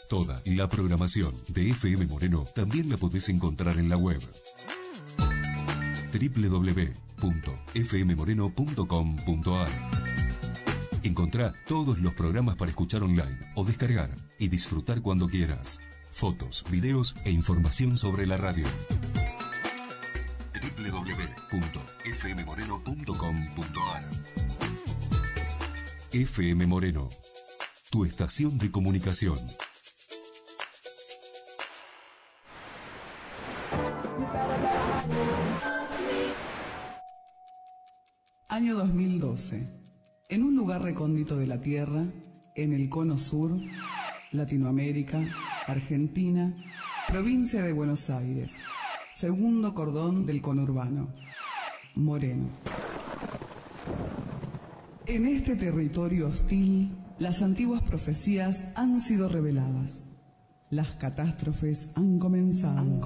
Toda la programación de FM Moreno también la podés encontrar en la web www.fmmoreno.com.ar. Encontrá todos los programas para escuchar online o descargar y disfrutar cuando quieras. Fotos, videos e información sobre la radio. www.fmmoreno.com.ar. FM Moreno, tu estación de comunicación. Año 2012. En un lugar recóndito de la Tierra, en el Cono Sur, Latinoamérica, Argentina, provincia de Buenos Aires, segundo cordón del conurbano, Moreno. En este territorio hostil, las antiguas profecías han sido reveladas. Las catástrofes han comenzado.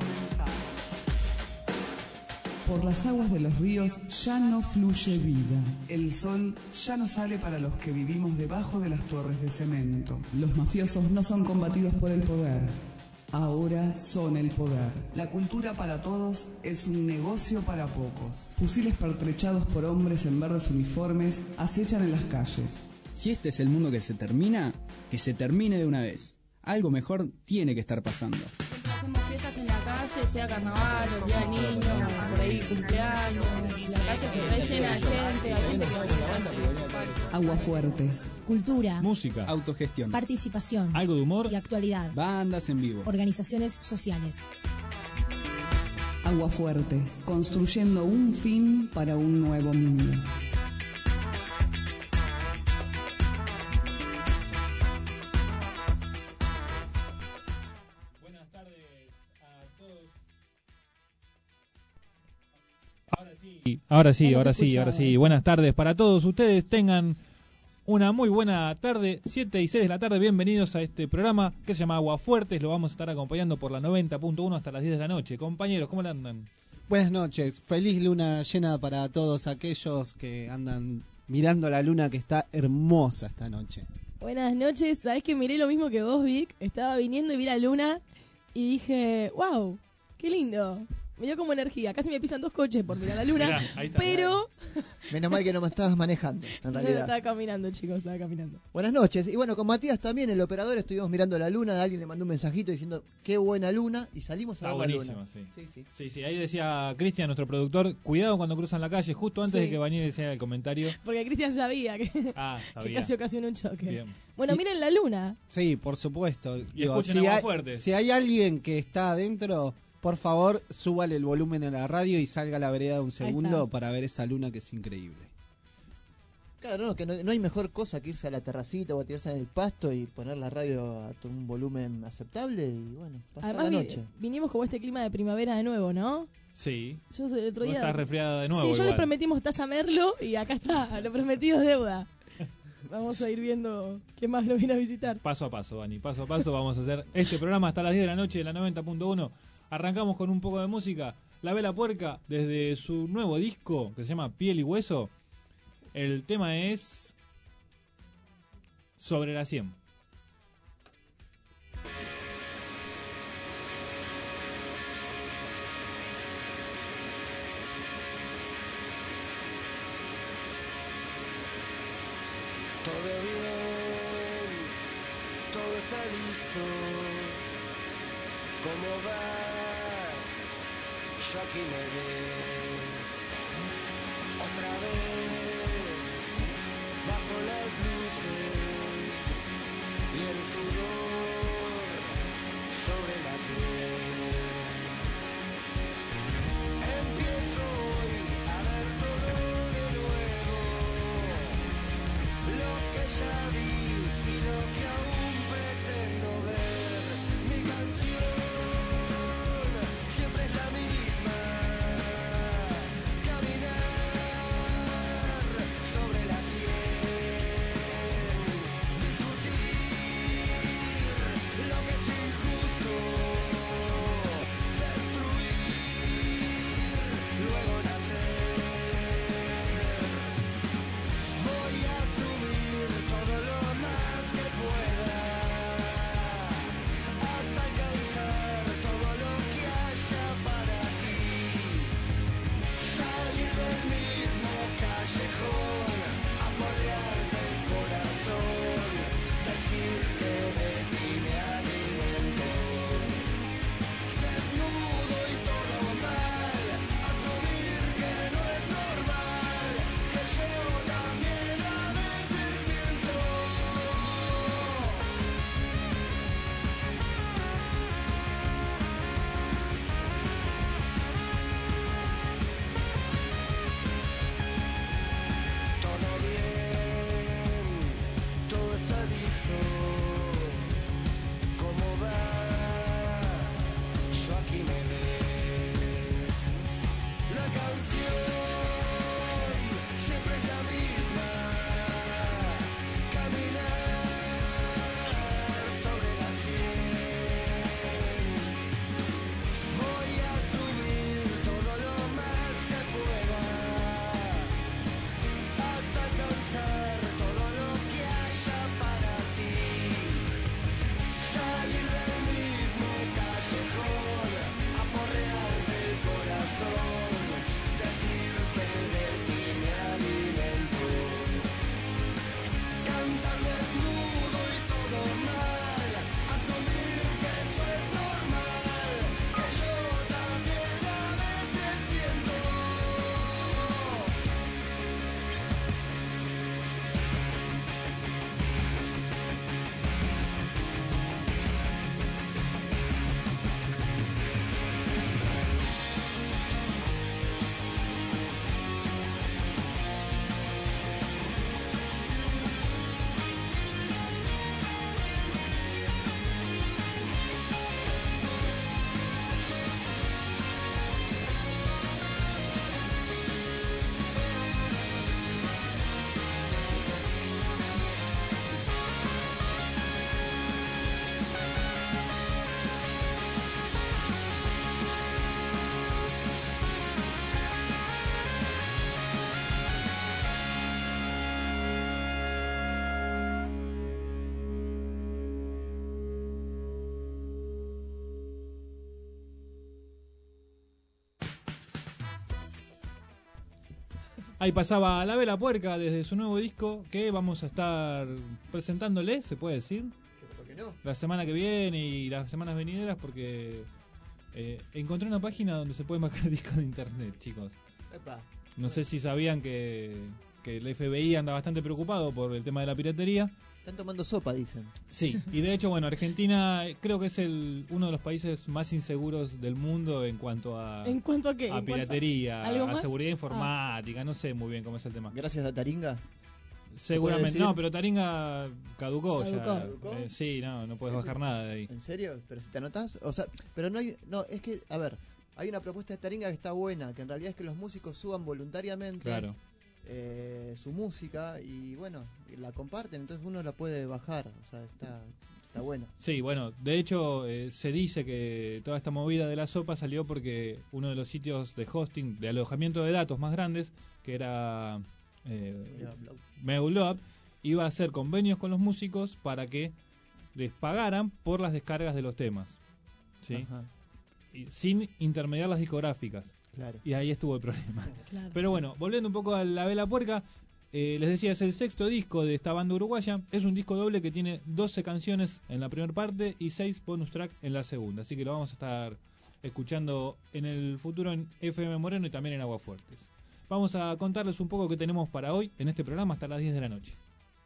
Por las aguas de los ríos ya no fluye vida. El sol ya no sale para los que vivimos debajo de las torres de cemento. Los mafiosos no son combatidos por el poder. Ahora son el poder. La cultura para todos es un negocio para pocos. Fusiles pertrechados por hombres en verdes uniformes acechan en las calles. Si este es el mundo que se termina, que se termine de una vez. Algo mejor tiene que estar pasando. Hacemos fiestas en la calle, sea carnaval, o día de niños, por ahí cumpleaños, la calle que está llena de gente, hay gente que va a Aguafuertes. Cultura, Música, autogestión, participación, algo de humor y actualidad, bandas en vivo, organizaciones sociales. Aguafuertes, construyendo un fin para un nuevo mundo. Ahora sí. Buenas tardes para todos ustedes. Tengan una muy buena tarde, 7 y 6 de la tarde. Bienvenidos a este programa que se llama Aguafuertes. Lo vamos a estar acompañando por la 90.1 hasta las 10 de la noche. Compañeros, ¿cómo le andan? Buenas noches. Feliz luna llena para todos aquellos que andan mirando la luna, que está hermosa esta noche. Buenas noches. ¿Sabés que miré lo mismo que vos, Vic? Estaba viniendo y vi la luna y dije, wow, qué lindo. Me dio como energía. Casi me pisan 2 coches por mirar la luna. Mirá, ahí está, pero... Menos mal que no me estabas manejando, en realidad. Estaba caminando, chicos, estaba caminando. Buenas noches. Y bueno, con Matías también, el operador, estuvimos mirando la luna. Alguien le mandó un mensajito diciendo, qué buena luna. Y salimos a ver la luna. Sí. Ahí decía Cristian, nuestro productor, cuidado cuando cruzan la calle, justo antes de que Vanier hiciera el comentario. Porque Cristian sabía que, que casi ocasionó un choque. Bien. Bueno, miren la luna. Sí, por supuesto. Y escuchen Aguafuertes. Si hay alguien que está adentro... Por favor, súbale el volumen a la radio y salga a la vereda un segundo para ver esa luna que es increíble. Claro, que no hay mejor cosa que irse a la terracita o a tirarse en el pasto y poner la radio a un volumen aceptable y bueno, pasar la noche. Vinimos como este clima de primavera de nuevo, ¿no? Sí. Yo el otro día... Estás resfriada de nuevo. Sí, igual. yo les prometimos taza Merlo y acá está, lo prometido es deuda. Vamos a ir viendo quién más lo viene a visitar. Paso a paso, Vani, paso a paso vamos a hacer este programa hasta las 10 de la noche de la 90.1. Arrancamos con un poco de música. La Vela Puerca, desde su nuevo disco que se llama Piel y Hueso. El tema es Sobre la 100. Todo bien, todo está listo. ¿Cómo vas? Yo aquí me ves. Otra vez, bajo las luces y el sudor sobre la piel. Empiezo hoy a ver todo de nuevo. Lo que ya vi y lo que aún pretendo ver. Mi canción siempre es la misma. Caminar sobre la 100. Discutir Ahí pasaba La Vela Puerca desde su nuevo disco que vamos a estar presentándole, se puede decir, ¿Por qué no? la semana que viene y las semanas venideras, porque encontré una página donde se pueden bajar discos de internet, chicos. Epa. No sé si sabían que el FBI anda bastante preocupado por el tema de la piratería. Están tomando sopa, dicen. Sí, y de hecho, bueno, Argentina creo que es uno de los países más inseguros del mundo en cuanto a, ¿En cuanto a qué? a piratería, ¿Algo a más? seguridad informática, no sé muy bien cómo es el tema. Gracias a Taringa. Seguramente, decir? no, pero Taringa caducó ya. ¿Caducó? Sí, no puedes bajar nada de ahí. ¿En serio? ¿Pero si te anotás? O sea, pero no hay... No, es que, a ver, hay una propuesta de Taringa que está buena, que en realidad es que los músicos suban voluntariamente Claro. su música y, bueno, la comparten, entonces uno la puede bajar, o sea, está bueno. Sí, bueno, de hecho se dice que toda esta movida de la sopa salió porque uno de los sitios de hosting, de alojamiento de datos más grandes, que era Meulab, iba a hacer convenios con los músicos para que les pagaran por las descargas de los temas, ¿sí? Ajá, Y sin intermediar las discográficas. claro. Y ahí estuvo el problema. Claro. Pero bueno, volviendo un poco a La Vela Puerca, les decía, es el sexto disco de esta banda uruguaya. Es un disco doble que tiene 12 canciones en la primera parte y 6 bonus track en la segunda. Así que lo vamos a estar escuchando en el futuro en FM Moreno y también en Aguafuertes. Vamos a contarles un poco qué tenemos para hoy en este programa hasta las 10 de la noche.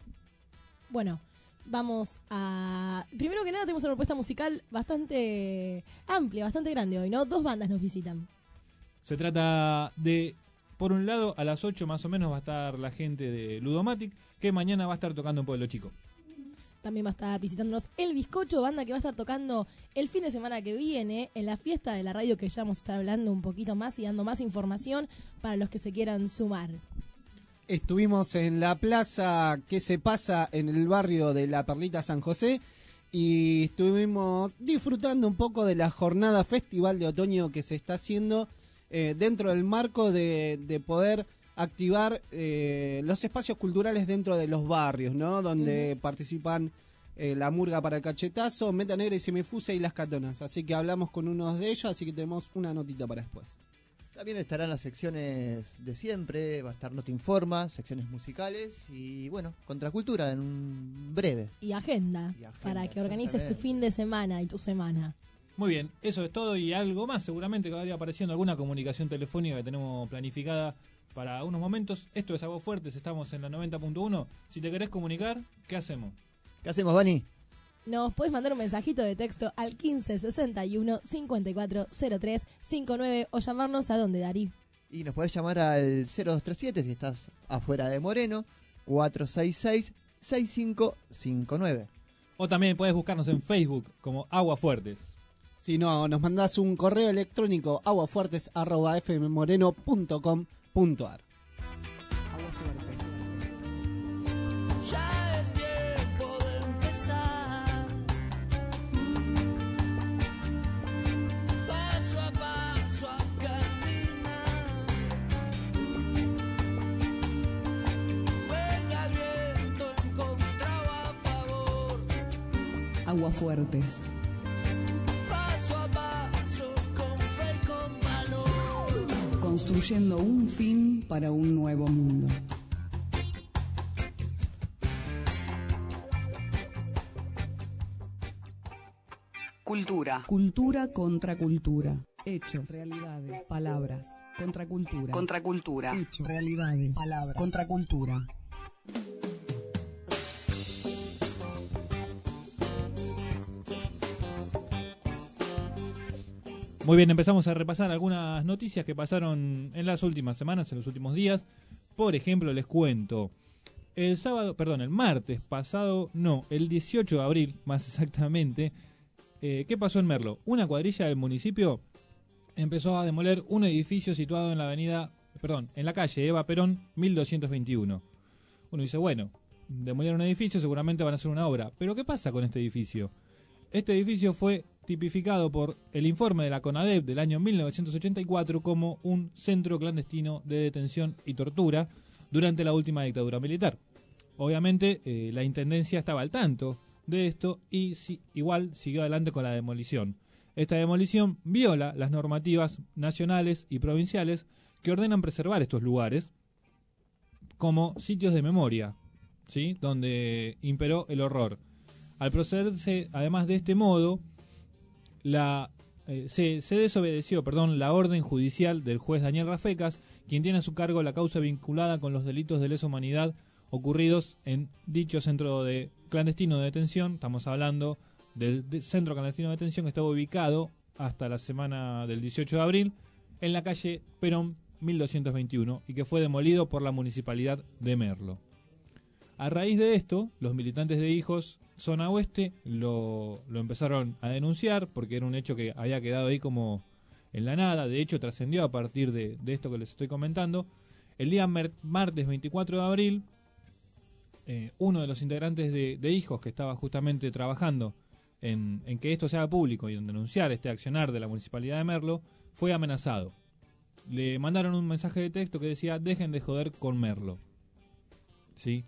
Bueno, vamos a... Primero que nada tenemos una propuesta musical bastante amplia, bastante grande hoy, ¿no? 2 bandas nos visitan. Se trata de, por un lado, a las 8 más o menos va a estar la gente de Ludomatic, que mañana va a estar tocando en Pueblo Chico. También va a estar visitándonos El Bizcocho, banda que va a estar tocando el fin de semana que viene en la fiesta de la radio, que ya vamos a estar hablando un poquito más y dando más información para los que se quieran sumar. Estuvimos en la plaza que se pasa en el barrio de La Perlita San José y estuvimos disfrutando un poco de la jornada festival de otoño que se está haciendo dentro del marco de poder activar los espacios culturales dentro de los barrios, ¿no? Donde participan la Murga para el Cachetazo, Meta Negra y Semifusa y Las Catonas. Así que hablamos con unos de ellos, así que tenemos una notita para después. También estarán las secciones de siempre, va a estar Nota Informa, secciones musicales y, bueno, Contracultura en un breve. Y agenda, para que organices tu fin de semana y tu semana. Muy bien, eso es todo y algo más. Seguramente que vaya apareciendo alguna comunicación telefónica que tenemos planificada para unos momentos. Esto es Aguafuertes, estamos en la 90.1. Si te querés comunicar, ¿qué hacemos? ¿Qué hacemos, Vani? Nos puedes mandar un mensajito de texto al 1561 5403 59 o llamarnos a donde, Darí. Y nos podés llamar al 0237 si estás afuera de Moreno, 466-6559. O también podés buscarnos en Facebook como Aguafuertes. Si no, nos mandás un correo electrónico aguafuertes@fmmoreno.com.ar. Ya es tiempo de empezar. Paso a paso a caminar. Venga el viento en contra o a favor. Aguafuertes. Paso a paso con fe y con valor. Construyendo un fin para un nuevo mundo. Cultura. Cultura contra cultura. Hechos, realidades, palabras. Contracultura. Contracultura. Hechos, realidades, palabras. Contracultura. Muy bien, empezamos a repasar algunas noticias que pasaron en las últimas semanas, en los últimos días. Por ejemplo, les cuento. El martes pasado, el 18 de abril, más exactamente, ¿qué pasó en Merlo? Una cuadrilla del municipio empezó a demoler un edificio situado en en la calle Eva Perón 1221. Uno dice, bueno, demolieron un edificio, seguramente van a hacer una obra. Pero ¿qué pasa con este edificio? Este edificio fue tipificado por el informe de la CONADEP del año 1984 como un centro clandestino de detención y tortura durante la última dictadura militar. Obviamente, la Intendencia estaba al tanto de esto y igual siguió adelante con la demolición. Esta demolición viola las normativas nacionales y provinciales que ordenan preservar estos lugares como sitios de memoria, ¿sí? Donde imperó el horror. Al procederse, además de este modo, se desobedeció la orden judicial del juez Daniel Rafecas, quien tiene a su cargo la causa vinculada con los delitos de lesa humanidad ocurridos en dicho centro clandestino de detención. Estamos hablando del centro clandestino de detención que estaba ubicado hasta la semana del 18 de abril en la calle Perón 1221 y que fue demolido por la municipalidad de Merlo. A raíz de esto, los militantes de Hijos Zona Oeste lo empezaron a denunciar porque era un hecho que había quedado ahí como en la nada. De hecho, trascendió a partir de esto que les estoy comentando. El día martes 24 de abril, uno de los integrantes de Hijos que estaba justamente trabajando en que esto se haga público y en denunciar este accionar de la municipalidad de Merlo, fue amenazado. Le mandaron un mensaje de texto que decía: dejen de joder con Merlo. ¿Sí?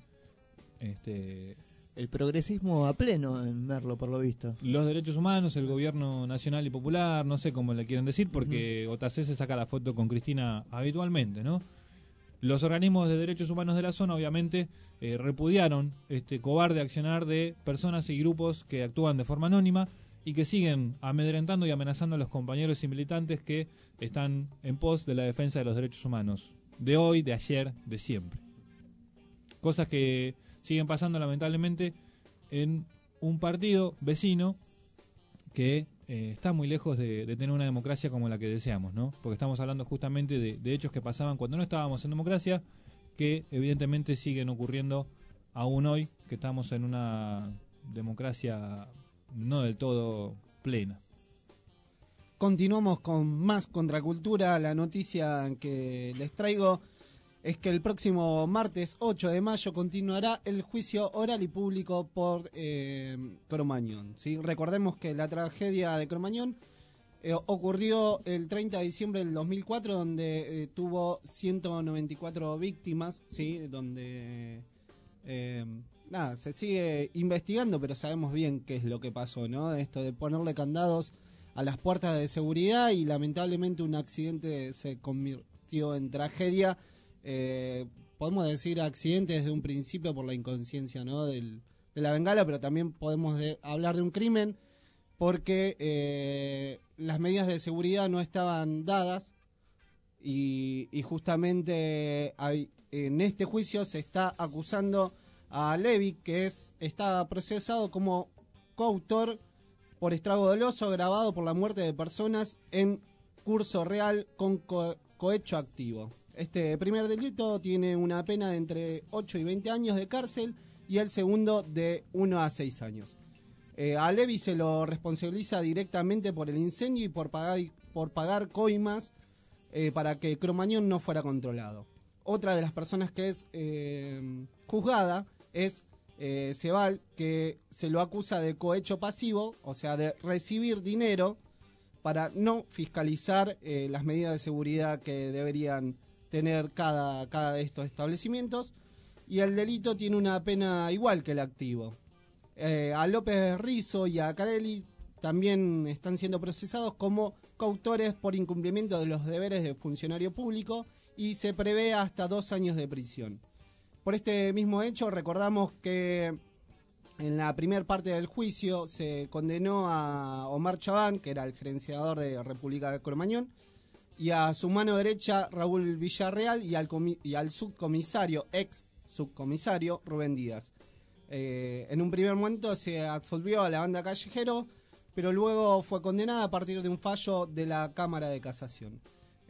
El progresismo a pleno en Merlo, por lo visto. Los derechos humanos, el gobierno nacional y popular, no sé cómo le quieren decir, porque OTAC se saca la foto con Cristina habitualmente, ¿no? Los organismos de derechos humanos de la zona, obviamente, repudiaron este cobarde accionar de personas y grupos que actúan de forma anónima y que siguen amedrentando y amenazando a los compañeros y militantes que están en pos de la defensa de los derechos humanos, de hoy, de ayer, de siempre. Cosas que siguen pasando lamentablemente en un partido vecino que está muy lejos de tener una democracia como la que deseamos, ¿no? Porque estamos hablando justamente de hechos que pasaban cuando no estábamos en democracia, que evidentemente siguen ocurriendo aún hoy, que estamos en una democracia no del todo plena. Continuamos con más contracultura. La noticia que les traigo es que el próximo martes 8 de mayo continuará el juicio oral y público por Cromañón, ¿sí? Recordemos que la tragedia de Cromañón ocurrió el 30 de diciembre del 2004, donde tuvo 194 víctimas, ¿sí? Donde se sigue investigando, pero sabemos bien qué es lo que pasó, ¿no? Esto de ponerle candados a las puertas de seguridad, y lamentablemente un accidente se convirtió en tragedia. Podemos decir accidente desde un principio por la inconsciencia, ¿no? de la bengala, pero también podemos hablar de un crimen porque las medidas de seguridad no estaban dadas y justamente en este juicio se está acusando a Levi, que está procesado como coautor por estrago doloso agravado por la muerte de personas en curso real con cohecho activo. Este primer delito tiene una pena de entre 8 y 20 años de cárcel y el segundo de 1 a 6 años. A Levi se lo responsabiliza directamente por el incendio y por pagar coimas para que Cromañón no fuera controlado. Otra de las personas que es juzgada es Cebal, que se lo acusa de cohecho pasivo, o sea, de recibir dinero para no fiscalizar las medidas de seguridad que deberían tener cada de estos establecimientos, y el delito tiene una pena igual que el activo. A López Rizo y a Carelli también están siendo procesados como coautores por incumplimiento de los deberes de funcionario público y se prevé hasta 2 años de prisión. Por este mismo hecho, recordamos que en la primera parte del juicio se condenó a Omar Chabán, que era el gerenciador de República de Cromañón, y a su mano derecha Raúl Villarreal y al subcomisario, ex subcomisario Rubén Díaz. En un primer momento se absolvió a la banda Callejero, pero luego fue condenada a partir de un fallo de la Cámara de Casación.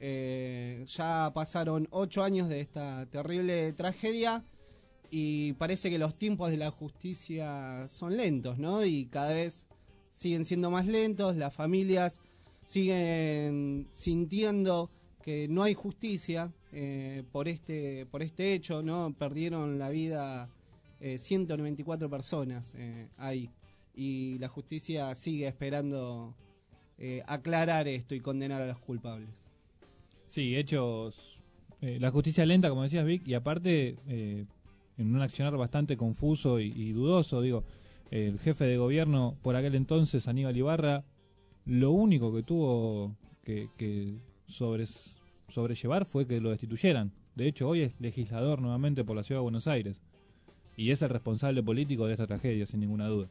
Ya pasaron 8 años de esta terrible tragedia y parece que los tiempos de la justicia son lentos, ¿no? Y cada vez siguen siendo más lentos, las familias siguen sintiendo que no hay justicia por este hecho, ¿no? Perdieron la vida 194 personas ahí, y la justicia sigue esperando aclarar esto y condenar a los culpables. Sí, hechos, la justicia lenta, como decías, Vic, y aparte en un accionar bastante confuso y dudoso. Digo, el jefe de gobierno por aquel entonces, Aníbal Ibarra, lo único que tuvo que sobrellevar fue que lo destituyeran De hecho, hoy es legislador nuevamente por la Ciudad de Buenos Aires. Y es el responsable político de esta tragedia, sin ninguna duda.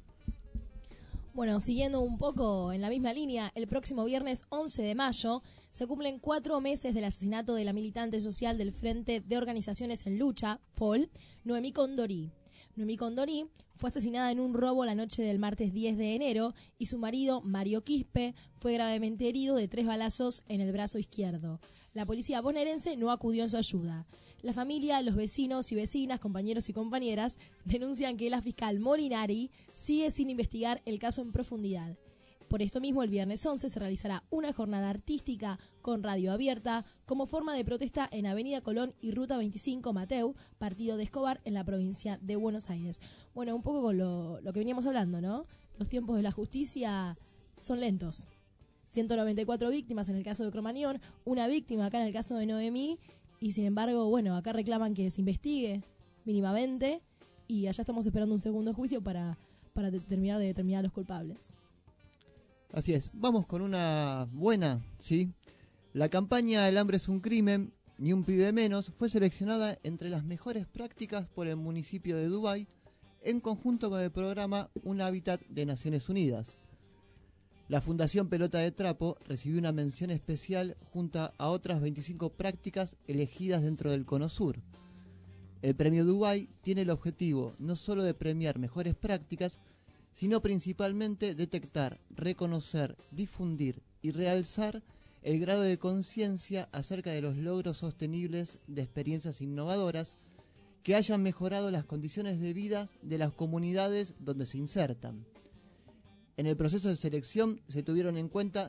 Bueno, siguiendo un poco en la misma línea, el próximo viernes 11 de mayo se cumplen 4 meses del asesinato de la militante social del Frente de Organizaciones en Lucha, FOL, Noemí Condorí. Noemí Condorí fue asesinada en un robo la noche del martes 10 de enero y su marido, Mario Quispe, fue gravemente herido de 3 balazos en el brazo izquierdo. La policía bonaerense no acudió en su ayuda. La familia, los vecinos y vecinas, compañeros y compañeras denuncian que la fiscal Molinari sigue sin investigar el caso en profundidad. Por esto mismo, el viernes 11 se realizará una jornada artística con radio abierta como forma de protesta en Avenida Colón y Ruta 25 Mateu, partido de Escobar, en la provincia de Buenos Aires. Bueno, un poco con lo que veníamos hablando, ¿no? Los tiempos de la justicia son lentos. 194 víctimas en el caso de Cromañón, una víctima acá en el caso de Noemí, y sin embargo, bueno, acá reclaman que se investigue mínimamente y allá estamos esperando un segundo juicio para determinar a los culpables. Así es, vamos con una buena, ¿sí? La campaña El hambre es un crimen, ni un pibe menos, fue seleccionada entre las mejores prácticas por el municipio de Dubái en conjunto con el programa Un Hábitat de Naciones Unidas. La Fundación Pelota de Trapo recibió una mención especial junto a otras 25 prácticas elegidas dentro del Cono Sur. El premio Dubái tiene el objetivo no solo de premiar mejores prácticas, sino principalmente detectar, reconocer, difundir y realzar el grado de conciencia acerca de los logros sostenibles de experiencias innovadoras que hayan mejorado las condiciones de vida de las comunidades donde se insertan. En el proceso de selección se tuvieron en cuenta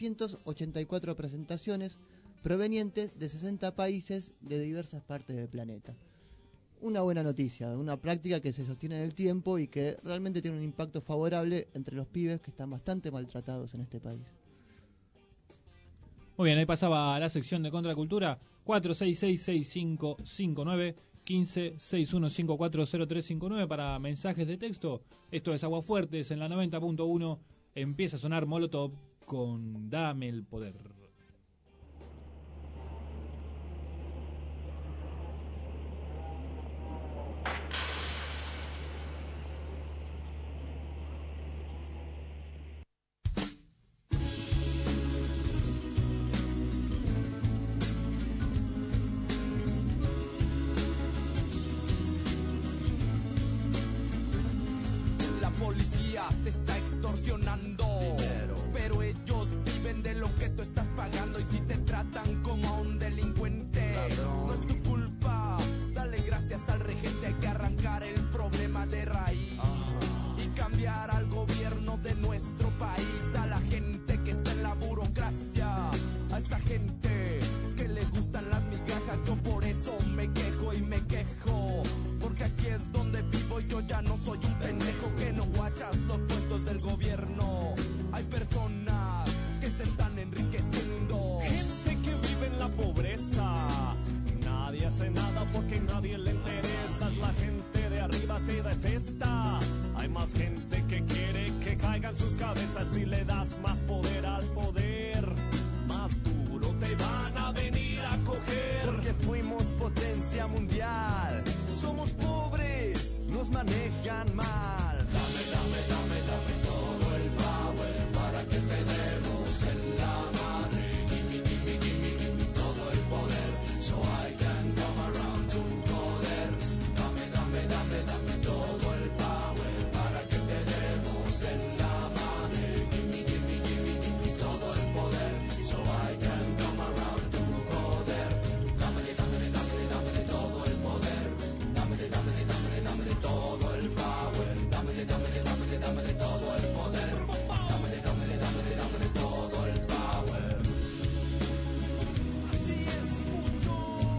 384 presentaciones provenientes de 60 países de diversas partes del planeta. Una buena noticia, una práctica que se sostiene en el tiempo y que realmente tiene un impacto favorable entre los pibes que están bastante maltratados en este país. Muy bien, ahí pasaba a la sección de Contracultura. 466-6559 1561540359 para mensajes de texto. Esto es Aguafuertes en la 90.1. Empieza a sonar Molotov con Dame el Poder. Te está extorsionando dinero, pero ellos viven de lo que tú estás pagando. Y si te tratan como a un delincuente, ladrón, no es tu culpa. Dale gracias al regente, hay que arrancar el problema de raíz y cambiar al gobierno de nuestro país. A la gente que está en la burocracia, a esa gente que le gustan las migajas. Yo por eso me quejo y me quejo, porque aquí es donde vivo y yo ya no soy un pendejo que no guachas los puestos del gobierno. Hay personas que se están enriqueciendo, gente que vive en la pobreza. Nadie hace nada porque nadie le interesa. La gente de arriba te detesta. Hay más gente que quiere que caigan sus cabezas. Si le das más poder al poder, más duro te van a venir a coger. Porque fuimos potencia mundial, somos pobres, nos manejan mal. Dame, dame, dame, dame todo el power para que te demos en la madre. Gimme, gimme, gimme, gimme todo el poder, so I can come around to joder. Dame, dame, dame, dame todo el power para que te demos en la madre. Gimme, gimme, gimme, gimme todo el poder, so I can come around to joder. Dame, dame, dame, dame todo el poder. Dame, dame, dame, dame todo el power. Dame, dame, dame, dame todo el poder. Dame, dame, dame todo el power. Así es, puto.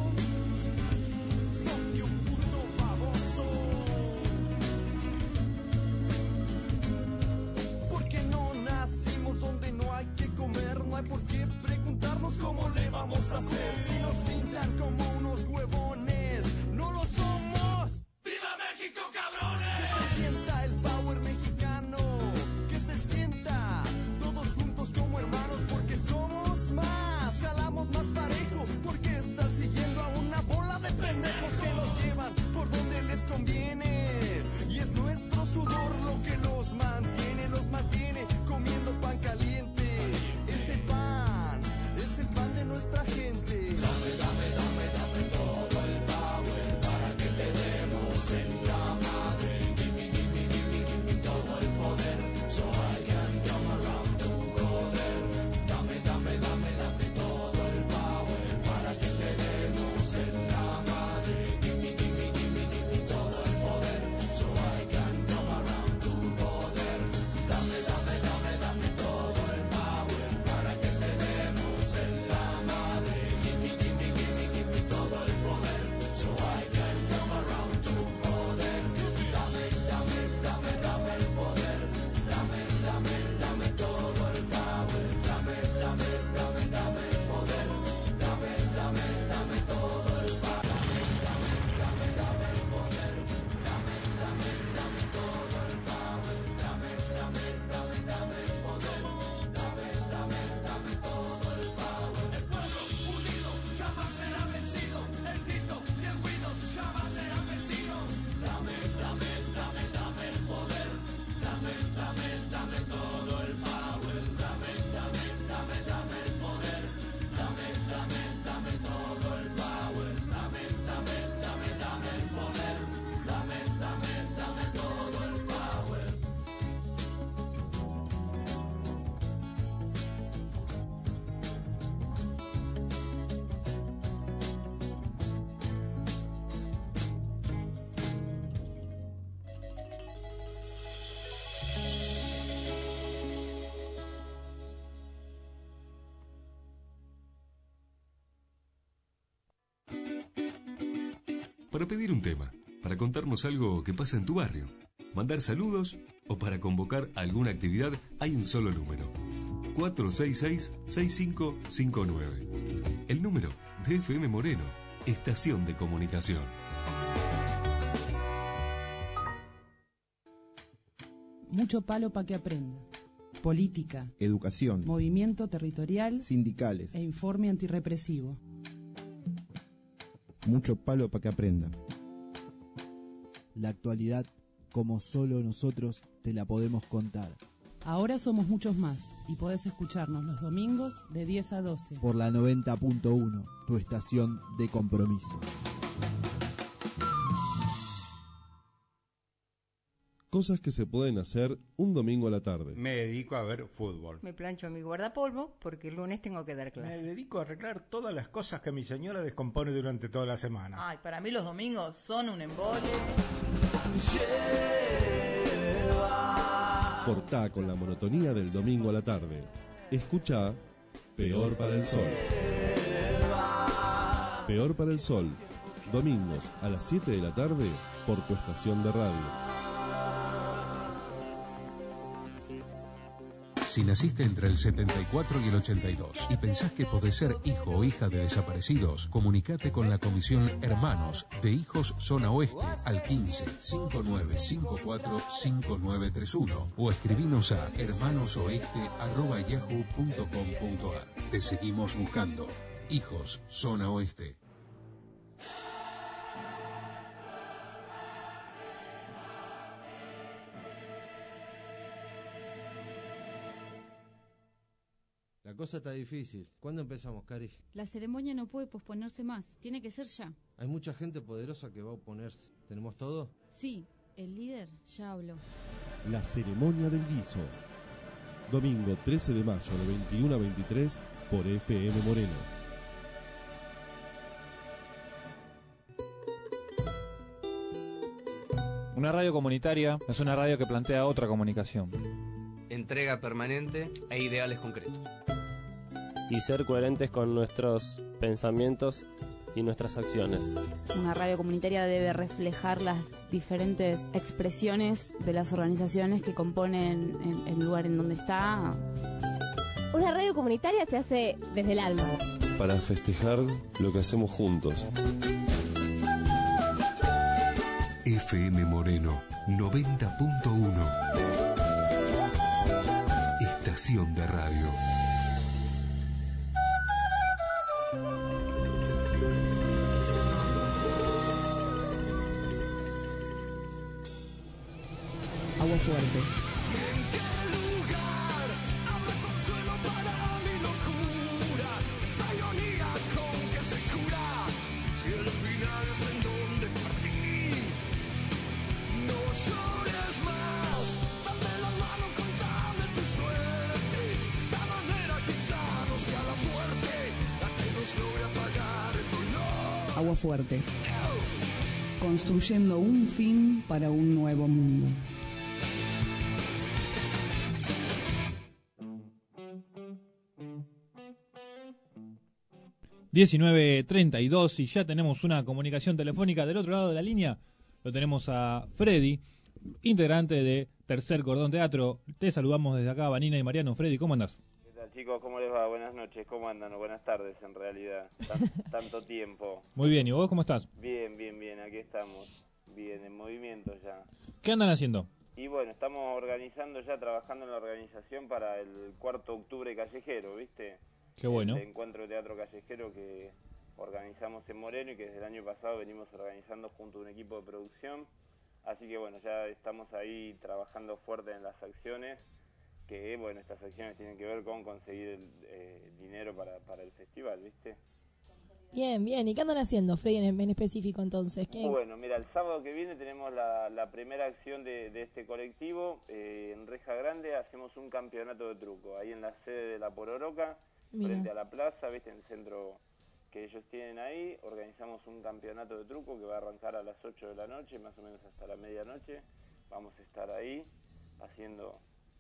Fuck you, puto baboso. Porque no nacimos donde no hay que comer. No hay por qué preguntarnos cómo le vamos a hacer. Si nos pintan como unos huevones, no lo somos. ¡Viva México, cabrones! Que se sienta el power mexicano, que se sienta todos juntos como hermanos, porque somos más, jalamos más parejo, porque estar siguiendo a una para pedir un tema, para contarnos algo que pasa en tu barrio, mandar saludos o para convocar alguna actividad, hay un solo número: 466-6559. El número de FM Moreno, estación de comunicación. Mucho palo para que aprenda. Política, educación, movimiento territorial, sindicales e informe antirrepresivo. Mucho palo para que aprenda. La actualidad, como solo nosotros te la podemos contar. Ahora somos muchos más y podés escucharnos los domingos de 10 a 12. Por la 90.1, tu estación de compromiso. Cosas que se pueden hacer un domingo a la tarde. Me dedico a ver fútbol. Me plancho mi guardapolvo porque el lunes tengo que dar clase. Me dedico a arreglar todas las cosas que mi señora descompone durante toda la semana. Ay, para mí los domingos son un embole. Cortá con la monotonía del domingo a la tarde. Escuchá Peor para el Sol. Peor para el Sol. Domingos a las 7 de la tarde por tu estación de radio. Si naciste entre el 74 y el 82 y pensás que podés ser hijo o hija de desaparecidos, comunicate con la Comisión Hermanos de Hijos Zona Oeste al 15 5954 5931 o escribinos a hermanosoeste@yahoo.com.ar. Te seguimos buscando. Hijos Zona Oeste. La cosa está difícil. ¿Cuándo empezamos, Cari? La ceremonia no puede posponerse más. Tiene que ser ya. Hay mucha gente poderosa que va a oponerse. ¿Tenemos todo? Sí, el líder ya habló. La ceremonia del guiso. Domingo 13 de mayo de 21 a 23 por FM Moreno. Una radio comunitaria es una radio que plantea otra comunicación. Entrega permanente e ideales concretos. Y ser coherentes con nuestros pensamientos y nuestras acciones. Una radio comunitaria debe reflejar las diferentes expresiones de las organizaciones que componen el lugar en donde está. Una radio comunitaria se hace desde el alma. Para festejar lo que hacemos juntos. FM Moreno 90.1. Estación de radio. Agua fuerte. Agua fuerte. Construyendo un fin para un nuevo mundo. ...19:32 y ya tenemos una comunicación telefónica del otro lado de la línea. Lo tenemos a Freddy, integrante de Tercer Cordón Teatro. Te saludamos desde acá, Vanina y Mariano. Freddy, ¿cómo andás? ¿Qué tal, chicos? ¿Cómo les va? Buenas noches, ¿cómo andan? Buenas tardes, en realidad. Tanto tiempo. Muy bien, ¿y vos cómo estás? Bien, aquí estamos. Bien, en movimiento ya. ¿Qué andan haciendo? Y bueno, estamos organizando ya, trabajando en la organización para el 4 octubre callejero, ¿viste? Qué bueno. El encuentro de teatro callejero que organizamos en Moreno y que desde el año pasado venimos organizando junto a un equipo de producción. Así que bueno, ya estamos ahí trabajando fuerte en las acciones, que bueno, estas acciones tienen que ver con conseguir dinero para el festival, ¿viste? Bien, ¿y qué andan haciendo, Freddy, en específico entonces? Bueno, mira, el sábado que viene tenemos la primera acción de este colectivo. En Reja Grande hacemos un campeonato de truco, ahí en la sede de La Pororoca, frente a la plaza, ¿viste? En el centro que ellos tienen ahí. Organizamos un campeonato de truco que va a arrancar a las 8 de la noche, más o menos hasta la medianoche. Vamos a estar ahí haciendo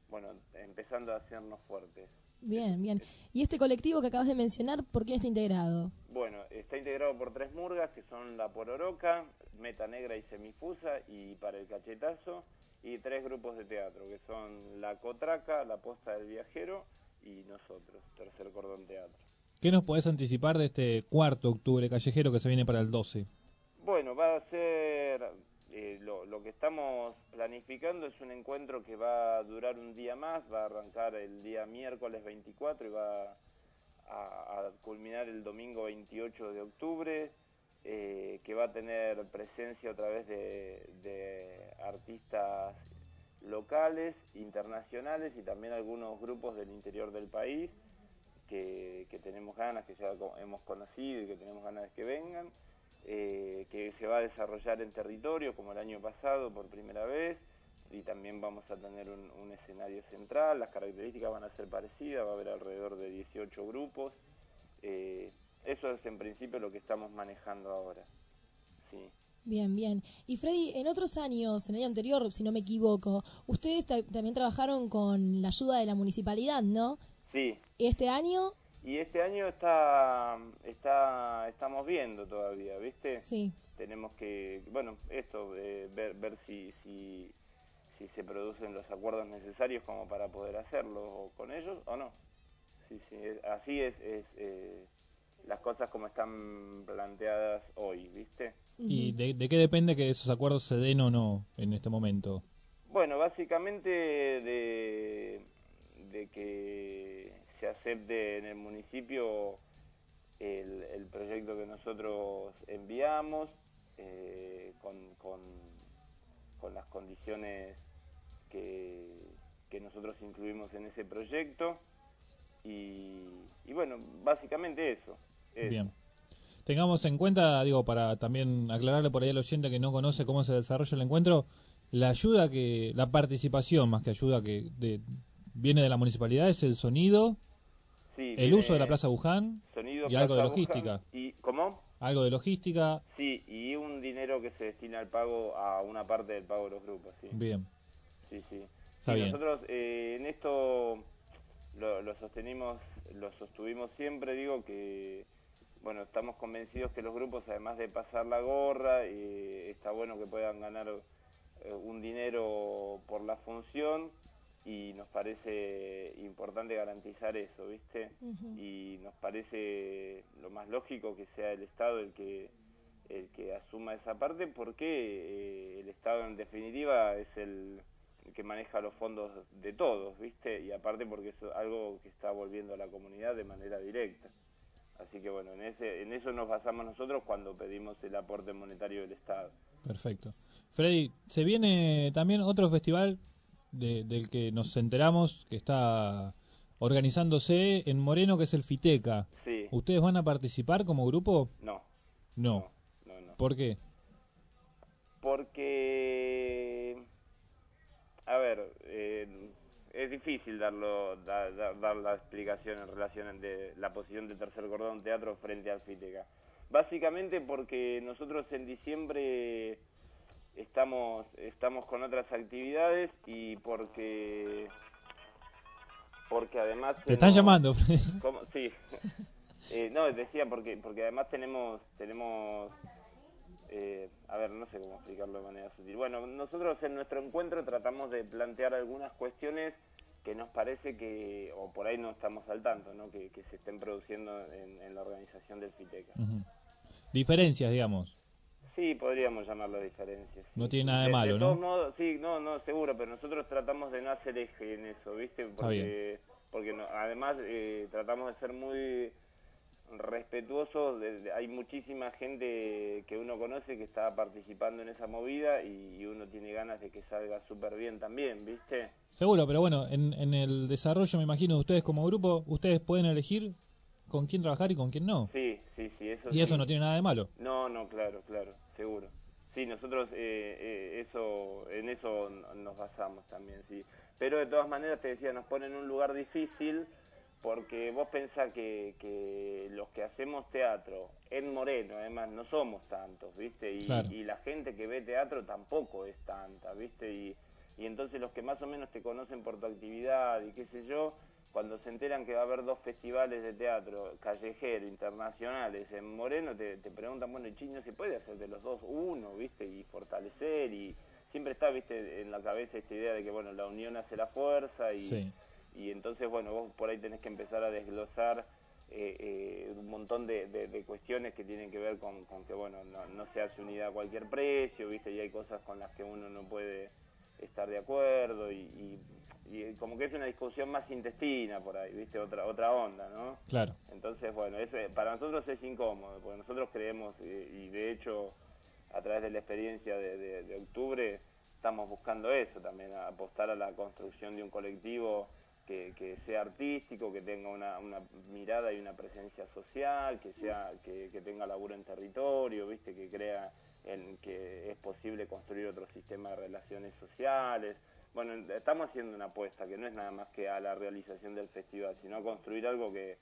bueno, empezando a hacernos fuertes. Bien, bien. ¿Y este colectivo que acabas de mencionar, por quién está integrado? Bueno, está integrado por 3 murgas, que son La Pororoca, Meta Negra y Semifusa, y Para el Cachetazo, y 3 grupos de teatro, que son La Cotraca, La Posta del Viajero, y nosotros, Tercer Cordón Teatro. ¿Qué nos podés anticipar de este 4 octubre callejero que se viene para el 12? Bueno, va a ser, lo que estamos planificando es un encuentro que va a durar un día más, va a arrancar el día miércoles 24 y va a culminar el domingo 28 de octubre, que va a tener presencia otra vez de artistas locales, internacionales y también algunos grupos del interior del país que tenemos ganas, que ya hemos conocido y que tenemos ganas de que vengan, que se va a desarrollar en territorio como el año pasado por primera vez, y también vamos a tener un escenario central. Las características van a ser parecidas, va a haber alrededor de 18 grupos. Eso es en principio lo que estamos manejando ahora. Sí. Bien, bien. Y Freddy, en otros años, en el año anterior, si no me equivoco, ustedes también trabajaron con la ayuda de la municipalidad, ¿no? Sí. ¿Este año? Y este año estamos viendo todavía, ¿viste? Sí. Tenemos que, bueno, ver si se producen los acuerdos necesarios como para poder hacerlo con ellos o no. Sí, así es las cosas como están planteadas hoy, ¿viste? ¿Y de qué depende que esos acuerdos se den o no en este momento? Bueno, básicamente de que se acepte en el municipio el proyecto que nosotros enviamos, con las condiciones que nosotros incluimos en ese proyecto, y bueno, básicamente eso. Bien. Tengamos en cuenta, digo, para también aclararle por ahí al oyente que no conoce cómo se desarrolla el encuentro, la participación más que ayuda viene de la municipalidad, es el sonido, sí, el uso de la Plaza Buján y algo de logística. ¿Y cómo? Algo de logística. Sí, y un dinero que se destina al pago, a una parte del pago de los grupos, sí. Bien. Sí. Está bien. Nosotros en esto lo sostuvimos siempre, digo que, bueno, estamos convencidos que los grupos, además de pasar la gorra, está bueno que puedan ganar un dinero por la función, y nos parece importante garantizar eso, ¿viste? Y nos parece lo más lógico que sea el Estado el que asuma esa parte, porque el Estado en definitiva es el que maneja los fondos de todos, ¿viste? Y aparte porque es algo que está volviendo a la comunidad de manera directa. Así que bueno, en eso nos basamos nosotros cuando pedimos el aporte monetario del Estado. Perfecto. Freddy, se viene también otro festival del que nos enteramos que está organizándose en Moreno, que es el Fiteca. Sí. ¿Ustedes van a participar como grupo? No. ¿Por qué? Porque, a ver, es difícil dar la explicación en relación de la posición de Tercer Cordón Teatro frente al Fiteca. Básicamente porque nosotros en diciembre estamos con otras actividades, y porque además te están llamando. ¿Cómo? Sí. No, decía porque además tenemos a ver, no sé cómo explicarlo de manera sutil. Bueno, nosotros en nuestro encuentro tratamos de plantear algunas cuestiones que nos parece que, o por ahí no estamos al tanto, ¿no? Que se estén produciendo en la organización del Fiteca. Diferencias, digamos. Sí, podríamos llamarlo diferencias. Sí. No tiene nada de malo, de ¿no? todos modos, sí, no, seguro, pero nosotros tratamos de no hacer eje en eso, ¿viste? Porque no, además tratamos de ser muy respetuosos. Hay muchísima gente que uno conoce que está participando en esa movida, y uno tiene ganas de que salga súper bien también, ¿viste? Seguro, pero bueno, en el desarrollo, me imagino, de ustedes como grupo, ustedes pueden elegir con quién trabajar y con quién no. Sí, eso y eso no tiene nada de malo. No, claro, seguro. Sí, nosotros en eso nos basamos también, sí. Pero de todas maneras, te decía, nos pone en un lugar difícil, porque vos pensás que los que hacemos teatro en Moreno, además, no somos tantos, ¿viste? Y la gente que ve teatro tampoco es tanta, ¿viste? Y y entonces los que más o menos te conocen por tu actividad y qué sé yo, cuando se enteran que va a haber 2 festivales de teatro callejero internacionales en Moreno, te preguntan, bueno, ¿no se puede hacer de los dos uno, viste? Y fortalecer, y siempre está, viste, en la cabeza esta idea de que, bueno, la unión hace la fuerza, y entonces, bueno, vos por ahí tenés que empezar a desglosar un montón de cuestiones que tienen que ver con que, bueno, no se hace unidad a cualquier precio, viste, y hay cosas con las que uno no puede estar de acuerdo, y como que es una discusión más intestina por ahí, viste, otra onda, ¿no? Claro. Entonces, bueno, eso para nosotros es incómodo, porque nosotros creemos, y de hecho, a través de la experiencia de octubre, estamos buscando eso también, apostar a la construcción de un colectivo que sea artístico, que tenga una mirada y una presencia social, que tenga laburo en territorio, viste, que crea en que es posible construir otro sistema de relaciones sociales. Bueno, estamos haciendo una apuesta que no es nada más que a la realización del festival, sino a construir algo que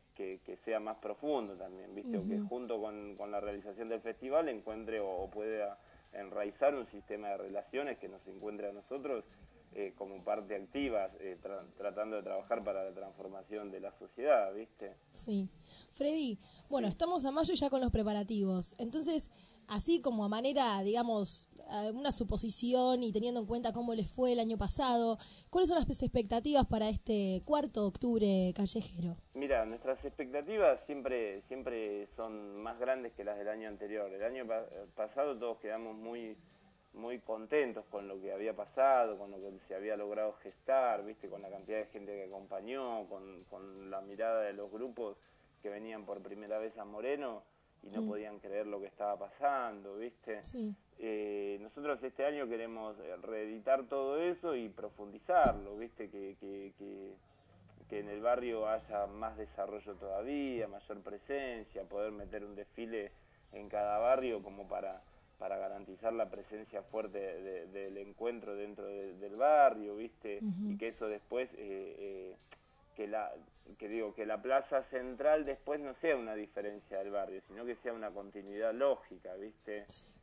sea más profundo también, ¿viste? O que junto con la realización del festival encuentre o pueda enraizar un sistema de relaciones que nos encuentre a nosotros como parte activa, tratando de trabajar para la transformación de la sociedad, ¿viste? Sí. Freddy, bueno, estamos a mayo ya con los preparativos, entonces, así como a manera, digamos, una suposición y teniendo en cuenta cómo les fue el año pasado, ¿cuáles son las expectativas para este 4 de octubre callejero? Mira, nuestras expectativas siempre son más grandes que las del año anterior. El año pasado todos quedamos muy contentos con lo que había pasado, con lo que se había logrado gestar, viste, con la cantidad de gente que acompañó, con la mirada de los grupos que venían por primera vez a Moreno y no podían creer lo que estaba pasando, viste. Sí. Nosotros este año queremos reeditar todo eso y profundizarlo, viste, que en el barrio haya más desarrollo todavía, mayor presencia, poder meter un desfile en cada barrio como para garantizar la presencia fuerte del encuentro dentro del barrio, viste, y que eso después que la plaza central después no sea una diferencia del barrio, sino que sea una continuidad lógica, viste,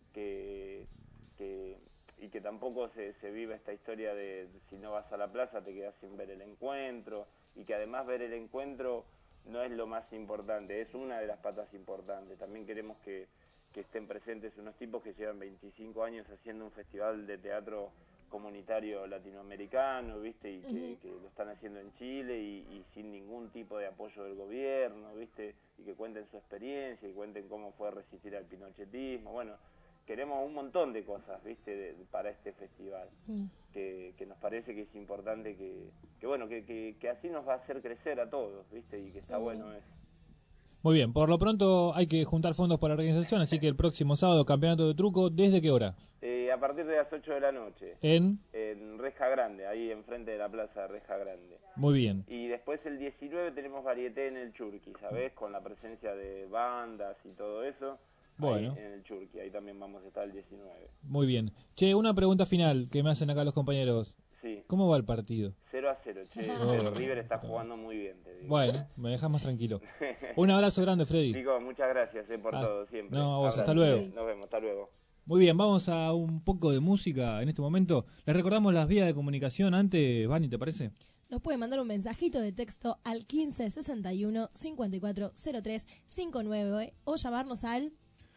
y que tampoco se viva esta historia de si no vas a la plaza te quedas sin ver el encuentro, y que además ver el encuentro no es lo más importante, es una de las patas importantes. También queremos que estén presentes unos tipos que llevan 25 años haciendo un festival de teatro comunitario latinoamericano, viste, y que lo están haciendo en Chile y sin ningún tipo de apoyo del gobierno, viste, y que cuenten su experiencia y cuenten cómo fue resistir al pinochetismo. Bueno, queremos un montón de cosas, viste, para este festival, que nos parece que es importante que así nos va a hacer crecer a todos, viste, y que está bueno eso. Muy bien, por lo pronto hay que juntar fondos para la organización, así que el próximo sábado, campeonato de truco, ¿desde qué hora? A partir de las 8 de la noche. En Reja Grande, ahí enfrente de la plaza de Reja Grande. Muy bien. Y después el 19 tenemos varieté en el Churqui, ¿sabés? Con la presencia de bandas y todo eso. Bueno. Ahí en el Churqui, ahí también vamos a estar el 19. Muy bien. Che, una pregunta final que me hacen acá los compañeros. Sí. ¿Cómo va el partido? 0-0, che. River está jugando muy bien, te digo. Bueno, me dejas más tranquilo. Un abrazo grande, Freddy. Chicos, muchas gracias por todo, siempre. No, a vos, hasta luego. Nos vemos, hasta luego. Muy bien, vamos a un poco de música en este momento. Les recordamos las vías de comunicación antes, Vani, ¿te parece? Nos puede mandar un mensajito de texto al 1561 5403 59 o llamarnos al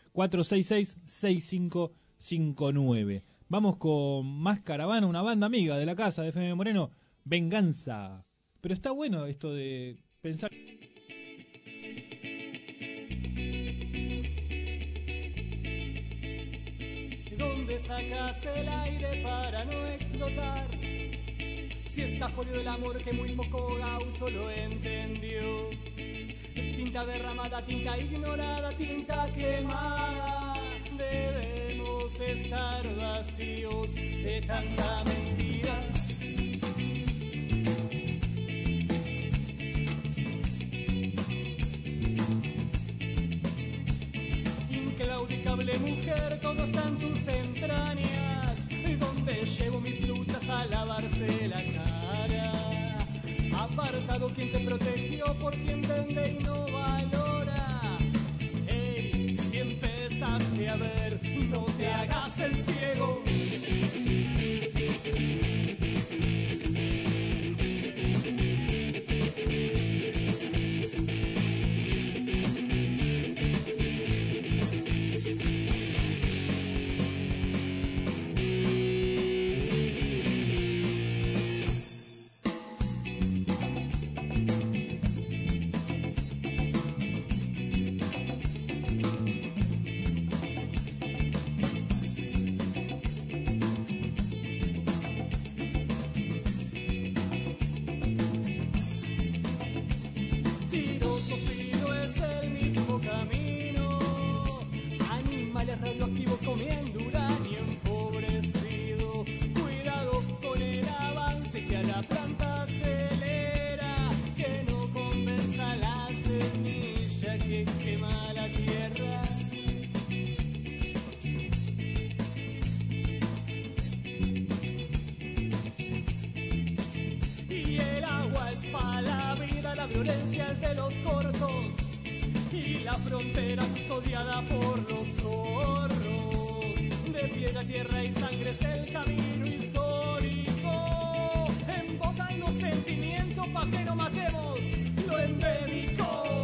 466-6559. Vamos con Más Caravana, una banda amiga de la casa de FM Moreno, Venganza. Pero está bueno esto de pensar... ¿Dónde sacas el aire para no explotar? Si está jodido el amor que muy poco gaucho lo entendió. Tinta derramada, tinta ignorada, tinta quemada. Debemos estar vacíos de tanta mentira. Inclaudicable mujer, todo está en tus entrañas. Donde llevo mis luchas a lavarse la cara. Apartado quien te protegió por quien vende y no valora. Ey, si empezaste a ver, no te hagas el ciego. comiendo uranio empobrecido. Cuidado con el avance que a la planta acelera, que no convenza la semilla que quema la tierra. Y el agua es para la vida, la violencia es de los cortos, y la frontera custodiada por los zorros. De piedra, tierra y sangre es el camino histórico. Embocan los sentimientos pa' que no matemos lo endémico.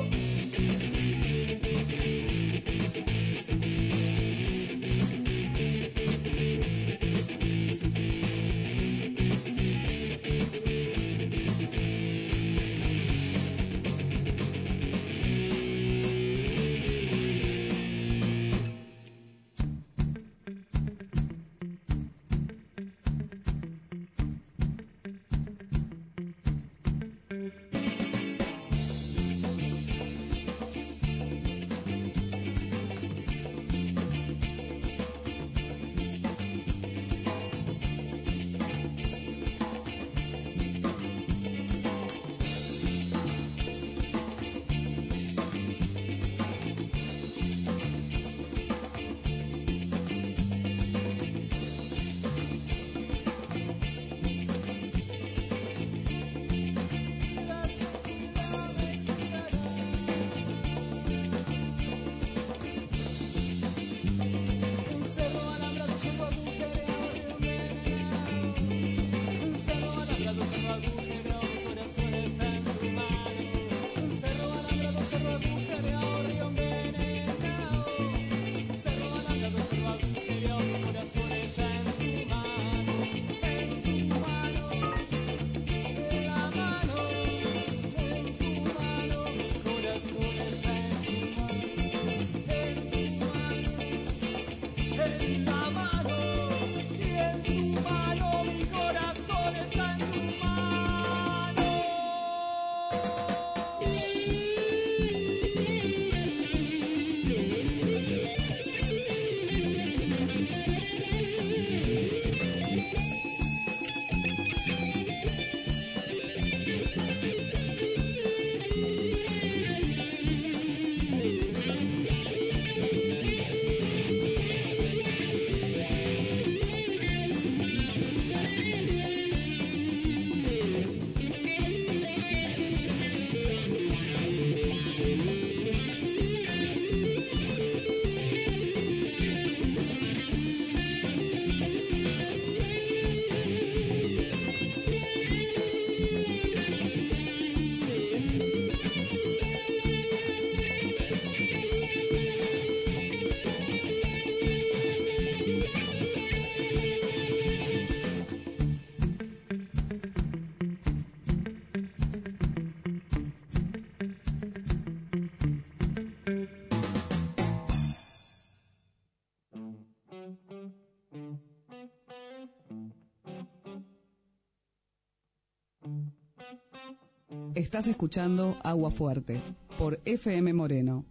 Estás escuchando Agua Fuerte por FM Moreno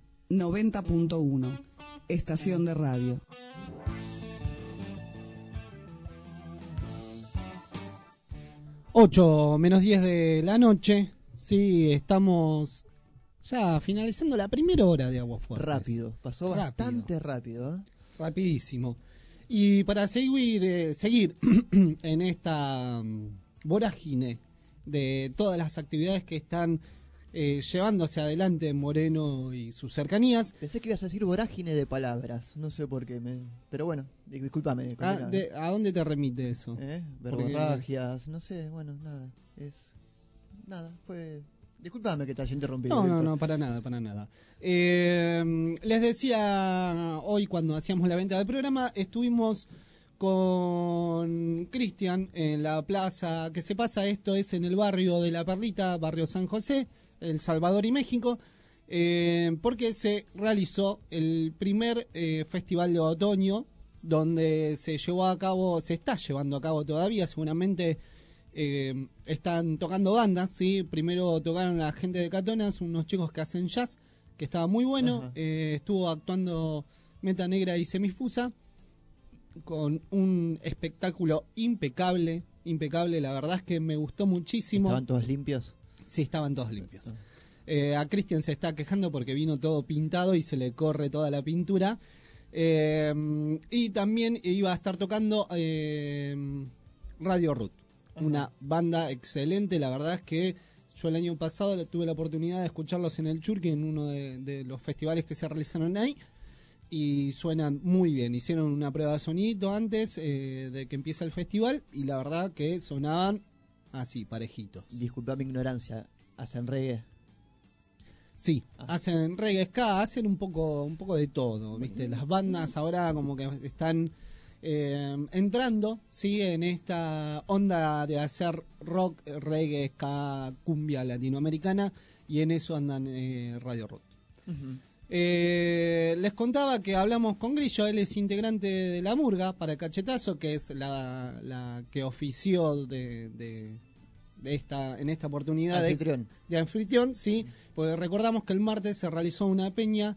90.1, estación de radio. Ocho menos 10 de la noche. Sí, estamos ya finalizando la primera hora de Agua Fuerte. Rápido, pasó bastante rápido, ¿eh? Rapidísimo. Y para seguir en esta vorágine de todas las actividades que están llevándose adelante en Moreno y sus cercanías. Pensé que ibas a decir vorágine de palabras, no sé por qué, pero bueno, discúlpame. ¿A dónde te remite eso? Verborragias, no sé, bueno, nada, fue... Discúlpame que te haya interrumpido. No, para nada. Les decía, hoy cuando hacíamos la venta del programa, estuvimos con Cristian en la plaza que se pasa, esto es en el barrio de La Perlita, barrio San José, El Salvador y México, porque se realizó el primer festival de otoño, donde se está llevando a cabo todavía, seguramente están tocando bandas, ¿sí? Primero tocaron la gente de Catonas, unos chicos que hacen jazz, que estaba muy bueno, estuvo actuando Meta Negra y Semifusa, con un espectáculo impecable, la verdad es que me gustó muchísimo. ¿Estaban todos limpios? Sí, estaban todos limpios. A Cristian se está quejando porque vino todo pintado y se le corre toda la pintura. Y también iba a estar tocando Radio Root, una banda excelente. La verdad es que yo el año pasado tuve la oportunidad de escucharlos en el Churqui, en uno de los festivales que se realizaron ahí, y suenan muy bien. Hicieron una prueba de sonido antes de que empiece el festival y la verdad que sonaban así, parejitos. Disculpa mi ignorancia, ¿hacen reggae? Sí, hacen reggae, ska, hacen un poco de todo, ¿viste? Las bandas ahora como que están entrando, ¿sí? En esta onda de hacer rock, reggae, ska, cumbia latinoamericana, y en eso andan Radio Root. Les contaba que hablamos con Grillo, él es integrante de La Murga para el Cachetazo, que es la que ofició en esta oportunidad de anfitrión, sí, porque recordamos que el martes se realizó una peña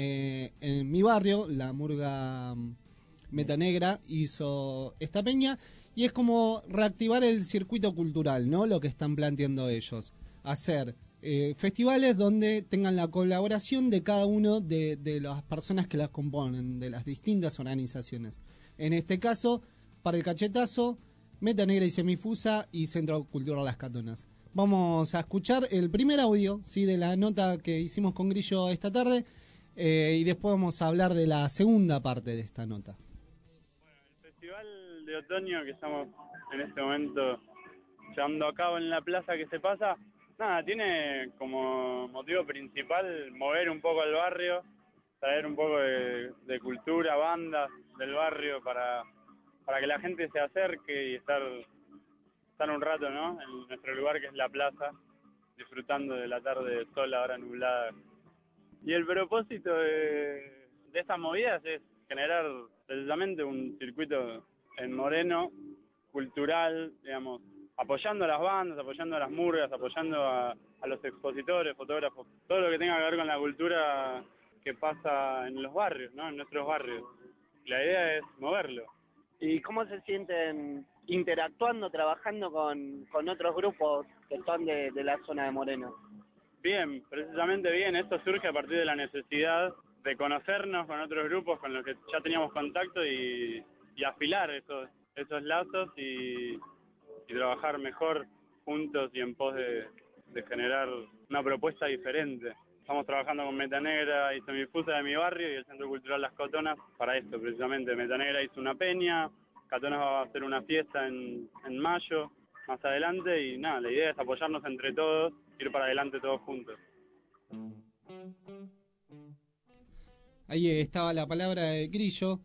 en mi barrio, La Murga Meta Negra hizo esta peña, y es como reactivar el circuito cultural, ¿no? Lo que están planteando ellos, hacer festivales donde tengan la colaboración de cada uno de las personas que las componen, de las distintas organizaciones. En este caso, para el Cachetazo, Meta Negra y Semifusa y Centro Cultural Las Catonas. Vamos a escuchar el primer audio, ¿sí? De la nota que hicimos con Grillo esta tarde, y después vamos a hablar de la segunda parte de esta nota. Bueno, el festival de otoño que estamos en este momento llevando a cabo en la plaza que se pasa, nada, tiene como motivo principal mover un poco al barrio, traer un poco de cultura, bandas del barrio para que la gente se acerque y estar un rato, ¿no? En nuestro lugar que es la plaza, disfrutando de la tarde de sol ahora nublada. Y el propósito de estas movidas es generar precisamente un circuito en Moreno cultural, digamos, apoyando a las bandas, apoyando a las murgas, apoyando a los expositores, fotógrafos, todo lo que tenga que ver con la cultura que pasa en los barrios, ¿no? En nuestros barrios. La idea es moverlo. ¿Y cómo se sienten interactuando, trabajando con otros grupos que son de la zona de Moreno? Bien, precisamente bien. Esto surge a partir de la necesidad de conocernos con otros grupos con los que ya teníamos contacto y afilar esos lazos y trabajar mejor juntos y en pos de generar una propuesta diferente. Estamos trabajando con Meta Negra y Semifusa de mi barrio y el Centro Cultural Las Catonas para esto precisamente. Meta Negra hizo una peña, Catonas va a hacer una fiesta en mayo, más adelante, y nada, la idea es apoyarnos entre todos, ir para adelante todos juntos. Ahí estaba la palabra de Grillo.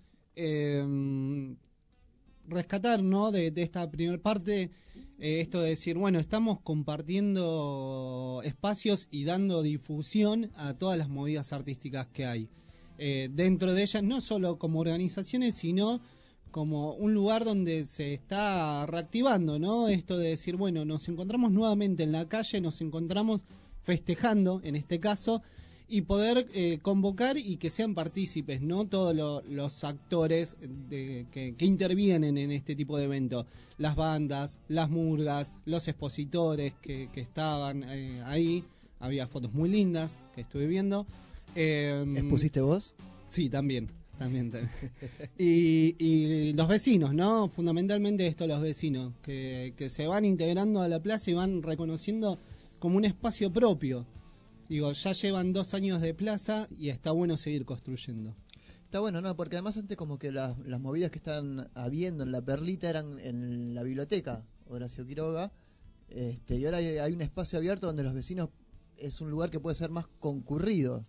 Rescatar, ¿no? de esta primera parte, esto de decir, bueno, estamos compartiendo espacios y dando difusión a todas las movidas artísticas que hay. Dentro de ellas, no solo como organizaciones, sino como un lugar donde se está reactivando, ¿no? Esto de decir, bueno, nos encontramos nuevamente en la calle, nos encontramos festejando, en este caso, y poder convocar y que sean partícipes, ¿no? Todos los actores que intervienen en este tipo de evento. Las bandas, las murgas, los expositores que estaban ahí. Había fotos muy lindas que estuve viendo. ¿Expusiste vos? Sí, también. Y los vecinos, ¿no? Fundamentalmente esto, los vecinos, que se van integrando a la plaza y van reconociendo como un espacio propio. Digo, ya llevan 2 años de plaza y está bueno seguir construyendo. Está bueno, ¿no? Porque además antes como que las movidas que estaban habiendo en la Perlita eran en la biblioteca Horacio Quiroga, y ahora hay un espacio abierto donde los vecinos es un lugar que puede ser más concurrido.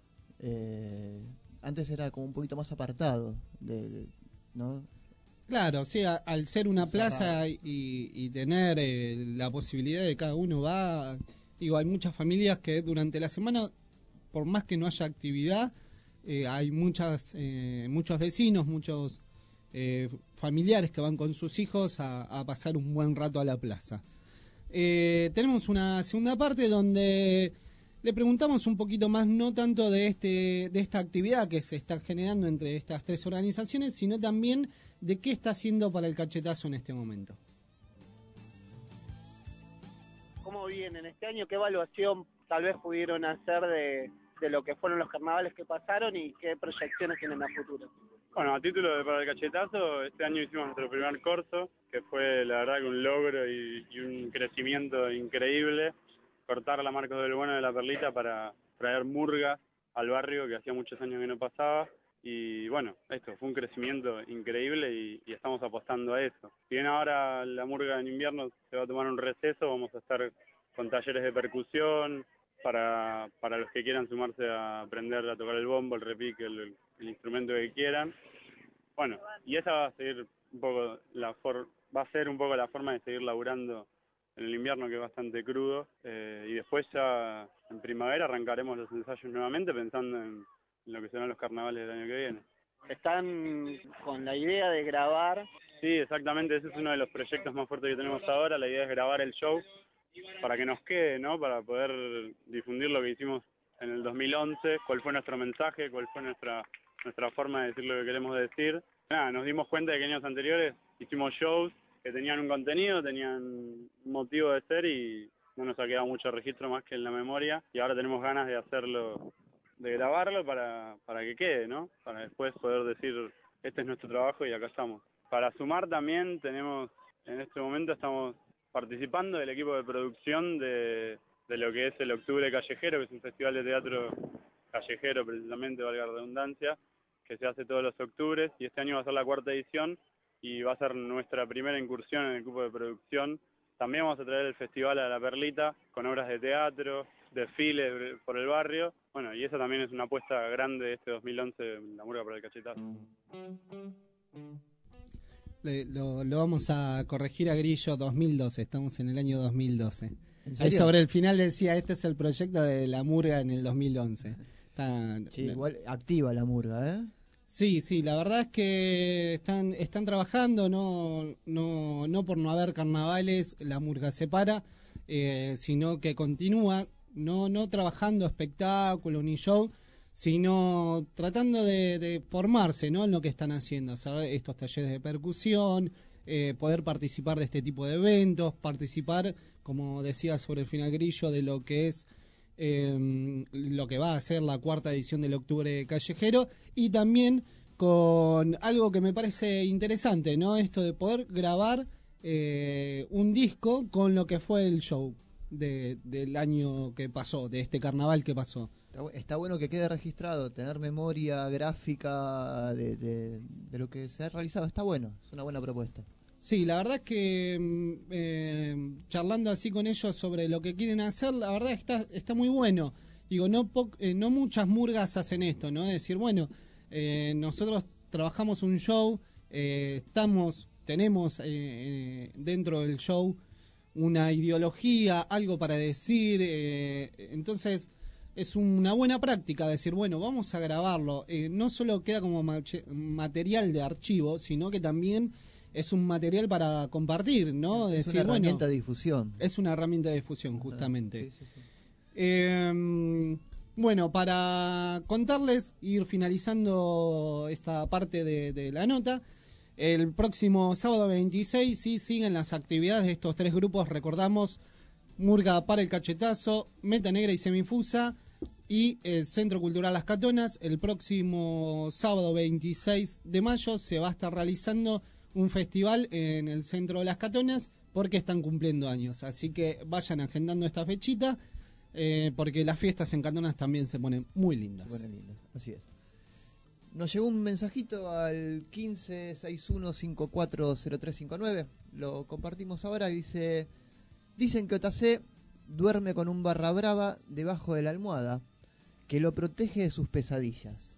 Antes era como un poquito más apartado, ¿no? Claro, o sea, al ser una plaza y tener la posibilidad de cada uno va... Digo, hay muchas familias que durante la semana, por más que no haya actividad, hay muchos vecinos, muchos familiares que van con sus hijos a pasar un buen rato a la plaza. Tenemos una segunda parte donde le preguntamos un poquito más, no tanto de esta actividad que se está generando entre estas tres organizaciones, sino también de qué está haciendo para el cachetazo en este momento. ¿Cómo vienen este año? ¿Qué evaluación tal vez pudieron hacer de lo que fueron los carnavales que pasaron y qué proyecciones tienen a futuro? Bueno, a título de para el cachetazo, este año hicimos nuestro primer corso, que fue la verdad que un logro y un crecimiento increíble. Cortar la Marcos del Bueno de la Perlita para traer murgas al barrio, que hacía muchos años que no pasaba. Y bueno, esto fue un crecimiento increíble y estamos apostando a eso. Si bien ahora la murga en invierno se va a tomar un receso, vamos a estar con talleres de percusión para los que quieran sumarse a aprender a tocar el bombo, el repique, el instrumento que quieran. Bueno, y esa va a ser un poco la forma de seguir laburando en el invierno, que es bastante crudo, y después ya en primavera arrancaremos los ensayos nuevamente pensando en lo que serán los carnavales del año que viene. ¿Están con la idea de grabar? Sí, exactamente, ese es uno de los proyectos más fuertes que tenemos ahora. La idea es grabar el show para que nos quede, ¿no? Para poder difundir lo que hicimos en el 2011, cuál fue nuestro mensaje, cuál fue nuestra forma de decir lo que queremos decir. Nada, nos dimos cuenta de que años anteriores hicimos shows que tenían un contenido, tenían un motivo de ser y no nos ha quedado mucho registro más que en la memoria, y ahora tenemos ganas de hacerlo, de grabarlo para que quede, ¿no? Para después poder decir, este es nuestro trabajo y acá estamos. Para sumar también en este momento estamos participando del equipo de producción de lo que es el Octubre Callejero, que es un festival de teatro callejero, precisamente, valga la redundancia, que se hace todos los octubres, y este año va a ser la 4ª edición y va a ser nuestra primera incursión en el equipo de producción. También vamos a traer el festival a La Perlita con obras de teatro, desfiles por el barrio. Bueno, y esa también es una apuesta grande de este 2011, la murga para el cachetazo. Lo vamos a corregir a Grillo, 2012, estamos en el año 2012. Ahí sobre el final decía, este es el proyecto de la murga en el 2011. Sí, igual activa la murga, ¿eh? Sí, la verdad es que están trabajando, no por no haber carnavales la murga se para, sino que continúa, no trabajando espectáculo ni show, sino tratando de formarse, ¿no? En lo que están haciendo, ¿sabes? Estos talleres de percusión, poder participar de este tipo de eventos, participar, como decía sobre el final Grillo, de lo que es lo que va a ser la 4ª edición del Octubre Callejero, y también con algo que me parece interesante, ¿no? Esto de poder grabar un disco con lo que fue el show del año que pasó, de este carnaval que pasó. Está bueno que quede registrado, tener memoria gráfica de lo que se ha realizado, está bueno, es una buena propuesta. Sí, la verdad es que charlando así con ellos sobre lo que quieren hacer, la verdad está muy bueno. Digo, no muchas murgas hacen esto, ¿no? Es decir, bueno, nosotros trabajamos un show, tenemos dentro del show una ideología, algo para decir, entonces es una buena práctica decir, bueno, vamos a grabarlo. No solo queda como material de archivo, sino que también es un material para compartir, ¿no? Es decir, una herramienta de difusión. Es una herramienta de difusión, justamente. Bueno, para contarles, ir finalizando esta parte de la nota, el próximo sábado 26 sí siguen las actividades de estos tres grupos, recordamos, Murga para el Cachetazo, Meta Negra y Semifusa y el Centro Cultural Las Catonas. El próximo sábado 26 de mayo se va a estar realizando un festival en el Centro de Las Catonas porque están cumpliendo años, así que vayan agendando esta fechita porque las fiestas en Catonas también se ponen muy lindas. Se ponen lindas, así es. Nos llegó un mensajito al 1561540359, lo compartimos ahora y dice: dicen que Otacé duerme con un barra brava debajo de la almohada que lo protege de sus pesadillas.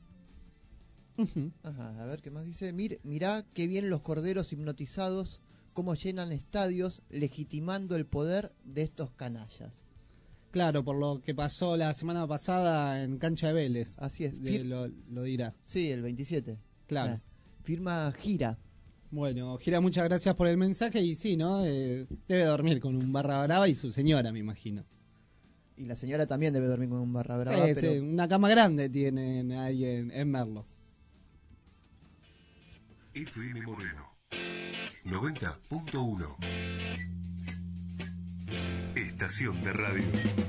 Ajá, a ver qué más dice. Mirá qué bien los corderos hipnotizados, cómo llenan estadios legitimando el poder de estos canallas. Claro, por lo que pasó la semana pasada en Cancha de Vélez. Así es. Lo dirá. Sí, el 27. Claro. Firma Gira. Bueno, Gira, muchas gracias por el mensaje y sí, ¿no? Debe dormir con un barra brava y su señora, me imagino. Y la señora también debe dormir con un barra brava. Sí, pero... sí, una cama grande tienen ahí en Merlo. FM Moreno 90.1 Estación de radio.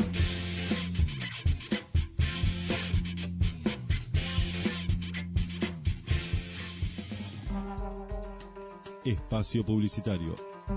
Espacio publicitario.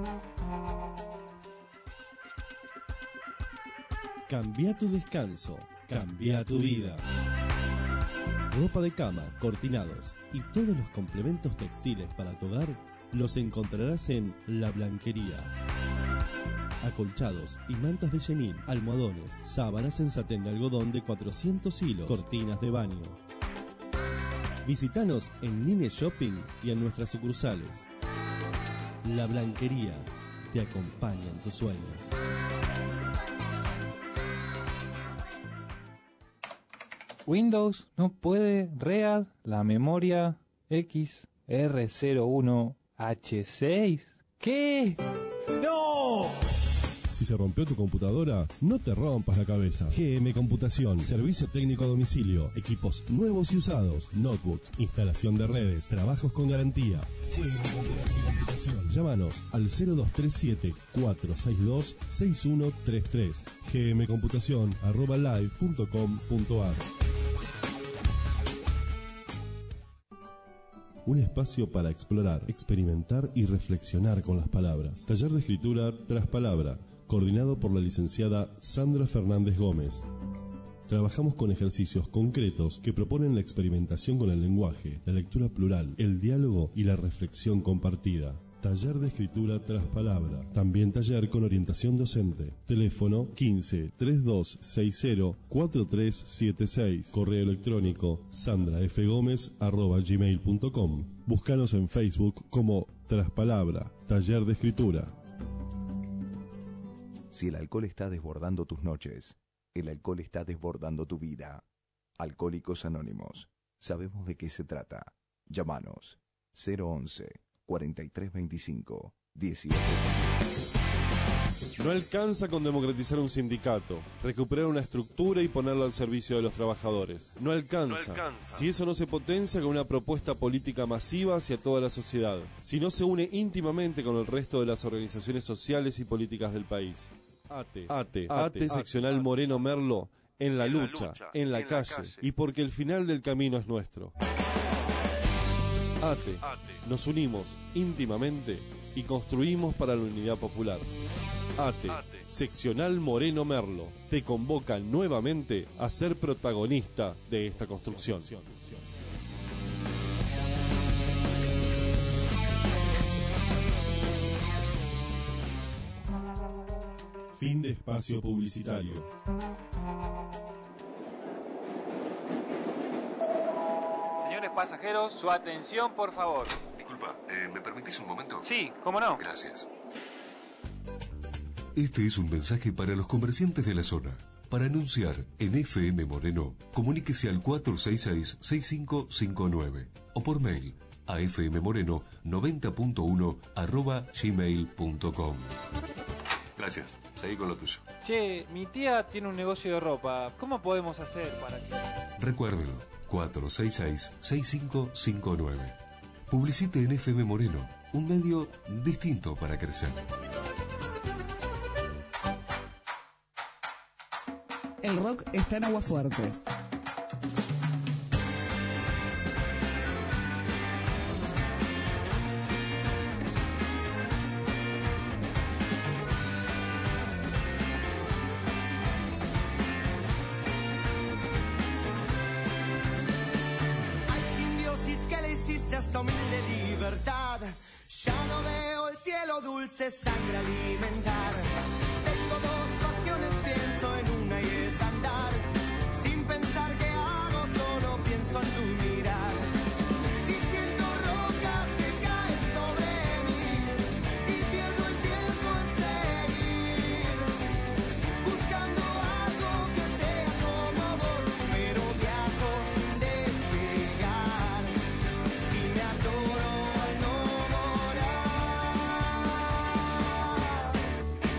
Cambia tu descanso, cambia tu vida. Ropa de cama, cortinados y todos los complementos textiles para tu hogar los encontrarás en La Blanquería. Acolchados y mantas de chenil, almohadones, sábanas en satén de algodón de 400 hilos, cortinas de baño. Visítanos en Line Shopping y en nuestras sucursales. La Blanquería te acompaña en tus sueños. Windows no puede READ la memoria XR01H6. ¿Qué? ¡No! Si se rompió tu computadora, no te rompas la cabeza. GM Computación, servicio técnico a domicilio, equipos nuevos y usados, notebooks, instalación de redes, trabajos con garantía. GM Computación. Llámanos al 0237-462-6133. gmcomputación@live.com.ar. Un espacio para explorar, experimentar y reflexionar con las palabras. Taller de escritura tras palabra, coordinado por la licenciada Sandra Fernández Gómez. Trabajamos con ejercicios concretos que proponen la experimentación con el lenguaje, la lectura plural, el diálogo y la reflexión compartida. Taller de escritura tras palabra. También taller con orientación docente. Teléfono 15 3260 4376. Correo electrónico sandrafgomez@gmail.com. Búscanos en Facebook como Traspalabra, Taller de Escritura. Si el alcohol está desbordando tus noches, el alcohol está desbordando tu vida. Alcohólicos Anónimos. Sabemos de qué se trata. Llámanos 011 4325 18. No alcanza con democratizar un sindicato, recuperar una estructura y ponerla al servicio de los trabajadores. No alcanza. Si eso no se potencia con una propuesta política masiva hacia toda la sociedad. Si no se une íntimamente con el resto de las organizaciones sociales y políticas del país. ATE, seccional Moreno Merlo, en la lucha, en la calle, y porque el final del camino es nuestro. ATE, nos unimos íntimamente y construimos para la unidad popular. ATE, seccional Moreno Merlo, te convoca nuevamente a ser protagonista de esta construcción. Fin de espacio publicitario. Señores pasajeros, su atención, por favor. Disculpa, ¿me permitís un momento? Sí, ¿cómo no? Gracias. Este es un mensaje para los comerciantes de la zona. Para anunciar en FM Moreno, comuníquese al 466-6559 o por mail a fmmoreno90.1@gmail.com. Gracias. Seguí con lo tuyo. Che, mi tía tiene un negocio de ropa. ¿Cómo podemos hacer para que...? Recuérdelo, 466-6559. Publicite en FM Moreno, un medio distinto para crecer. El rock está en Aguafuertes. Hay simbiosis que le hiciste a esta humilde libertad. Ya no veo el cielo dulce sangre alimentar. Tengo dos pasiones, pienso en una y es andar. Sin pensar qué hago, solo pienso en tu mirar. Y siento rocas que caen sobre mí. Y pierdo el tiempo en seguir. Buscando algo que sea como vos. Pero viajo sin despegar. Y me atoro al no morar.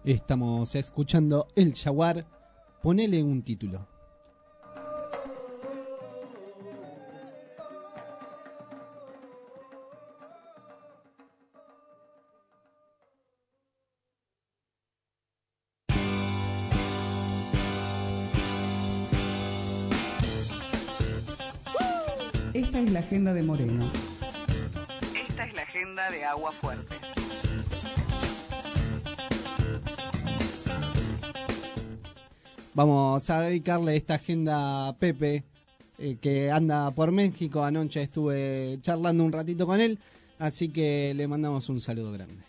Estamos escuchando El Jaguar. Ponele un título. Esta es la agenda de Moreno. Esta es la agenda de Agua Fuerte. Vamos a dedicarle esta agenda a Pepe, que anda por México. Anoche estuve charlando un ratito con él, así que le mandamos un saludo grande.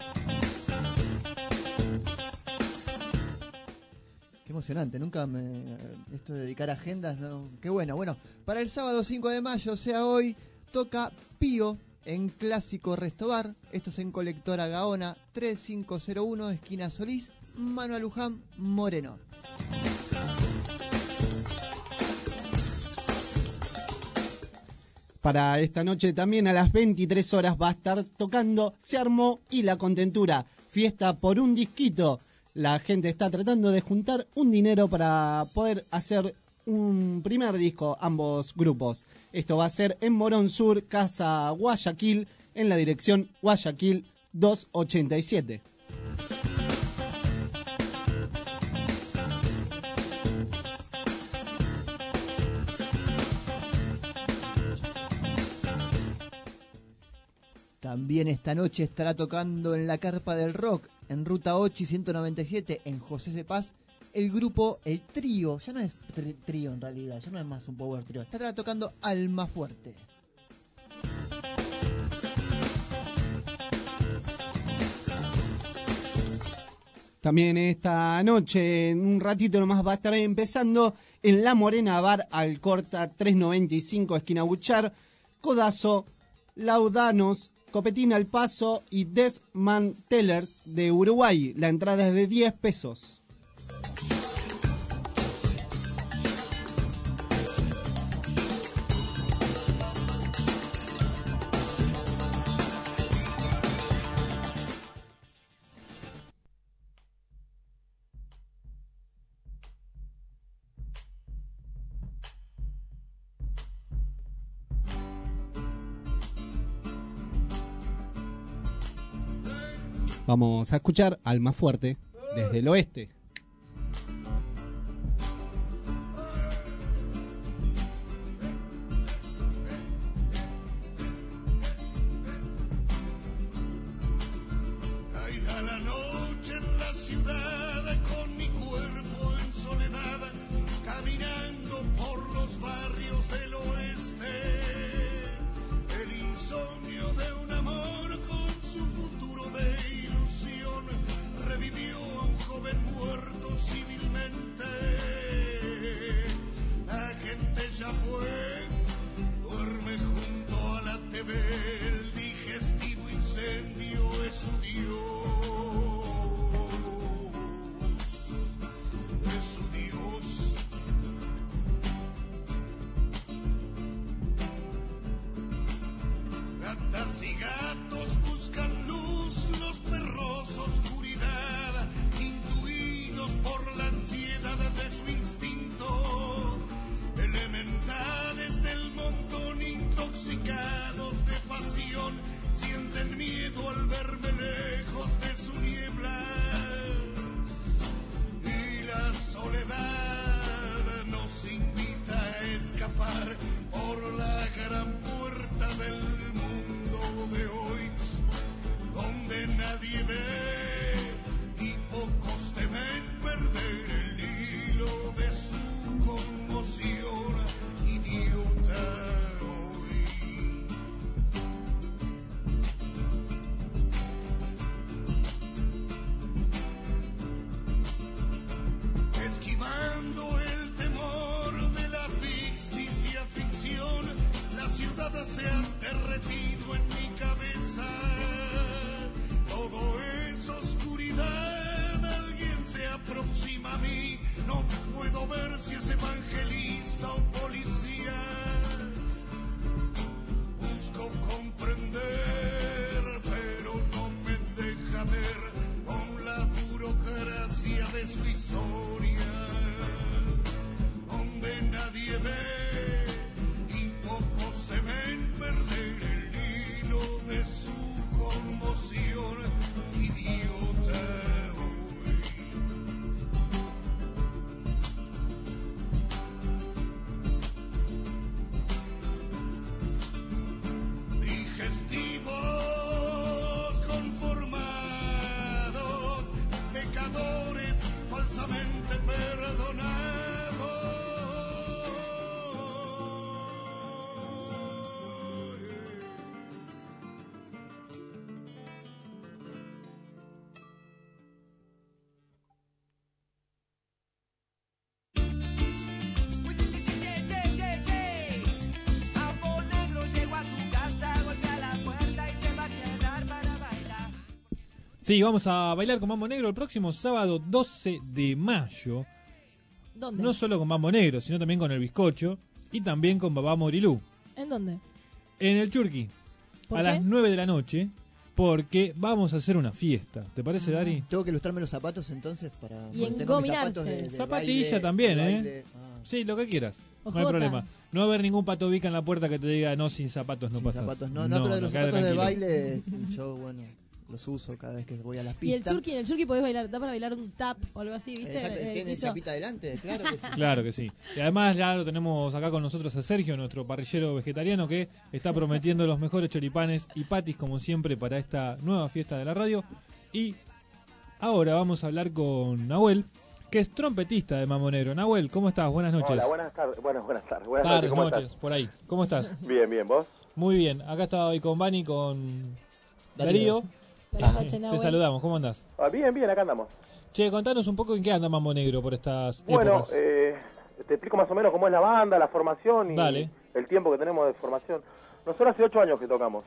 Qué emocionante, esto de dedicar agendas, ¿no? Qué bueno. Bueno, para el sábado 5 de mayo, o sea hoy, toca Pío en Clásico Restobar. Esto es en Colectora Gaona, 3501, esquina Solís, Manuel Luján, Moreno. Para esta noche también a las 23 horas va a estar tocando Se Armó y La Contentura, fiesta por un disquito. La gente está tratando de juntar un dinero para poder hacer un primer disco, ambos grupos. Esto va a ser en Morón Sur, Casa Guayaquil, en la dirección Guayaquil 287. También esta noche estará tocando en la Carpa del Rock, en Ruta 8 y 197, en José C. Paz, el grupo El Trío. Ya no es trío en realidad, ya no es más un power trío. Estará tocando Alma Fuerte. También esta noche, en un ratito nomás, va a estar empezando en La Morena Bar, Alcorta 395, esquina Buchar, Codazo, Laudanos, Copetín al Paso y Desmantelers de Uruguay. La entrada es de 10 pesos. Vamos a escuchar Alma Fuerte desde el oeste. Caída la noche en la ciudad, con mi cuerpo en soledad, caminando por los barrios del oeste. El insomnio de un amor con su futuro de ilusión revivió a un joven muerto civilmente. La gente ya fue, duerme junto a la TV, el digestivo incendio es su Dios, es su Dios. Gatas y gatos buscan luz, los perros oscuridad, intuidos por la ansiedad de su instinto. Elementales del montón intoxicados de pasión, sienten miedo al verme lejos de su niebla. Y la soledad nos invita a escapar por la gran puerta del mundo de hoy, donde nadie ve y pocos temen perder el hilo de su conmoción idiota hoy. Esquivando el temor de la ficticia ficción, la ciudad se ha derretido en mi cabeza. Todo es oscuridad, alguien se aproxima a mí, no puedo ver si es evangelista o policía. Busco comprender, pero no me deja ver con la burocracia Sí, vamos a bailar con Mambo Negro el próximo sábado 12 de mayo. ¿Dónde? No solo con Mambo Negro, sino también con el Bizcocho y también con Babá Morilú. ¿En dónde? En el Churqui, ¿Por a qué? las 9 de la noche, porque vamos a hacer una fiesta. ¿Te parece, Dari? Tengo que ilustrarme los zapatos entonces para... Y porque tengo mis engominarte. zapatos de Zapatilla baile, también, de ¿eh? baile. Sí, lo que quieras. No hay Ojota. problema. No va a haber ningún patobica en la puerta que te diga no, sin zapatos no Sin pasas. zapatos, no, pero de los quédate zapatos de tranquilo. baile, yo, bueno, los uso cada vez que voy a las Y pistas. en el Churqui podés bailar, da para bailar un tap o algo así, ¿viste? Exacto, ¿tiene Hizo- chapita adelante? Claro que sí. Claro que sí. Y además ya lo tenemos acá con nosotros a Sergio, nuestro parrillero vegetariano, que está prometiendo los mejores choripanes y patis, como siempre, para esta nueva fiesta de la radio. Y ahora vamos a hablar con Nahuel, que es trompetista de Mambo Negro. Nahuel, ¿cómo estás? Buenas noches. Hola, buenas tardes. Buenas tardes. Buenas Tardes, ¿cómo noches, estás? por ahí. ¿Cómo estás? Bien, bien, ¿vos? Muy bien. Acá estaba hoy con Vani, con Darío. Buenas noches, Te Nahuel. saludamos, ¿cómo andás? Ah, bien, bien, acá andamos. Che, contanos un poco en qué anda Mambo Negro por estas Bueno, épocas. te explico más o menos cómo es la banda, la formación y Dale. el tiempo que tenemos de formación. Nosotros hace 8 años que tocamos.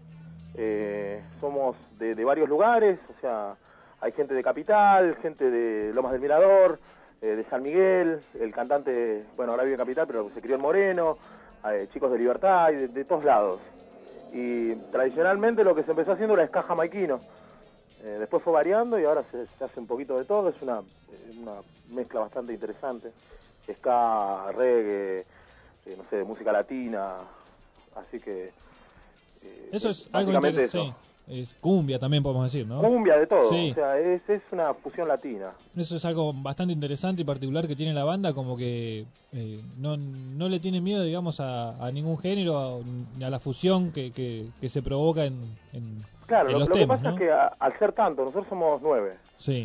Somos de varios lugares, o sea, hay gente de Capital, gente de Lomas del Mirador, de San Miguel, el cantante, bueno, ahora vive en Capital, pero se crió en Moreno, chicos de Libertad y de todos lados. Y tradicionalmente lo que se empezó haciendo era ska jamaiquino. Después fue variando y ahora se hace un poquito de todo. Es una mezcla bastante interesante. Ska, reggae, no sé, música latina. Así que... Eso es algo básicamente interesante. Sí. Es cumbia también podemos decir, ¿no? Cumbia de todo. Sí. O sea, es una fusión latina. Eso es algo bastante interesante y particular que tiene la banda, como que no le tiene miedo, digamos, a ningún género, ni a la fusión que se provoca en Claro, en lo los que temas, pasa ¿no? es que al ser tanto, nosotros somos 9, Sí,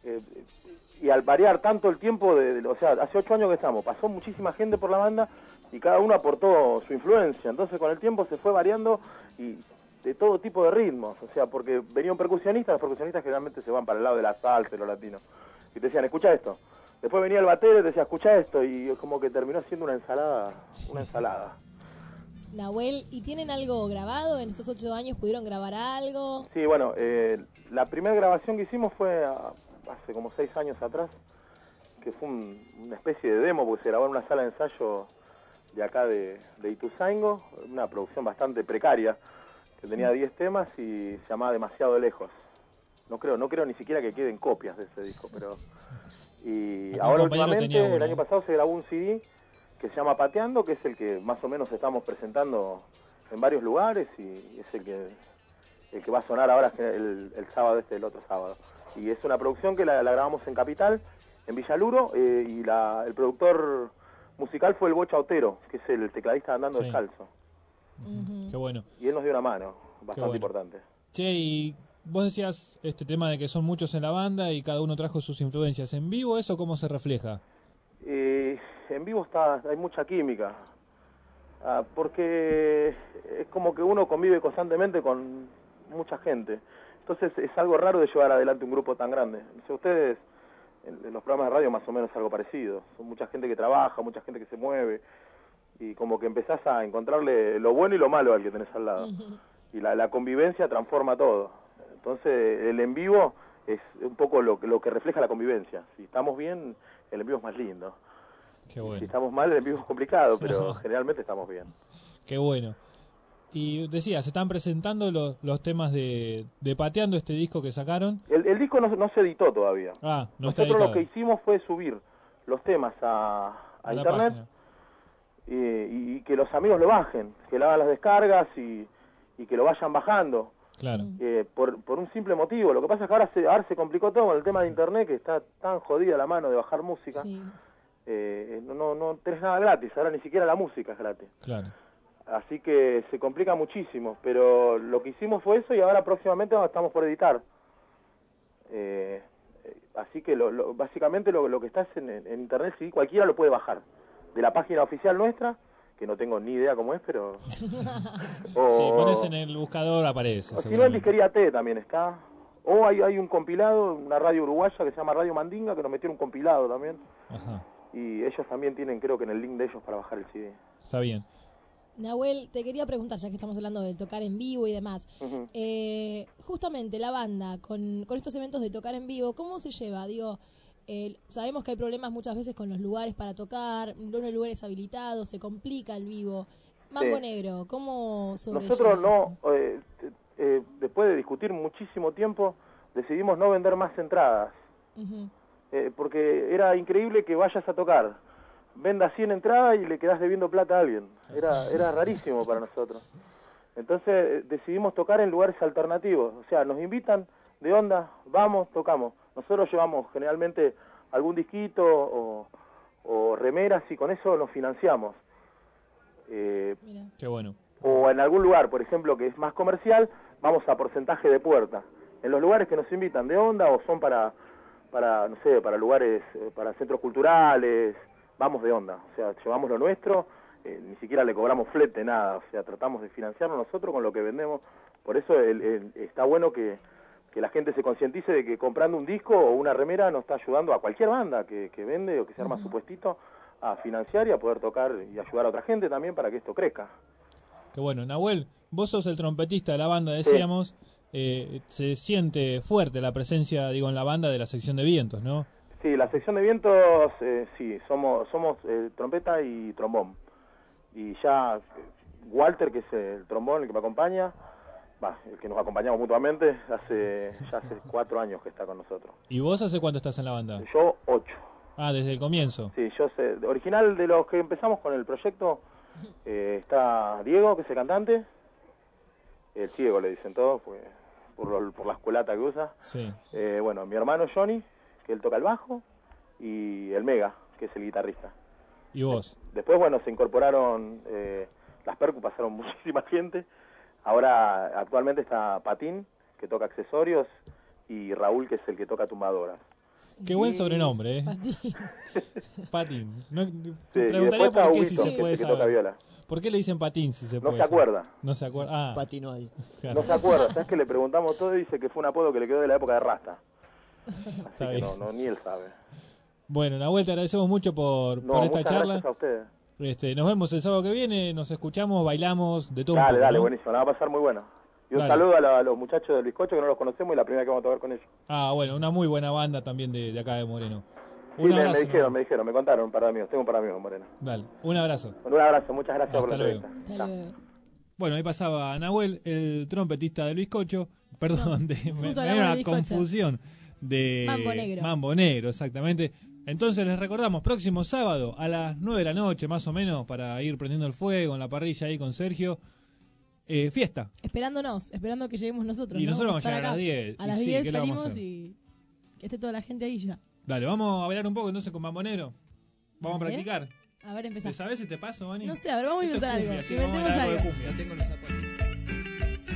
y al variar tanto el tiempo, o sea, hace 8 años que estamos, pasó muchísima gente por la banda y cada uno aportó su influencia, entonces con el tiempo se fue variando y de todo tipo de ritmos, o sea, porque venía un percusionista, los percusionistas generalmente se van para el lado de la salsa, de lo latino, y te decían, escucha esto, después venía el batero y te decía, escucha esto, y como que terminó siendo una ensalada. Nahuel, ¿y tienen algo grabado? ¿En estos 8 años pudieron grabar algo? Sí, bueno, la primera grabación que hicimos fue hace como 6 años atrás, que fue una especie de demo, porque se grabó en una sala de ensayo de acá de Ituzaingo, una producción bastante precaria, que tenía 10 temas y se llamaba Demasiado Lejos. No creo ni siquiera que queden copias de ese disco, pero... Y Acá un ahora compañero últimamente, tenía uno. el año pasado se grabó un CD que se llama Pateando, que es el que más o menos estamos presentando en varios lugares y es el que va a sonar ahora el sábado el otro sábado. Y es una producción que la grabamos en Capital, en Villaluro, y el productor musical fue el Bocha Otero, que es el tecladista de Andando Sí. Descalzo. Qué bueno. Y él nos dio una mano, bastante bueno. importante. Che, y vos decías este tema de que son muchos en la banda y cada uno trajo sus influencias. ¿En vivo eso cómo se refleja? En vivo hay mucha química, porque es como que uno convive constantemente con mucha gente. Entonces es algo raro de llevar adelante un grupo tan grande. O sea, ustedes en los programas de radio más o menos algo parecido. Son mucha gente que trabaja, mucha gente que se mueve y como que empezás a encontrarle lo bueno y lo malo al que tenés al lado. Y la convivencia transforma todo. Entonces el en vivo es un poco lo que refleja la convivencia. Si estamos bien, el en vivo es más lindo. Qué bueno. Si estamos mal, el en vivo es complicado, pero generalmente estamos bien. Qué bueno. Y decía, se están presentando los temas de Pateando, este disco que sacaron. El disco no se editó todavía. Ah, no está Nosotros editado. lo que hicimos fue subir los temas a A la internet página. y que los amigos lo bajen, que le hagan las descargas y que lo vayan bajando. Claro. Por un simple motivo. Lo que pasa es que ahora se complicó todo con el tema de internet, que está tan jodida la mano de bajar música. Sí. No tenés nada gratis, ahora ni siquiera la música es gratis. Claro. Así que se complica muchísimo, pero lo que hicimos fue eso y ahora próximamente estamos por editar. Así que básicamente lo que está es en internet, sí, cualquiera lo puede bajar. De la página oficial nuestra, que no tengo ni idea cómo es, pero... Si pones en el buscador aparece. O si no, en Disquería T también está. O hay un compilado, una radio uruguaya que se llama Radio Mandinga, que nos metieron un compilado también. Ajá. Y ellos también tienen, creo que en el link de ellos para bajar el CD. Está bien. Nahuel, te quería preguntar, ya que estamos hablando de tocar en vivo y demás. Ujú. Justamente la banda, con estos eventos de tocar en vivo, ¿cómo se lleva? Digo, sabemos que hay problemas muchas veces con los lugares para tocar, no hay lugares habilitados, se complica el vivo. Mambo Sí. Negro, ¿cómo sobrelleva Nosotros eso? no, después de discutir muchísimo tiempo, decidimos no vender más entradas. Ujú. Porque era increíble que vayas a tocar, vendas 100 entradas y le quedás debiendo plata a alguien. Era rarísimo para nosotros. Entonces decidimos tocar en lugares alternativos. O sea, nos invitan, de onda, vamos, tocamos. Nosotros llevamos generalmente algún disquito o remeras y con eso nos financiamos. Qué bueno. O en algún lugar, por ejemplo, que es más comercial, vamos a porcentaje de puerta. En los lugares que nos invitan de onda o son para no sé, para lugares, para centros culturales, vamos de onda. O sea, llevamos lo nuestro, ni siquiera le cobramos flete, nada. O sea, tratamos de financiarnos nosotros con lo que vendemos. Por eso está bueno que la gente se concientice de que comprando un disco o una remera nos está ayudando a cualquier banda que vende o que se arma su puestito a financiar y a poder tocar y ayudar a otra gente también para que esto crezca. Qué bueno. Nahuel, vos sos el trompetista de la banda, decíamos. Se siente fuerte la presencia, digo, en la banda de la sección de vientos, ¿no? Sí, la sección de vientos, sí, somos trompeta y trombón. Y ya Walter, que es el trombón, el que me acompaña, el que nos acompañamos mutuamente, ya hace 4 años que está con nosotros. ¿Y vos hace cuánto estás en la banda? Yo 8. Ah, desde el comienzo. Sí, yo sé. Original de los que empezamos con el proyecto está Diego, que es el cantante. El ciego le dicen todos, pues, por la escuelata que usa. Sí. Bueno, mi hermano Johnny, que él toca el bajo, y el Mega, que es el guitarrista. ¿Y vos? Después, bueno, se incorporaron las percus, pasaron muchísima gente. Ahora, actualmente está Patín, que toca accesorios, y Raúl, que es el que toca tumbadoras. Qué buen sobrenombre, ¿eh? Patín. Patín. No, Sí, preguntaría y por qué, después si está se Huguito, puede que toca saber. viola. ¿Por qué le dicen Patín, si se No puede se saber? acuerda. No se acuerda. Ah, Patinó ahí. claro. No se acuerda, ¿sabes que le preguntamos todo y dice que fue un apodo que le quedó de la época de Rasta? Así Está que bien. no, ni él sabe. Bueno, Nahuel, te agradecemos mucho por esta Muchas charla. gracias a ustedes. Nos vemos el sábado que viene, nos escuchamos, bailamos, de todo un Dale, poco, dale, ¿no? buenísimo, la va a pasar muy bueno. Y un Dale. saludo a los muchachos del Bizcocho que no los conocemos y la primera que vamos a tocar con ellos. Ah, bueno, una muy buena banda también de acá de Moreno. Sí, Un me abrazo. dijeron, me contaron un par de amigos, tengo un par de amigos en Moreno. Dale, un abrazo. Bueno, un abrazo, muchas gracias por Hasta la luego. entrevista. Bueno, ahí pasaba Nahuel, el trompetista del Bizcocho. Perdón, me justo dio hablamos una del bizcocho. confusión de Mambo Negro. Mambo Negro, exactamente. Entonces les recordamos, próximo sábado a las 9 de la noche, más o menos, para ir prendiendo el fuego en la parrilla ahí con Sergio. Fiesta. Esperando que lleguemos nosotros. Y ¿no? nosotros vamos a estar llegar a las acá. 10. A las Y sí, 10 ¿qué le vamos a salimos hacer? y que esté toda la gente ahí ya. Dale, vamos a bailar un poco entonces con Mambo Negro. Vamos a Dale. practicar. A ver, empezá. ¿Te sabes si te paso, Vani? No sé, a ver, vamos a Esto es inventar algo. cumbia, sí, vamos a Inventemos bailar algo de algo. cumbia. No tengo los zapatos.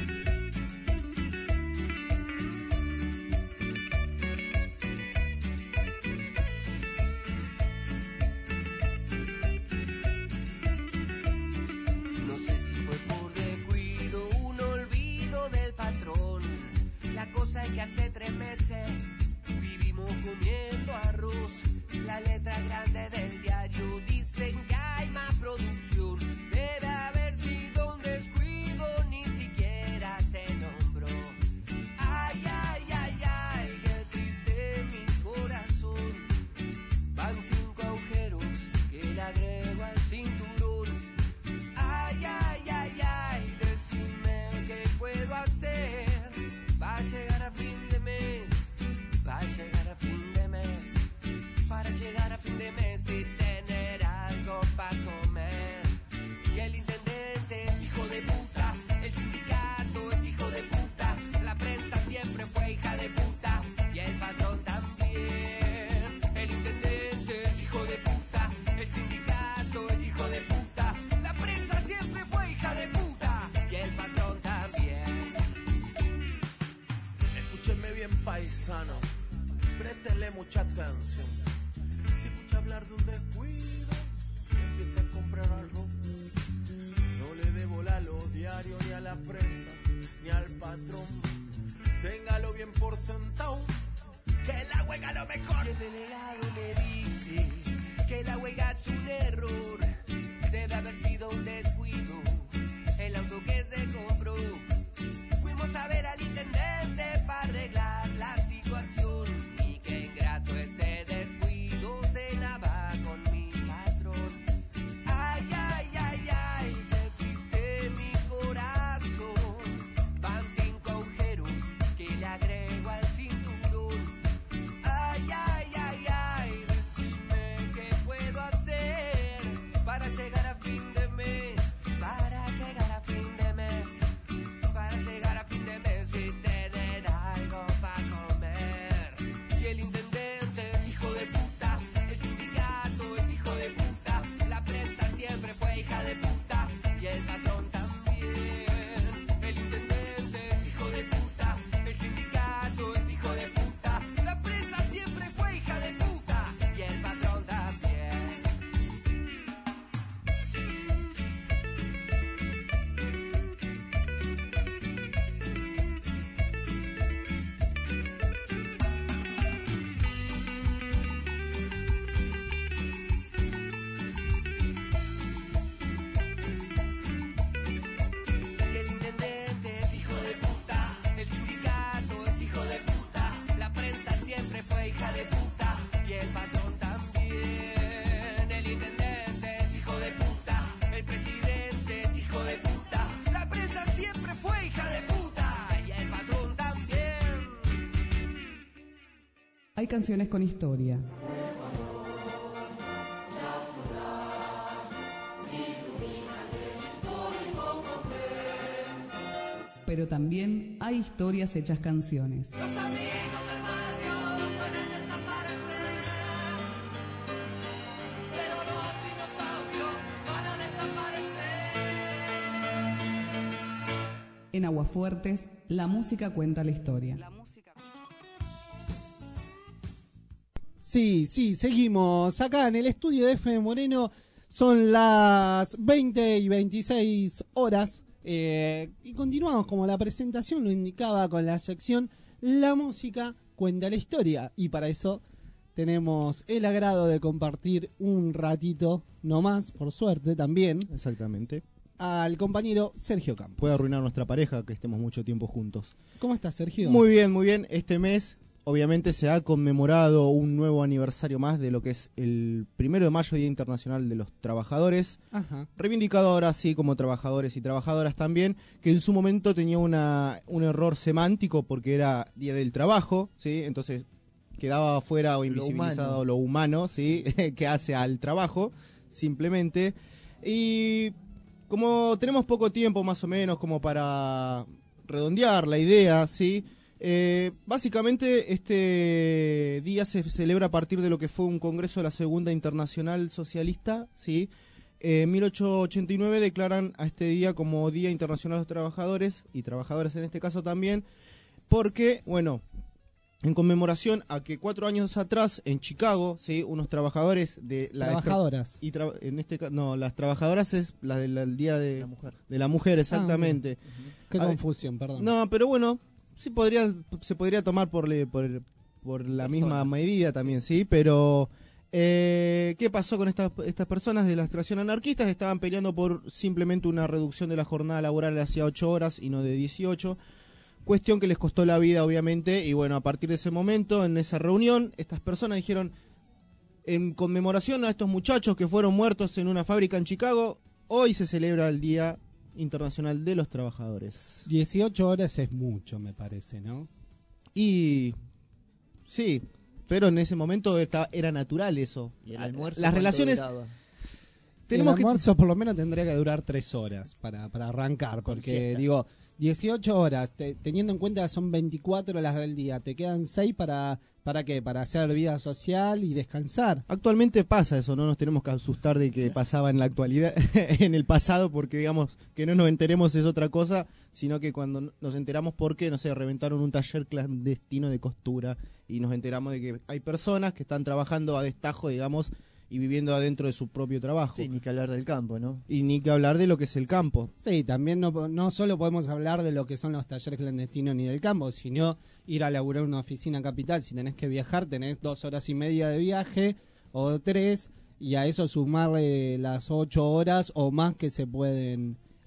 No sé si fue por descuido, un olvido del patrón. La cosa es que hace 3 meses vivimos comiendo arroz. La letra grande del diario dicen que hay más producción. Debe haber sido un descuido, ni siquiera te nombró. Ay, ay, ay, ay, qué triste mi corazón. Van 5 agujeros que le agrego al cinturón. Ay, ay, ay, ay, decime qué puedo hacer. Va a llegar a fin de mes, va a llegar a fin de mes. Para llegar a fin de mes y tener algo para comer. Y el intendente es hijo de puta, el sindicato es hijo de puta, la prensa siempre fue hija de puta y el patrón también. El intendente es hijo de puta, el sindicato es hijo de puta, la prensa siempre fue hija de puta y el patrón también. Escúchenme bien, paisano, préstenle mucha atención. Si escucha hablar de un descuido, empieza a comprar arroz. No le dé bola a los diarios, ni a la prensa, ni al patrón. Téngalo bien por sentado, que la huelga lo mejor. Y el delegado me dice que la huelga es un error, debe haber sido un descuido. el auto que se compró. Fuimos a ver al intendente para arreglar la situación. Y qué ingrato ese descuido, cenaba con mi patrón. Ay, ay, ay, ay, qué triste mi corazón. Van 5 agujeros que le agrego al cinturón. Ay, ay, ay, ay, decime qué puedo hacer para llegar a fin de mes, para llegar a fin de mes, para llegar a fin de mes y tener algo para comer. Y el intendente es hijo de puta, el sindicato es hijo de puta, la prensa siempre fue hija de puta y el patrón también. El intendente es hijo de puta, el sindicato es hijo de puta, la prensa siempre fue hija de puta y el patrón también. Y el intendente es hijo de puta, el sindicato es hijo de puta, la prensa siempre fue hija de puta y el patrón también. El intendente es hijo de puta, el presidente es hijo de puta, la prensa siempre fue hija de puta y el patrón también. Hay canciones con historia. Pero también hay historias hechas canciones. Los amigos del barrio pueden desaparecer, pero los dinosaurios van a desaparecer. En Aguafuertes, la música cuenta la historia. Sí, seguimos acá en el estudio de FM Moreno. Son las 20:26 horas. Y continuamos como la presentación lo indicaba con la sección La música cuenta la historia. Y para eso tenemos el agrado de compartir un ratito, no más, por suerte también. Exactamente. Al compañero Sergio Campos. Puede arruinar nuestra pareja que estemos mucho tiempo juntos. ¿Cómo estás, Sergio? Muy bien, muy bien. Este mes, obviamente, se ha conmemorado un nuevo aniversario más de lo que es el 1 de mayo, Día Internacional de los Trabajadores. Ajá. Reivindicado ahora sí como trabajadores y trabajadoras también, que en su momento tenía un error semántico porque era Día del Trabajo, ¿sí? Entonces quedaba afuera o invisibilizado lo humano, ¿sí? Que hace al trabajo, simplemente. Y como tenemos poco tiempo más o menos como para redondear la idea, ¿sí? Básicamente este día se celebra a partir de lo que fue un congreso de la Segunda Internacional Socialista, ¿sí? En 1889 declaran a este día como Día Internacional de los Trabajadores y Trabajadoras en este caso también, porque, bueno, en conmemoración a que 4 años atrás en Chicago, ¿sí? Unos trabajadores de la trabajadoras en este no, las trabajadoras es la del día de la mujer, exactamente. Qué confusión, perdón. No, pero bueno, sí se podría tomar por la misma medida también, sí, pero ¿qué pasó con estas personas de la extracción anarquistas? Estaban peleando por simplemente una reducción de la jornada laboral hacia 8 horas y no de 18, cuestión que les costó la vida obviamente, y bueno, a partir de ese momento, en esa reunión, estas personas dijeron, en conmemoración a estos muchachos que fueron muertos en una fábrica en Chicago, hoy se celebra el Día Internacional de los Trabajadores. 18 horas es mucho, me parece, ¿no? Y sí, pero en ese momento era natural eso. Y el almuerzo, las relaciones duraba? El almuerzo por lo menos tendría que durar 3 horas para arrancar, porque digo, 18 horas, teniendo en cuenta que son 24 las del día, te quedan 6 ¿para qué? Para hacer vida social y descansar. Actualmente pasa eso, no nos tenemos que asustar de que pasaba en la actualidad, en el pasado, porque digamos que no nos enteremos es otra cosa, sino que cuando nos enteramos porque, no sé, reventaron un taller clandestino de costura y nos enteramos de que hay personas que están trabajando a destajo, digamos, y viviendo adentro de su propio trabajo. Sí, ni que hablar del campo, ¿no? Y ni que hablar de lo que es el campo. Sí, también no solo podemos hablar de lo que son los talleres clandestinos ni del campo, sino ir a laburar en una oficina capital. Si tenés que viajar, tenés 2 horas y media de viaje o 3, y a eso sumarle las 8 horas o más que se pueden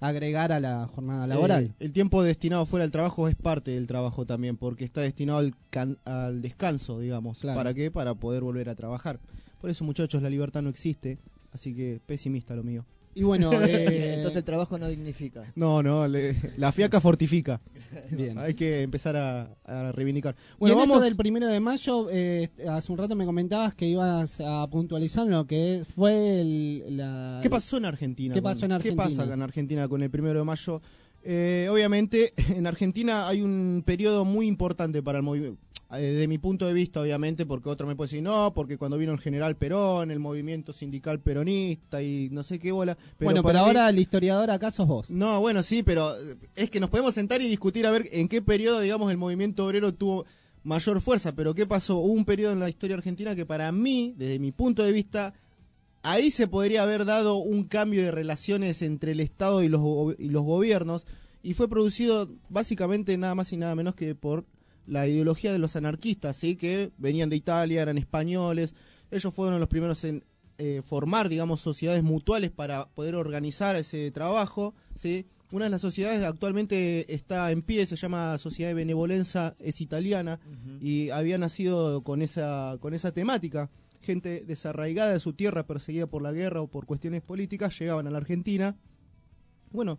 agregar a la jornada laboral. El tiempo destinado fuera del trabajo es parte del trabajo también, porque está destinado al descanso, digamos. Claro. ¿Para qué? Para poder volver a trabajar. Por eso, muchachos, la libertad no existe, así que pesimista lo mío. Y bueno, entonces el trabajo no dignifica. No, la fiaca fortifica. Bien. Hay que empezar a reivindicar. Bueno, vamos del 1 de mayo. Hace un rato me comentabas que ibas a puntualizar lo que fue ¿Qué pasó en Argentina? ¿Qué pasó en Argentina? ¿Qué pasa en Argentina con el 1 de mayo? Obviamente, en Argentina hay un periodo muy importante para el movimiento. De mi punto de vista, obviamente, porque otro me puede decir no, porque cuando vino el general Perón, el movimiento sindical peronista y no sé qué bola. Pero ahora el historiador acá sos vos. No, bueno, sí, pero es que nos podemos sentar y discutir a ver en qué periodo, digamos, el movimiento obrero tuvo mayor fuerza. Pero ¿qué pasó? Hubo un periodo en la historia argentina que para mí, desde mi punto de vista, ahí se podría haber dado un cambio de relaciones entre el Estado y los gobiernos, y fue producido básicamente nada más y nada menos que por la ideología de los anarquistas, ¿sí? Que venían de Italia, eran españoles. Ellos fueron los primeros en formar, digamos, sociedades mutuales para poder organizar ese trabajo, ¿sí? Una de las sociedades actualmente está en pie, se llama Sociedad de Benevolencia, es italiana, y había nacido con esa temática. Gente desarraigada de su tierra, perseguida por la guerra o por cuestiones políticas, llegaban a la Argentina. Bueno,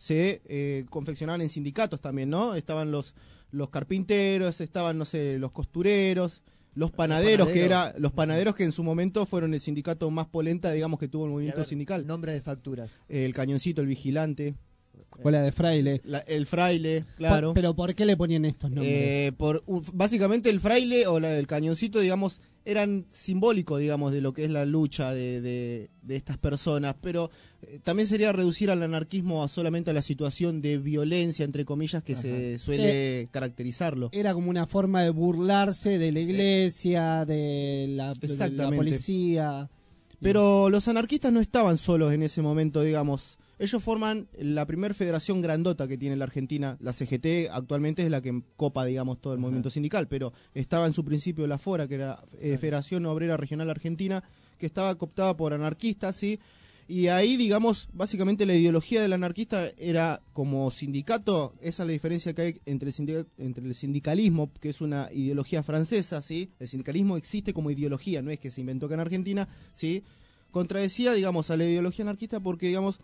se confeccionaban en sindicatos también, ¿no? Estaban los carpinteros, estaban, no sé, los costureros, los panaderos que en su momento fueron el sindicato más polenta, digamos, que tuvo el movimiento sindical. Nombre de facturas. El Cañoncito, el Vigilante. O la de Fraile. El Fraile, claro. Pero ¿por qué le ponían estos nombres? Básicamente el Fraile o el Cañoncito, digamos, eran simbólicos, digamos, de lo que es la lucha de estas personas, pero también sería reducir al anarquismo solamente a la situación de violencia, entre comillas, que se suele caracterizarlo. Era como una forma de burlarse de la iglesia, de la policía. Pero los anarquistas no estaban solos en ese momento, digamos. Ellos forman la primera federación grandota que tiene la Argentina. La CGT actualmente es la que copa, digamos, todo el movimiento sindical, pero estaba en su principio la FORA, que era Federación Obrera Regional Argentina, que estaba cooptada por anarquistas, ¿sí? Y ahí, digamos, básicamente la ideología del anarquista era como sindicato. Esa es la diferencia que hay entre el sindicalismo, que es una ideología francesa, ¿sí? El sindicalismo existe como ideología, no es que se inventó acá en Argentina, ¿sí? Contradecía, digamos, a la ideología anarquista porque, digamos,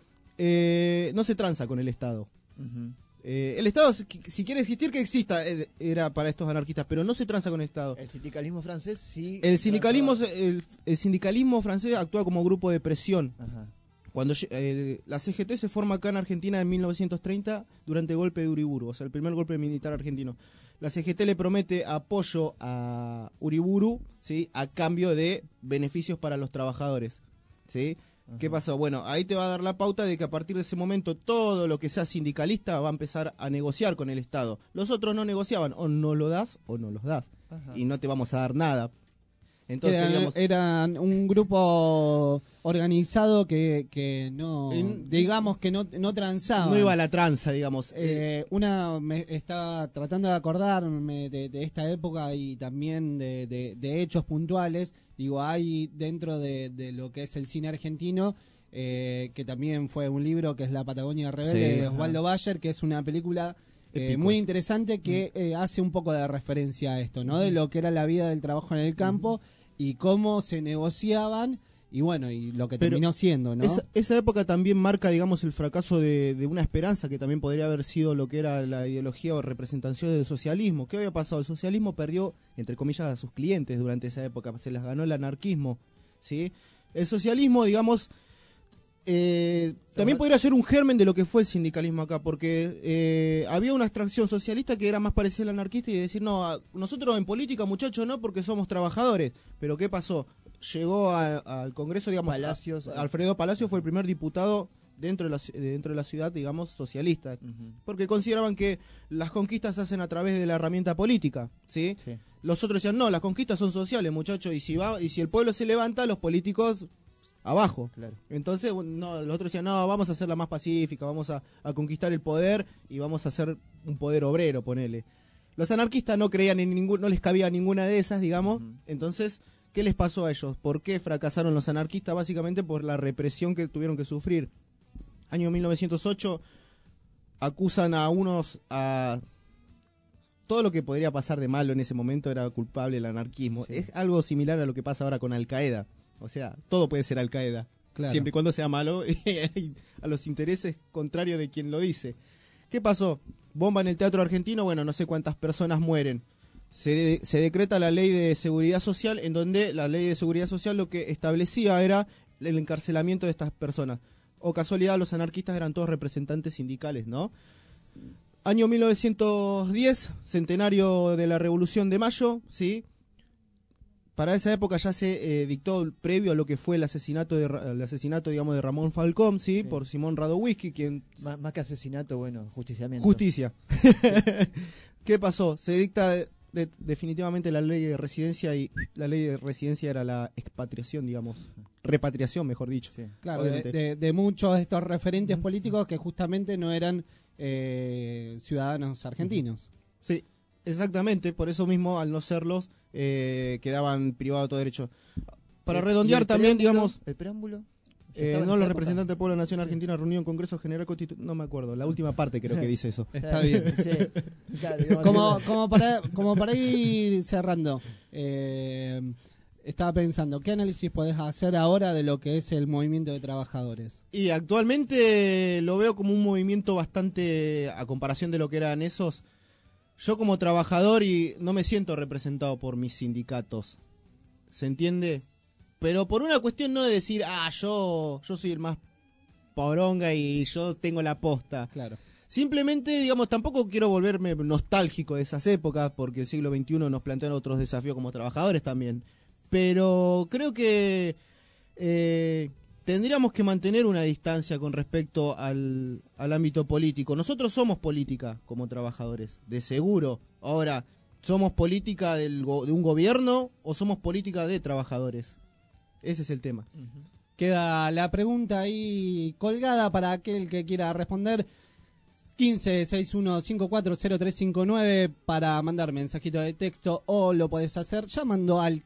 no se tranza con el Estado. El Estado, si quiere existir, que exista, era para estos anarquistas, pero no se tranza con el Estado. El sindicalismo francés sí. El sindicalismo francés actúa como grupo de presión. Cuando la CGT se forma acá en Argentina en 1930 durante el golpe de Uriburu, o sea, el primer golpe militar argentino. La CGT le promete apoyo a Uriburu, ¿sí? A cambio de beneficios para los trabajadores, ¿sí? ¿Qué pasó? Bueno, ahí te va a dar la pauta de que a partir de ese momento todo lo que sea sindicalista va a empezar a negociar con el Estado. Los otros no negociaban, o no lo das o no los das. Y no te vamos a dar nada. Entonces, eran un grupo organizado que no, digamos que no transaba. No iba a la tranza, digamos. Me estaba tratando de acordarme de esta época y también de hechos puntuales. Digo, hay dentro de lo que es el cine argentino, que también fue un libro que es La Patagonia Rebelde, de Osvaldo Bayer, que es una película muy interesante que hace un poco de referencia a esto, ¿no? De lo que era la vida del trabajo en el campo y cómo se negociaban y bueno, y lo que terminó siendo, ¿no? Esa época también marca, digamos, el fracaso de una esperanza que también podría haber sido lo que era la ideología o representación del socialismo. ¿Qué había pasado? El socialismo perdió, entre comillas, a sus clientes durante esa época, se las ganó el anarquismo, ¿sí? El socialismo, digamos, también podría ser un germen de lo que fue el sindicalismo acá, porque había una abstracción socialista que era más parecida al anarquista y decir, no, nosotros en política, muchachos, no, porque somos trabajadores. Pero ¿qué pasó? Llegó al Congreso, digamos, Alfredo Palacios fue el primer diputado dentro de la ciudad, digamos, socialista, porque consideraban que las conquistas se hacen a través de la herramienta política, ¿sí? Los otros decían, no, las conquistas son sociales, muchachos, y si el pueblo se levanta, los políticos abajo. Entonces, no, los otros decían, no, vamos a hacerla más pacífica, vamos a conquistar el poder y vamos a hacer un poder obrero, ponele. Los anarquistas no creían no les cabía ninguna de esas, digamos, entonces, ¿qué les pasó a ellos? ¿Por qué fracasaron los anarquistas? Básicamente por la represión que tuvieron que sufrir. año 1908, acusan a todo lo que podría pasar de malo en ese momento era culpable el anarquismo. Sí. Es algo similar a lo que pasa ahora con Al Qaeda. O sea, todo puede ser Al Qaeda, claro, siempre y cuando sea malo y a los intereses contrarios de quien lo dice. ¿Qué pasó? Bomba en el Teatro Argentino, bueno, no sé cuántas personas mueren. Se decreta la Ley de Seguridad Social, en donde la Ley de Seguridad Social lo que establecía era el encarcelamiento de estas personas. O casualidad, los anarquistas eran todos representantes sindicales, ¿no? Año 1910, centenario de la Revolución de Mayo, ¿sí? Para esa época ya se dictó previo a lo que fue el asesinato, digamos, de Ramón Falcón, ¿sí? Por Simón Radowisky, quien... Más que asesinato, bueno, justiciamiento. Justicia. ¿Qué pasó? Se dicta definitivamente la ley de residencia, y la ley de residencia era la expatriación, digamos, repatriación, mejor dicho. Sí. Claro, de muchos de estos referentes políticos que justamente no eran ciudadanos argentinos. Sí, exactamente, por eso mismo, al no serlos, quedaban privados de todo derecho. Para redondear también, digamos... ¿El preámbulo? No, los representantes del pueblo de la Nación Argentina reunión Congreso General Constitucional, no me acuerdo, la última parte creo que dice eso. Está bien. Sí. Claro, como para ir cerrando, estaba pensando, ¿qué análisis podés hacer ahora de lo que es el movimiento de trabajadores? Y actualmente lo veo como un movimiento bastante, a comparación de lo que eran esos, yo como trabajador y no me siento representado por mis sindicatos, ¿se entiende? Pero por una cuestión no de decir, yo soy el más poronga y yo tengo la posta. Claro. Simplemente, digamos, tampoco quiero volverme nostálgico de esas épocas, porque el siglo XXI nos plantea otros desafíos como trabajadores también. Pero creo que tendríamos que mantener una distancia con respecto al ámbito político. Nosotros somos política como trabajadores, de seguro. Ahora, ¿somos política de un gobierno o somos política de trabajadores? Ese es el tema. Queda la pregunta ahí colgada para aquel que quiera responder. 1561540359 para mandar mensajito de texto, o lo podés hacer llamando al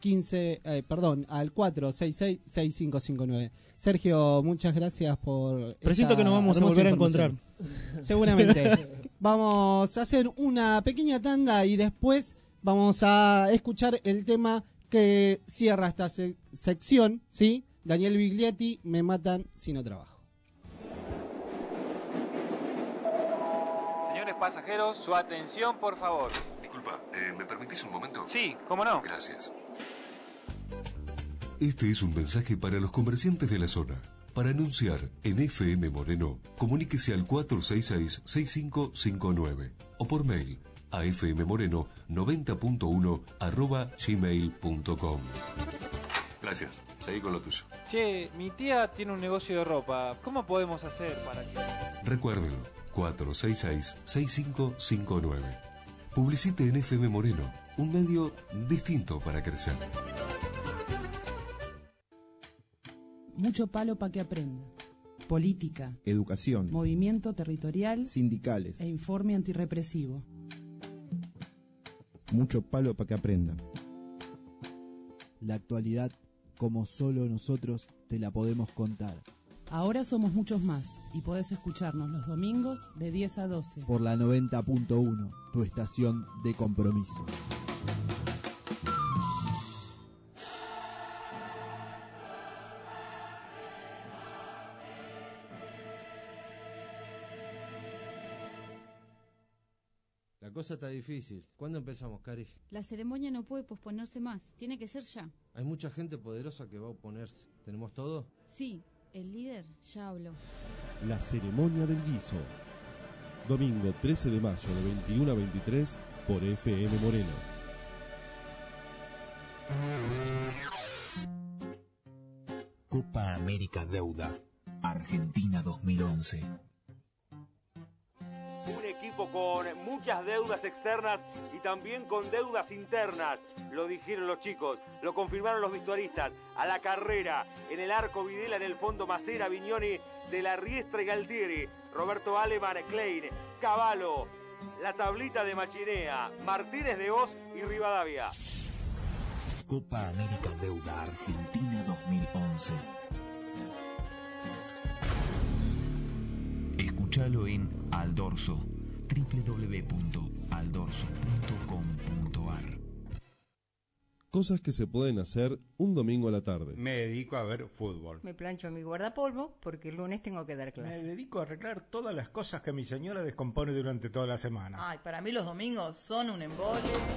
466-6559. Sergio, muchas gracias por... Presiento que nos vamos a volver a encontrar. Seguramente. Vamos a hacer una pequeña tanda y después vamos a escuchar el tema que cierra esta sección, ¿sí? Daniel Biglietti, Me matan si no trabajo. Señores pasajeros, su atención, por favor. Disculpa, ¿me permitís un momento? Sí, ¿cómo no? Gracias. Este es un mensaje para los comerciantes de la zona. Para anunciar en FM Moreno, comuníquese al 466-6559 o por mail a fmmoreno90.1@gmail.com. Gracias, seguí con lo tuyo. Che, mi tía tiene un negocio de ropa. ¿Cómo podemos hacer para que...? Recuérdelo, 466-6559. Publicite en FM Moreno, un medio distinto para crecer. Mucho palo para que aprenda. Política, educación, movimiento territorial, sindicales e informe antirrepresivo. Mucho palo para que aprenda. La actualidad, como solo nosotros te la podemos contar. Ahora somos muchos más y podés escucharnos los domingos de 10 a 12. Por la 90.1, tu estación de compromiso. La cosa está difícil. ¿Cuándo empezamos, Cari? La ceremonia no puede posponerse más. Tiene que ser ya. Hay mucha gente poderosa que va a oponerse. ¿Tenemos todo? Sí, el líder ya habló. La ceremonia del guiso. Domingo 13 de mayo de 21 a 23 por FM Moreno. Copa América Deuda, Argentina 2011. Un equipo con muchas deudas externas y también con deudas internas. Lo dijeron los chicos, lo confirmaron los vestuaristas. A la carrera, en el arco Videla, en el fondo Macera, Vignoni, De la Riestra y Galtieri, Roberto Aleman, Klein, Cavallo, la tablita de Machinea, Martínez de Oz y Rivadavia. Copa América Deuda, Argentina 2011. Escúchalo en Aldorso, www.aldorso.com.ar. Cosas que se pueden hacer un domingo a la tarde. Me dedico a ver fútbol. Me plancho mi guardapolvo porque el lunes tengo que dar clase. Me dedico a arreglar todas las cosas que mi señora descompone durante toda la semana. Ay, para mí los domingos son un embole.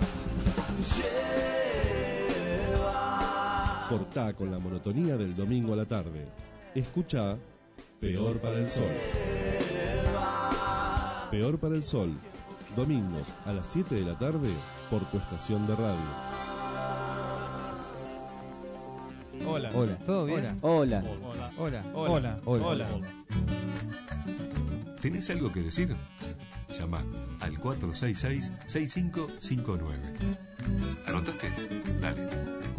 Cortá con la monotonía del domingo a la tarde. Escuchá Peor para el Sol. Peor para el Sol. Domingos a las 7 de la tarde por tu estación de radio. Hola. Hola. ¿Todo bien? Hola. Hola. Hola. Hola. Hola. Hola. ¿Tenés algo que decir? Llama al 466-6559. ¿Anotaste? Dale.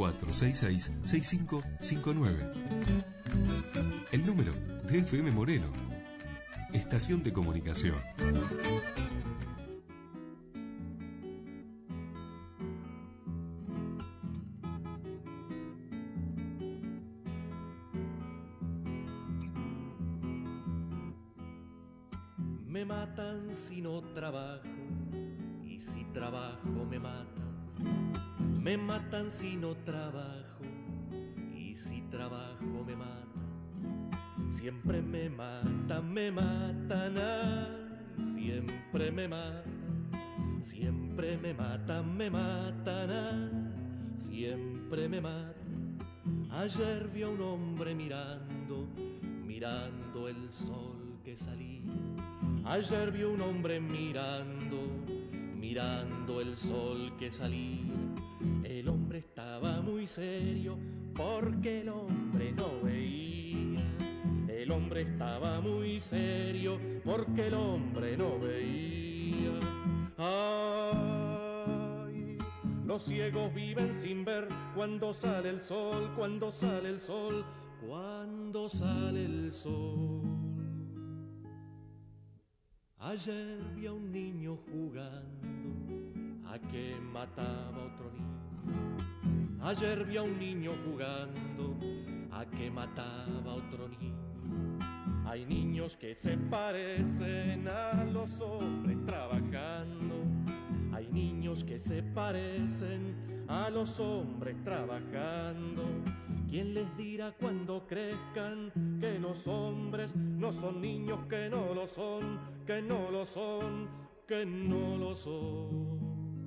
466-6559. El número de FM Moreno. Estación de comunicación. Me matan si no trabajo, y si trabajo me matan. Me matan si no trabajo, y si trabajo me matan. Siempre me matan, ay, siempre me matan. Siempre me matan, ay, siempre me matan. Ayer vi a un hombre mirando el sol que salía. Ayer vi un hombre mirando el sol que salía. El hombre estaba muy serio porque el hombre no veía. El hombre estaba muy serio porque el hombre no veía. Ay, los ciegos viven sin ver cuando sale el sol, cuando sale el sol, cuando sale el sol. Ayer vi a un niño jugando a que mataba a otro niño. Ayer vi a un niño jugando a que mataba a otro niño. Hay niños que se parecen a los hombres trabajando. Hay niños que se parecen a los hombres trabajando. ¿Quién les dirá cuando crezcan que los hombres no son niños, que no lo son, que no lo son, que no lo son?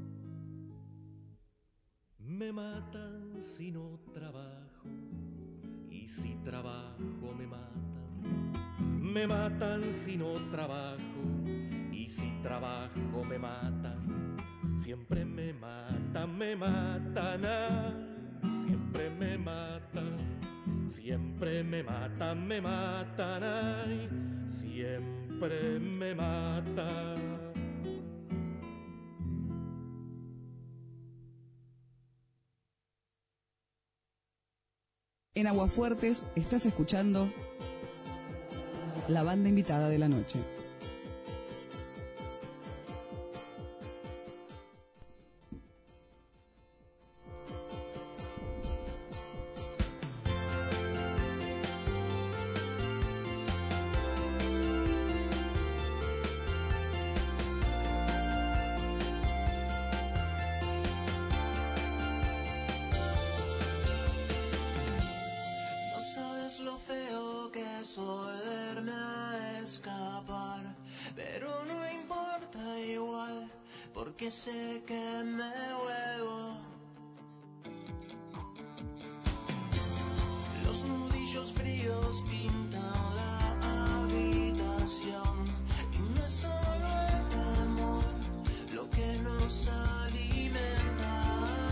Me matan si no trabajo, y si trabajo me matan. Me matan si no trabajo, y si trabajo me matan. Siempre me matan, ay, siempre me matan. Siempre me matan, ay, siempre me matan. En Aguafuertes estás escuchando la banda invitada de la noche. Porque sé que me vuelvo. Los nudillos fríos pintan la habitación. Y no es solo el temor lo que nos alimenta.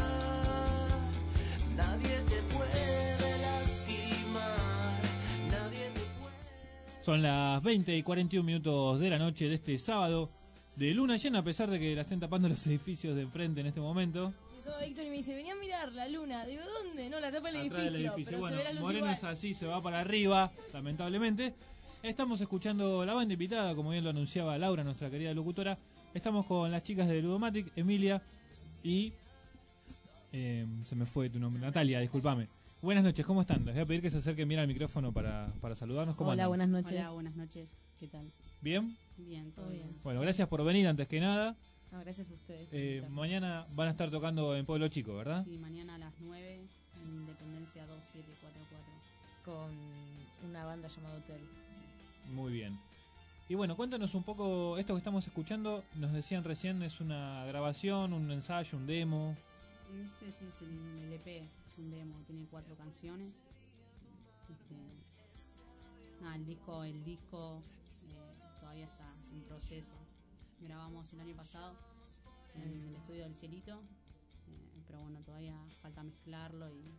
Nadie te puede lastimar. Nadie te puede. Son las 20:41 de la noche de este sábado. De luna llena, a pesar de que la estén tapando los edificios de enfrente en este momento. Me llama Víctor y me dice, vení a mirar la luna. Digo, ¿dónde? No, la tapa el Atrás edificio. del edificio. Pero Bueno, se ve la luz Moreno igual. es así, se va para arriba, lamentablemente. Estamos escuchando la banda invitada, como bien lo anunciaba Laura, nuestra querida locutora. Estamos con las chicas de Ludomatic, Emilia y... se me fue tu nombre, Natalia, discúlpame. Buenas noches, ¿cómo están? Les voy a pedir que se acerquen bien al micrófono para saludarnos. ¿Cómo Hola, andan? buenas noches. Hola, buenas noches. ¿Qué tal? ¿Bien? Bien, todo bien. Bueno, gracias por venir antes que nada. No, gracias a ustedes. Mañana van a estar tocando en Pueblo Chico, ¿verdad? Sí, mañana a las 9 en Independencia 2744. Con una banda llamada Hotel. Muy bien. Y bueno, cuéntanos un poco, esto que estamos escuchando, nos decían recién, es una grabación, un ensayo, un demo. Este sí es el EP, es un demo, tiene 4 canciones. El disco todavía está en proceso. Grabamos el año pasado en el estudio del Cielito, pero bueno, todavía falta mezclarlo y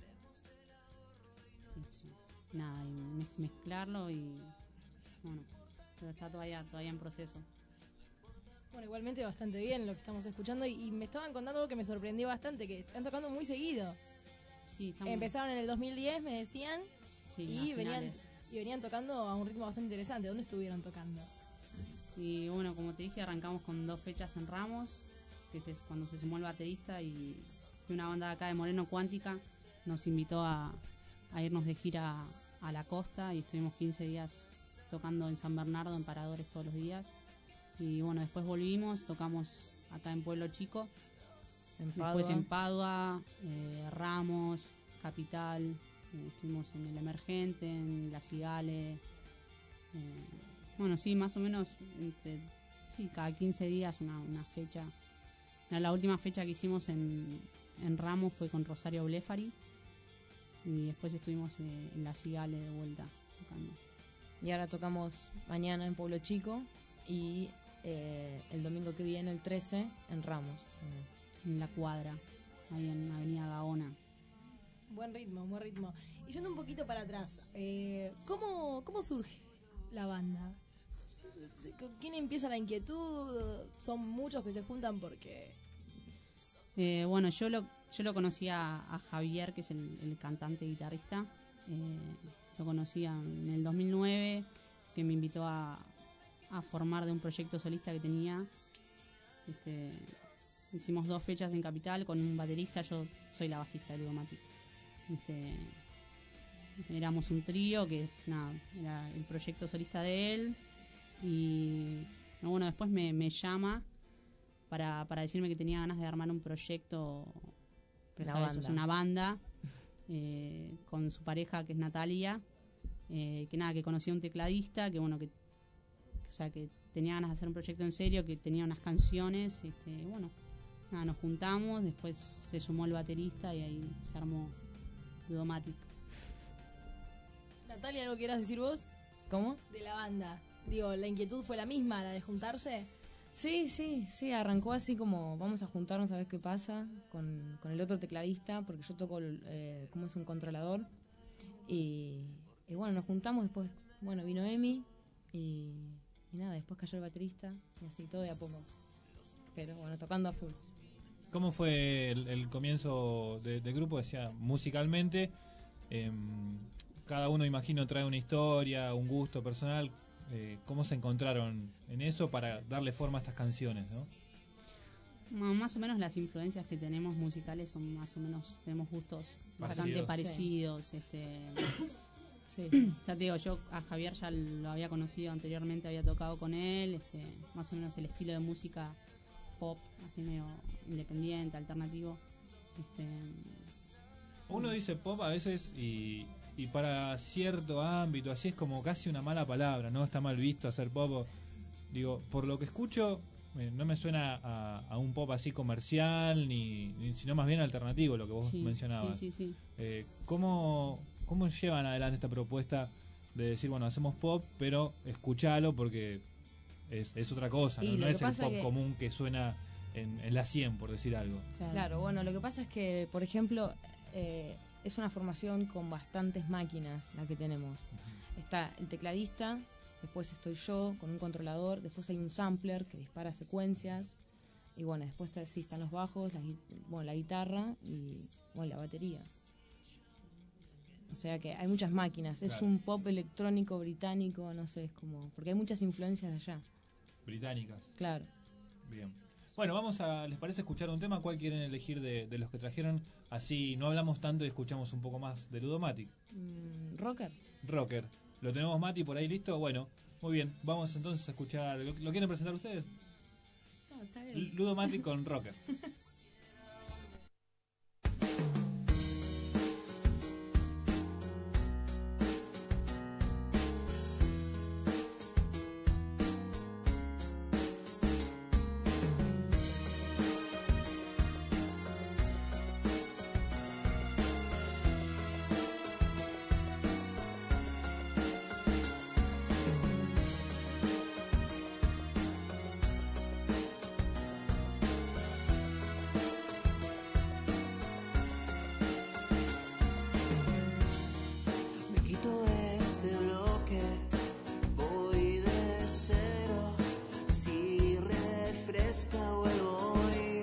mezclarlo y bueno, pero está todavía en proceso. Bueno, igualmente bastante bien lo que estamos escuchando y me estaban contando algo que me sorprendió bastante, que están tocando muy seguido. Sí, empezaron en el 2010, me decían, sí, y venían tocando a un ritmo bastante interesante. ¿Dónde estuvieron tocando? Y bueno, como te dije, arrancamos con 2 fechas en Ramos, que es cuando se sumó el baterista y una banda de acá de Moreno, Cuántica, nos invitó a irnos de gira a la costa y estuvimos 15 días tocando en San Bernardo, en paradores todos los días. Y bueno, después volvimos, tocamos acá en Pueblo Chico, después en Padua, Ramos, Capital, estuvimos en El Emergente, en La Cigale. Bueno, sí, más o menos cada 15 días una fecha. La última fecha que hicimos en Ramos fue con Rosario Blefari y después estuvimos en La Cigale de vuelta tocando. Y ahora tocamos mañana en Pueblo Chico y el domingo que viene, el 13, en Ramos. En La Cuadra, ahí en Avenida Gaona. Buen ritmo. Y yendo un poquito para atrás, ¿cómo surge la banda? ¿Quién empieza la inquietud? ¿Son muchos que se juntan porque...? Bueno, yo lo conocí a Javier, que es el cantante y guitarrista. Lo conocí en el 2009, que me invitó a formar de un proyecto solista que tenía. Hicimos 2 fechas en Capital con un baterista. Yo soy la bajista de Ludomatic. Éramos un trío que era el proyecto solista de él. Y bueno, después me llama para decirme que tenía ganas de armar un proyecto, una banda con su pareja, que es Natalia, que conocía un tecladista, que tenía ganas de hacer un proyecto en serio, que tenía unas canciones. Nos juntamos, después se sumó el baterista y ahí se armó Ludomatic. Natalia, ¿algo quieras decir vos? ¿Cómo? De la banda. Digo, ¿la inquietud fue la misma, la de juntarse? Sí, arrancó así como vamos a juntarnos a ver qué pasa con el otro tecladista, porque yo toco como es un controlador. Y bueno, nos juntamos, después vino Emi y después cayó el baterista y así todo de a poco. Pero bueno, tocando a full. ¿Cómo fue el comienzo del grupo? Decía, musicalmente, cada uno, imagino, trae una historia, un gusto personal. ¿Cómo se encontraron en eso para darle forma a estas canciones, no? Más o menos las influencias que tenemos musicales son más o menos, tenemos gustos bastante parecidos. Sí. Ya te digo, yo a Javier ya lo había conocido anteriormente, había tocado con él, más o menos el estilo de música pop, así medio independiente, alternativo. Uno dice pop a veces y para cierto ámbito, así es como casi una mala palabra, ¿no? Está mal visto hacer pop. Digo, por lo que escucho, no me suena a un pop así comercial, sino más bien alternativo, lo que vos mencionabas. Sí. ¿Cómo llevan adelante esta propuesta de decir, bueno, hacemos pop, pero escuchalo porque es otra cosa, ¿no? No es el pop común que suena en la 100, por decir algo. Claro, bueno, lo que pasa es que, por ejemplo, es una formación con bastantes máquinas la que tenemos. Uh-huh. Está el tecladista, después estoy yo con un controlador, después hay un sampler que dispara secuencias, y bueno, después están los bajos, la guitarra y la batería. O sea que hay muchas máquinas. Claro. Es un pop electrónico británico, no sé, es como... Porque hay muchas influencias de allá. Británicas. Claro. Bien. Bueno, ¿les parece escuchar un tema? ¿Cuál quieren elegir de los que trajeron? Así no hablamos tanto y escuchamos un poco más de Ludomatic. Rocker. Lo tenemos, Mati, por ahí listo. Bueno, Muy bien, vamos entonces a escuchar. ¿Lo quieren presentar ustedes? No, está bien. Ludomatic con Rocker. Me quito este bloque, voy de cero, si refresca vuelvo hoy.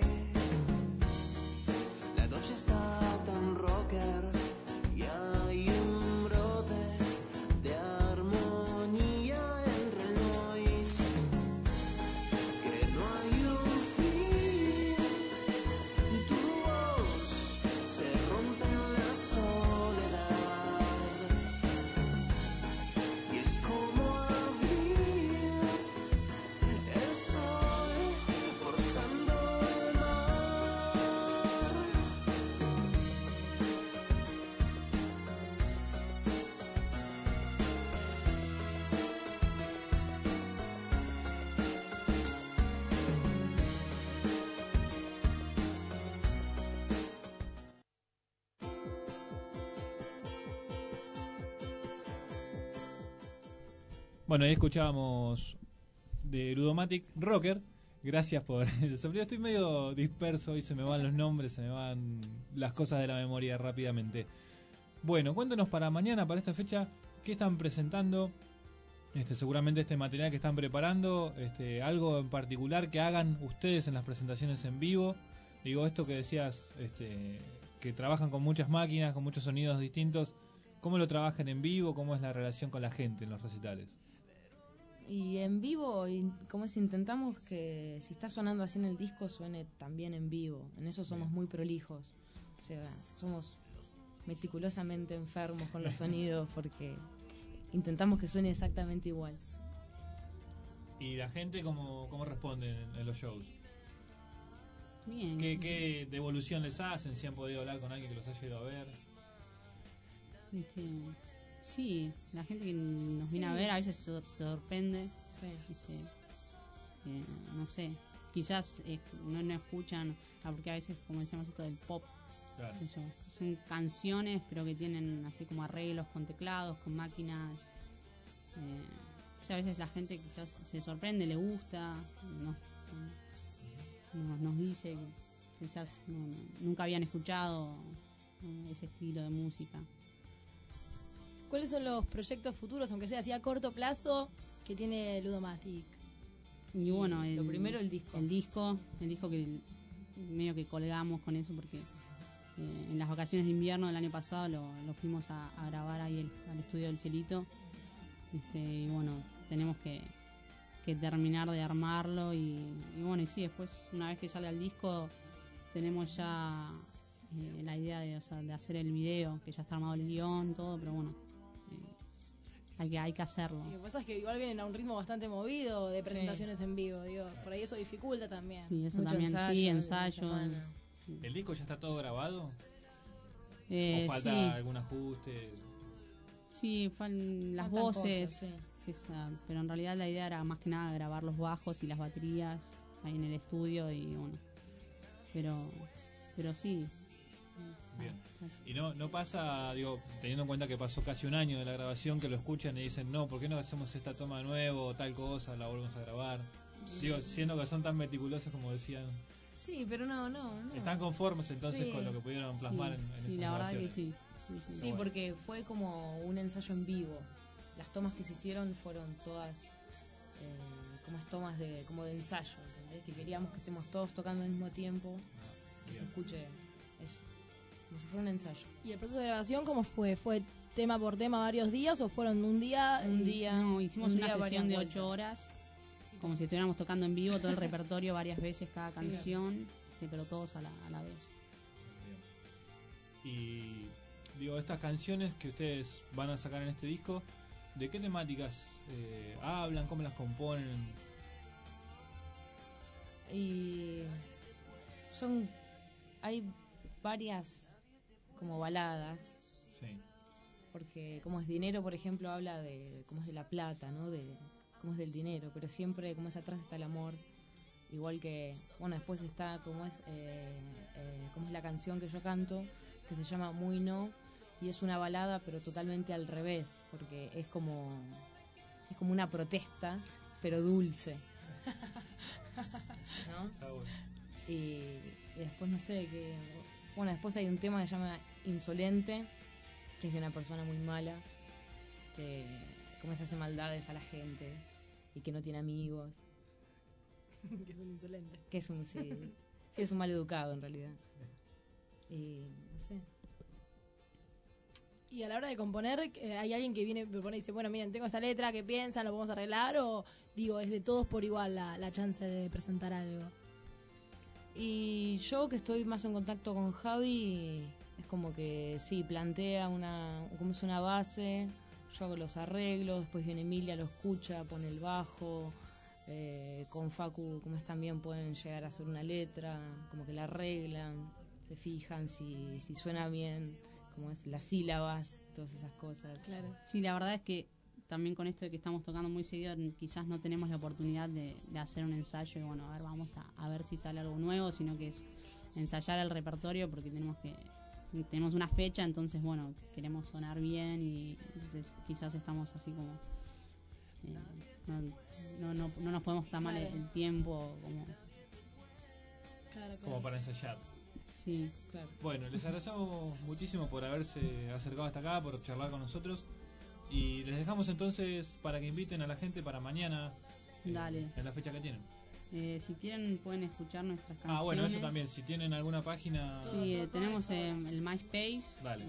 La noche está tan rocker y hay un brote de armonía entre el noise, que no hay un fin, tu voz se rompe en la soledad. Y es como abrir el sol forzando el mar. Bueno, ahí escuchábamos de Ludomatic Rocker. Gracias por el sonido. Estoy medio disperso y se me van los nombres, se me van las cosas de la memoria rápidamente. Bueno, cuéntenos para mañana, para esta fecha, ¿qué están presentando? Seguramente este material que están preparando, algo en particular que hagan ustedes en las presentaciones en vivo. Digo, esto que decías, que trabajan con muchas máquinas, con muchos sonidos distintos. ¿Cómo lo trabajan en vivo? ¿Cómo es la relación con la gente en los recitales? Y en vivo, como es, intentamos que si está sonando así en el disco suene también en vivo. En eso somos muy prolijos. O sea, somos meticulosamente enfermos con los sonidos porque intentamos que suene exactamente igual. ¿Y la gente cómo responde en los shows? Bien. ¿Qué devolución les hacen? ¿Si han podido hablar con alguien que los haya ido a ver? Sí, la gente que nos viene a ver a veces se sorprende. No sé, quizás no escuchan, porque a veces, como decíamos, esto del pop, claro, son canciones, pero que tienen así como arreglos con teclados, con máquinas. O sea, a veces la gente quizás se sorprende, le gusta, nos dice que quizás nunca habían escuchado ese estilo de música. ¿Cuáles son los proyectos futuros, aunque sea así a corto plazo, que tiene Ludomatic? Y bueno, lo primero, el disco. El disco que medio que colgamos con eso porque en las vacaciones de invierno del año pasado lo fuimos a grabar ahí al estudio del Cielito. Y bueno, tenemos que terminar de armarlo y bueno, y sí, después una vez que salga el disco tenemos ya la idea de hacer el video, que ya está armado el guión, todo, pero bueno, hay que hacerlo. Lo que pasa es que igual vienen a un ritmo bastante movido de presentaciones en vivo, digo, por ahí eso dificulta también. Sí, eso mucho también, ensayos. ¿El disco ya está todo grabado? ¿O falta algún ajuste? Sí, las voces, cosas, pero en realidad la idea era más que nada grabar los bajos y las baterías ahí en el estudio y bueno, pero sí. Bien. Y no pasa, digo, teniendo en cuenta que pasó casi un año de la grabación, que lo escuchan y dicen, no, ¿por qué no hacemos esta toma de nuevo o tal cosa, la volvemos a grabar? Digo, siendo que son tan meticulosos como decían. Sí, pero no. ¿Están conformes entonces con lo que pudieron plasmar en esas la verdad que sí. Sí, porque fue como un ensayo en vivo. Las tomas que se hicieron fueron todas como tomas de ensayo, ¿entendés? Que queríamos que estemos todos tocando al mismo tiempo, que se escuche eso, como si fuera un ensayo. ¿Y el proceso de grabación cómo fue? ¿Fue tema por tema varios días o fueron un día? No, hicimos una sesión de 8 horas, como si estuviéramos tocando en vivo todo el repertorio varias veces cada canción, pero todos a la vez. Y digo, estas canciones que ustedes van a sacar en este disco, ¿De qué temáticas hablan? ¿Cómo las componen? Y hay varias como baladas. Sí. Porque como es dinero, por ejemplo, habla de cómo es de la plata, ¿no? De cómo es del dinero, pero siempre como es atrás está el amor. Igual que, bueno, después está como es la canción que yo canto, que se llama Muy No, y es una balada pero totalmente al revés, porque es como una protesta, pero dulce. ¿No? Está bueno. Y después no sé, después hay un tema que se llama Insolente, que es de una persona muy mala, que como se hace maldades a la gente y que no tiene amigos. Que es un insolente. Que es un, sí, es un maleducado en realidad. Y no sé. Y a la hora de componer, ¿hay alguien que viene, propone y dice, bueno, miren, tengo esta letra, ¿qué piensan? ¿Lo podemos arreglar? O digo, es de todos por igual la chance de presentar algo. Y yo que estoy más en contacto con Javi, es como que sí, plantea como es una base, yo hago los arreglos, después viene Emilia, lo escucha, pone el bajo, con Facu como es también pueden llegar a hacer una letra, como que la arreglan, se fijan si suena bien, como es las sílabas, todas esas cosas. Claro. Sí, la verdad es que también con esto de que estamos tocando muy seguido, quizás no tenemos la oportunidad de hacer un ensayo y bueno, a ver, vamos a ver si sale algo nuevo, sino que es ensayar el repertorio porque tenemos una fecha, entonces bueno, queremos sonar bien y entonces quizás estamos así como no nos podemos tomar el tiempo como para ensayar. Sí, claro. Bueno, les agradecemos muchísimo por haberse acercado hasta acá, por charlar con nosotros. Y les dejamos entonces para que inviten a la gente para mañana. Dale. En la fecha que tienen. Si quieren pueden escuchar nuestras canciones. Ah, bueno, eso también. Si tienen alguna página. Sí, tenemos el MySpace. Dale.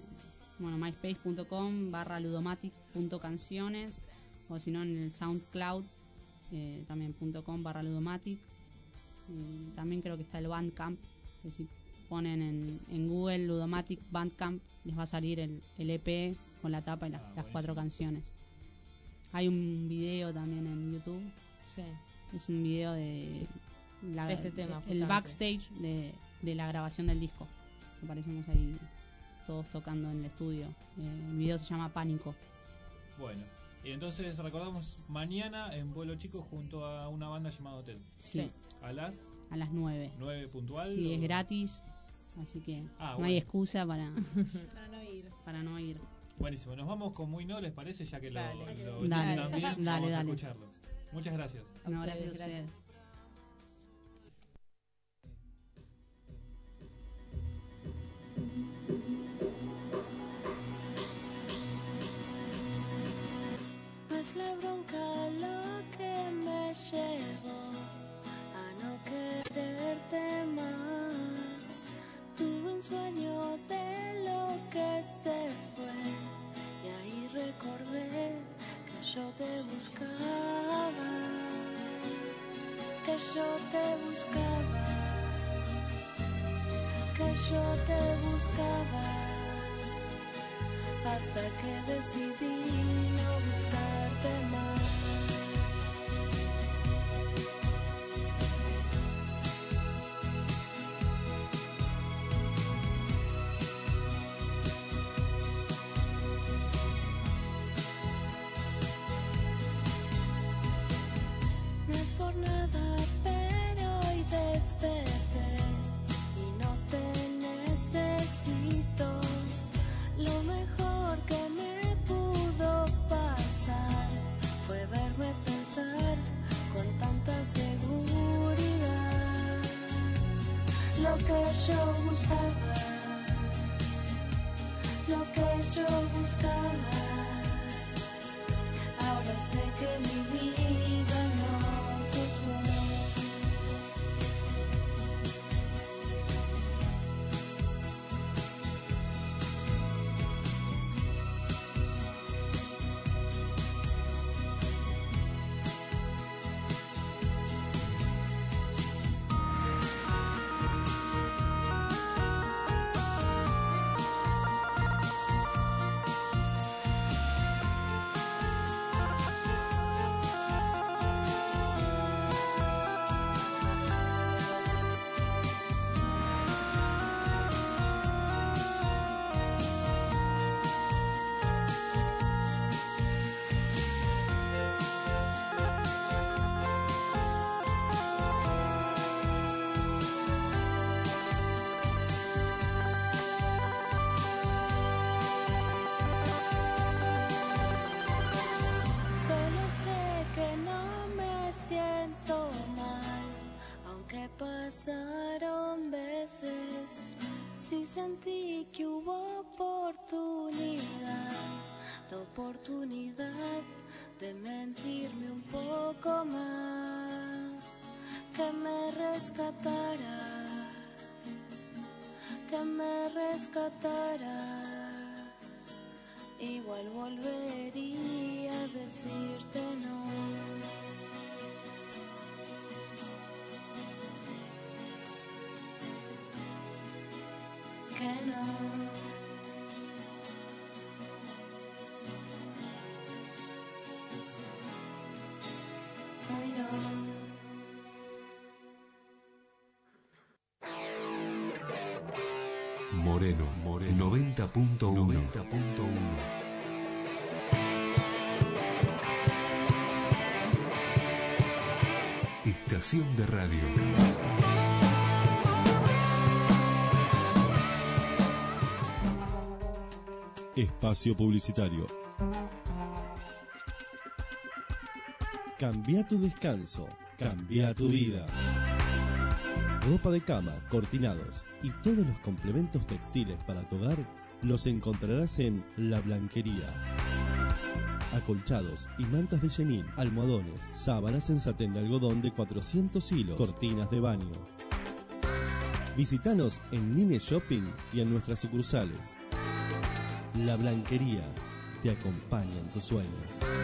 myspace.com/ludomatic.canciones o si no en el SoundCloud también .com/ludomatic. También creo que está el Bandcamp, que si ponen en Google Ludomatic Bandcamp les va a salir el EP con la tapa y las 4 canciones. Hay un video también en YouTube. Sí. Es un video de este tema, el backstage de la grabación del disco. Aparecemos ahí todos tocando en el estudio. El video se llama Pánico. Bueno, y entonces recordamos mañana en Vuelo Chico junto a una banda llamada Hotel. Sí. A las 9. 9 puntual. Sí, es gratis. Así que no hay excusa para no ir. Buenísimo, nos vamos con Muy No, ¿les parece? Ya que lo Dale. también, Dale, vamos a dale. escucharlos. Muchas gracias. No, gracias a ustedes. No es la bronca lo que me llevó a no quererte más. Tuve un sueño de lo que se fue y ahí recordé que yo te buscaba, que yo te buscaba, que yo te buscaba, hasta que decidí no buscarte más. No es por nada, pero hoy desperté y no te necesito. Lo mejor que me pudo pasar fue verme pensar con tanta seguridad. Lo que yo buscaba, lo que yo buscaba. Ahora sé que mi vida no sos vos. sentí que hubo oportunidad, la oportunidad de mentirme un poco más, que me rescatara, que me rescataras. Igual volvería a decirte no. Que no. Hoy no. Moreno 90.1. Estación de radio. Espacio publicitario. Cambia tu descanso, cambia tu vida. Ropa de cama, cortinados y todos los complementos textiles para tu hogar los encontrarás en La Blanquería. Acolchados y mantas de chenil, almohadones, sábanas en satén de algodón de 400 hilos, cortinas de baño. Visítanos en Nine Shopping y en nuestras sucursales. La Blanquería te acompaña en tus sueños.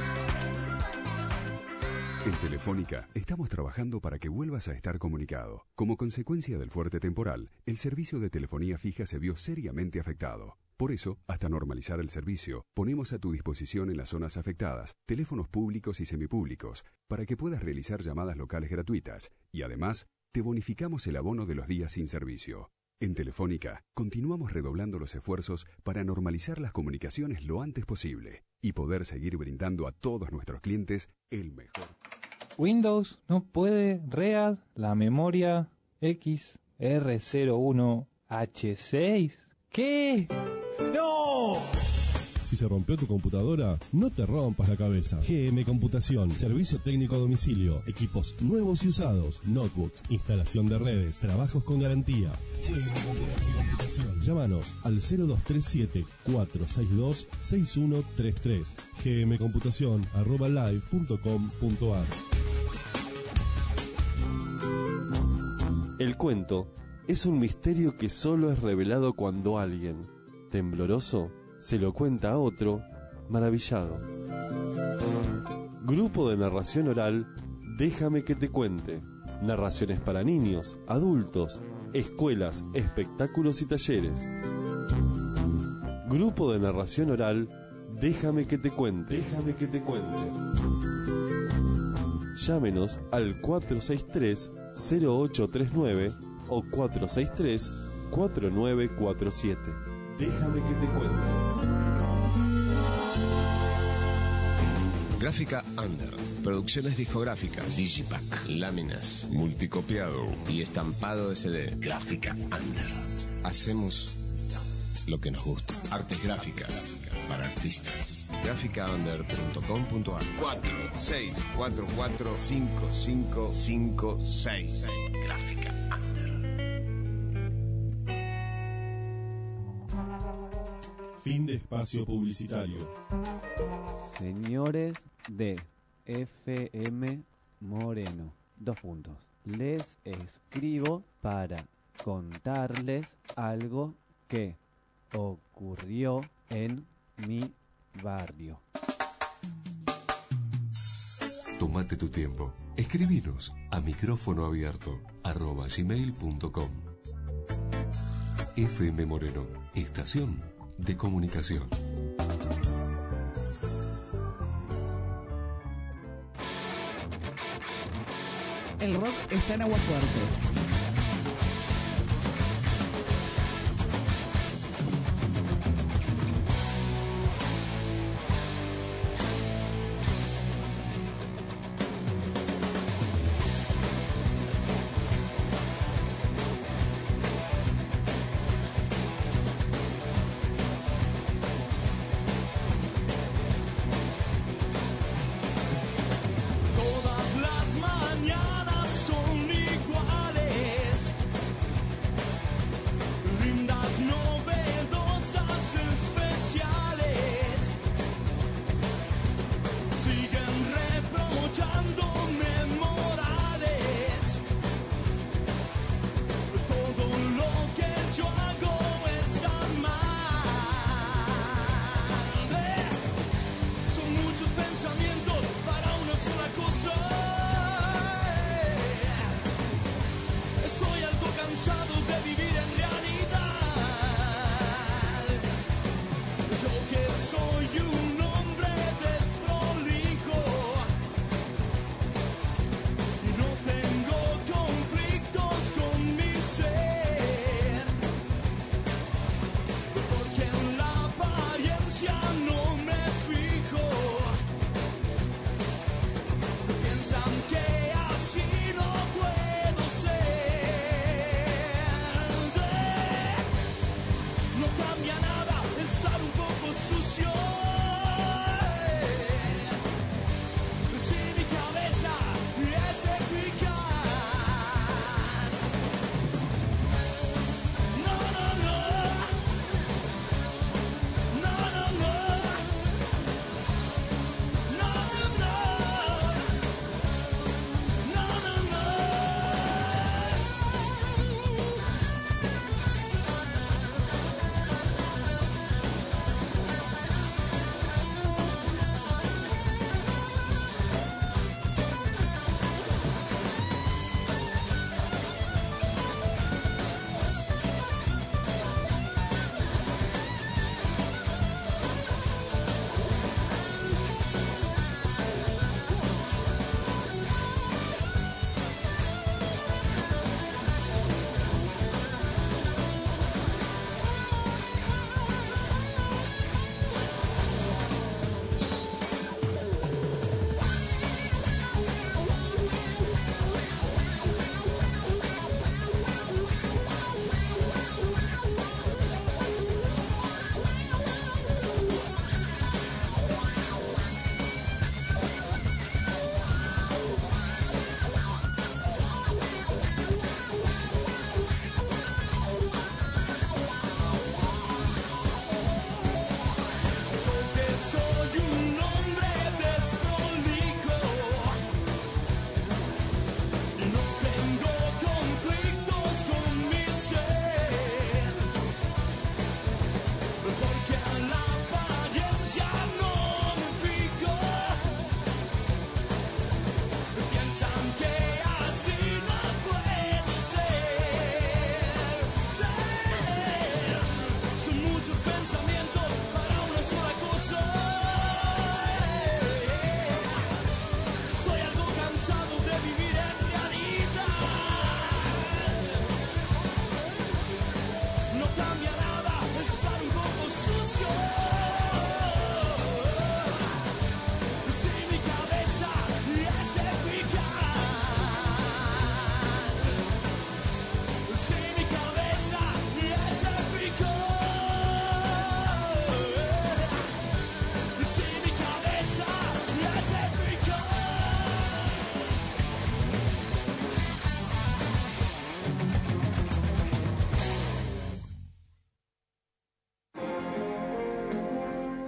En Telefónica estamos trabajando para que vuelvas a estar comunicado. Como consecuencia del fuerte temporal, el servicio de telefonía fija se vio seriamente afectado. Por eso, hasta normalizar el servicio, ponemos a tu disposición en las zonas afectadas teléfonos públicos y semipúblicos para que puedas realizar llamadas locales gratuitas y además te bonificamos el abono de los días sin servicio. En Telefónica, continuamos redoblando los esfuerzos para normalizar las comunicaciones lo antes posible y poder seguir brindando a todos nuestros clientes el mejor. Windows no puede READ la memoria XR01H6. ¿Qué? ¡No! Si se rompió tu computadora, no te rompas la cabeza. GM Computación, servicio técnico a domicilio, equipos nuevos y usados, notebooks, instalación de redes, trabajos con garantía. GM Computación. Llámanos al 0237-462-6133. gmcomputacion@live.com.ar. El cuento es un misterio que solo es revelado cuando alguien, tembloroso, se lo cuenta a otro, maravillado. Grupo de narración oral, Déjame que te cuente. Narraciones para niños, adultos, escuelas, espectáculos y talleres. Grupo de narración oral, Déjame que te cuente. Déjame que te cuente. Llámenos al 463-0839 o 463-4947. Déjame que te cuente. Gráfica Under. Producciones discográficas. Digipack. Láminas. Multicopiado. Y estampado de CD. Gráfica Under. Hacemos lo que nos gusta. Artes gráficas para artistas. Gráficaunder.com.ar 46445556. Gráfica Under. Fin de espacio publicitario. Señores de FM Moreno, les escribo para contarles algo que ocurrió en mi barrio. Tómate tu tiempo. Escribinos a micrófonoabierto@gmail.com. FM Moreno, estación de comunicación. El rock está en Aguafuerte. Todas las mañanas son iguales.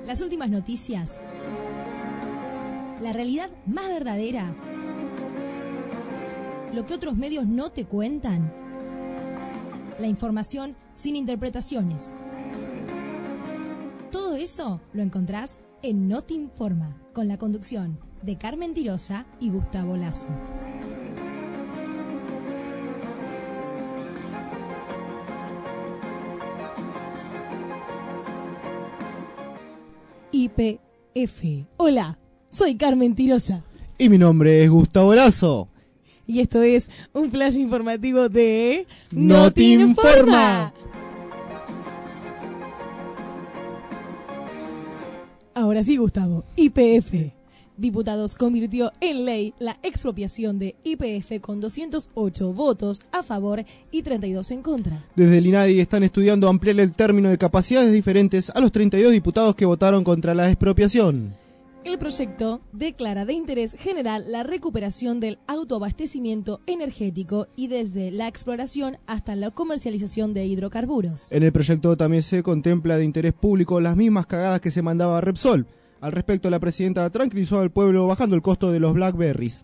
Las últimas noticias. La realidad más verdadera. Lo que otros medios no te cuentan. La información sin interpretaciones. Todo eso lo encontrás en No Te Informa, con la conducción de Carmen Tirosa y Gustavo Lazo. YPF. Hola, soy Carmen Tirosa. Y mi nombre es Gustavo Lazo. Y esto es un flash informativo de No Te Informa. Ahora sí, Gustavo. YPF. Diputados convirtió en ley la expropiación de YPF con 208 votos a favor y 32 en contra. Desde el INADI están estudiando ampliar el término de capacidades diferentes a los 32 diputados que votaron contra la expropiación. El proyecto declara de interés general la recuperación del autoabastecimiento energético y desde la exploración hasta la comercialización de hidrocarburos. En el proyecto también se contempla de interés público las mismas cagadas que se mandaba a Repsol. Al respecto, la presidenta tranquilizó al pueblo bajando el costo de los Blackberries.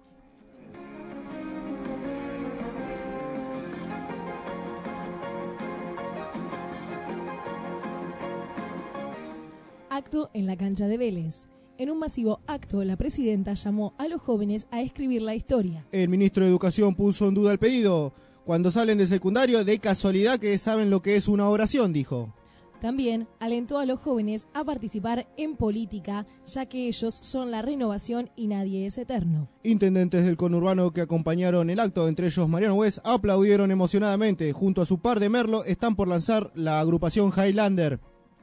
Acto en la cancha de Vélez. En un masivo acto, la presidenta llamó a los jóvenes a escribir la historia. El ministro de Educación puso en duda el pedido. Cuando salen de secundario, de casualidad que saben lo que es una oración, dijo. También alentó a los jóvenes a participar en política, ya que ellos son la renovación y nadie es eterno. Intendentes del conurbano que acompañaron el acto, entre ellos Mariano West, aplaudieron emocionadamente. Junto a su par de Merlo están por lanzar la agrupación Highlander.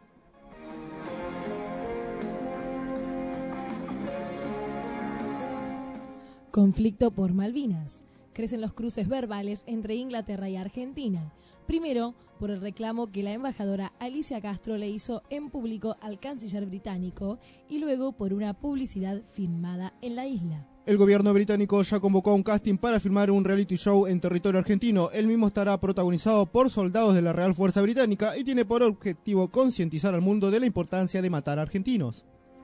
Conflicto por Malvinas. Crecen los cruces verbales entre Inglaterra y Argentina. Primero, por el reclamo que la embajadora Alicia Castro le hizo en público al canciller británico y luego por una publicidad filmada en la isla. El gobierno británico ya convocó a un casting para filmar un reality show en territorio argentino. El mismo estará protagonizado por soldados de la Real Fuerza Británica y tiene por objetivo concientizar al mundo de la importancia de matar a argentinos.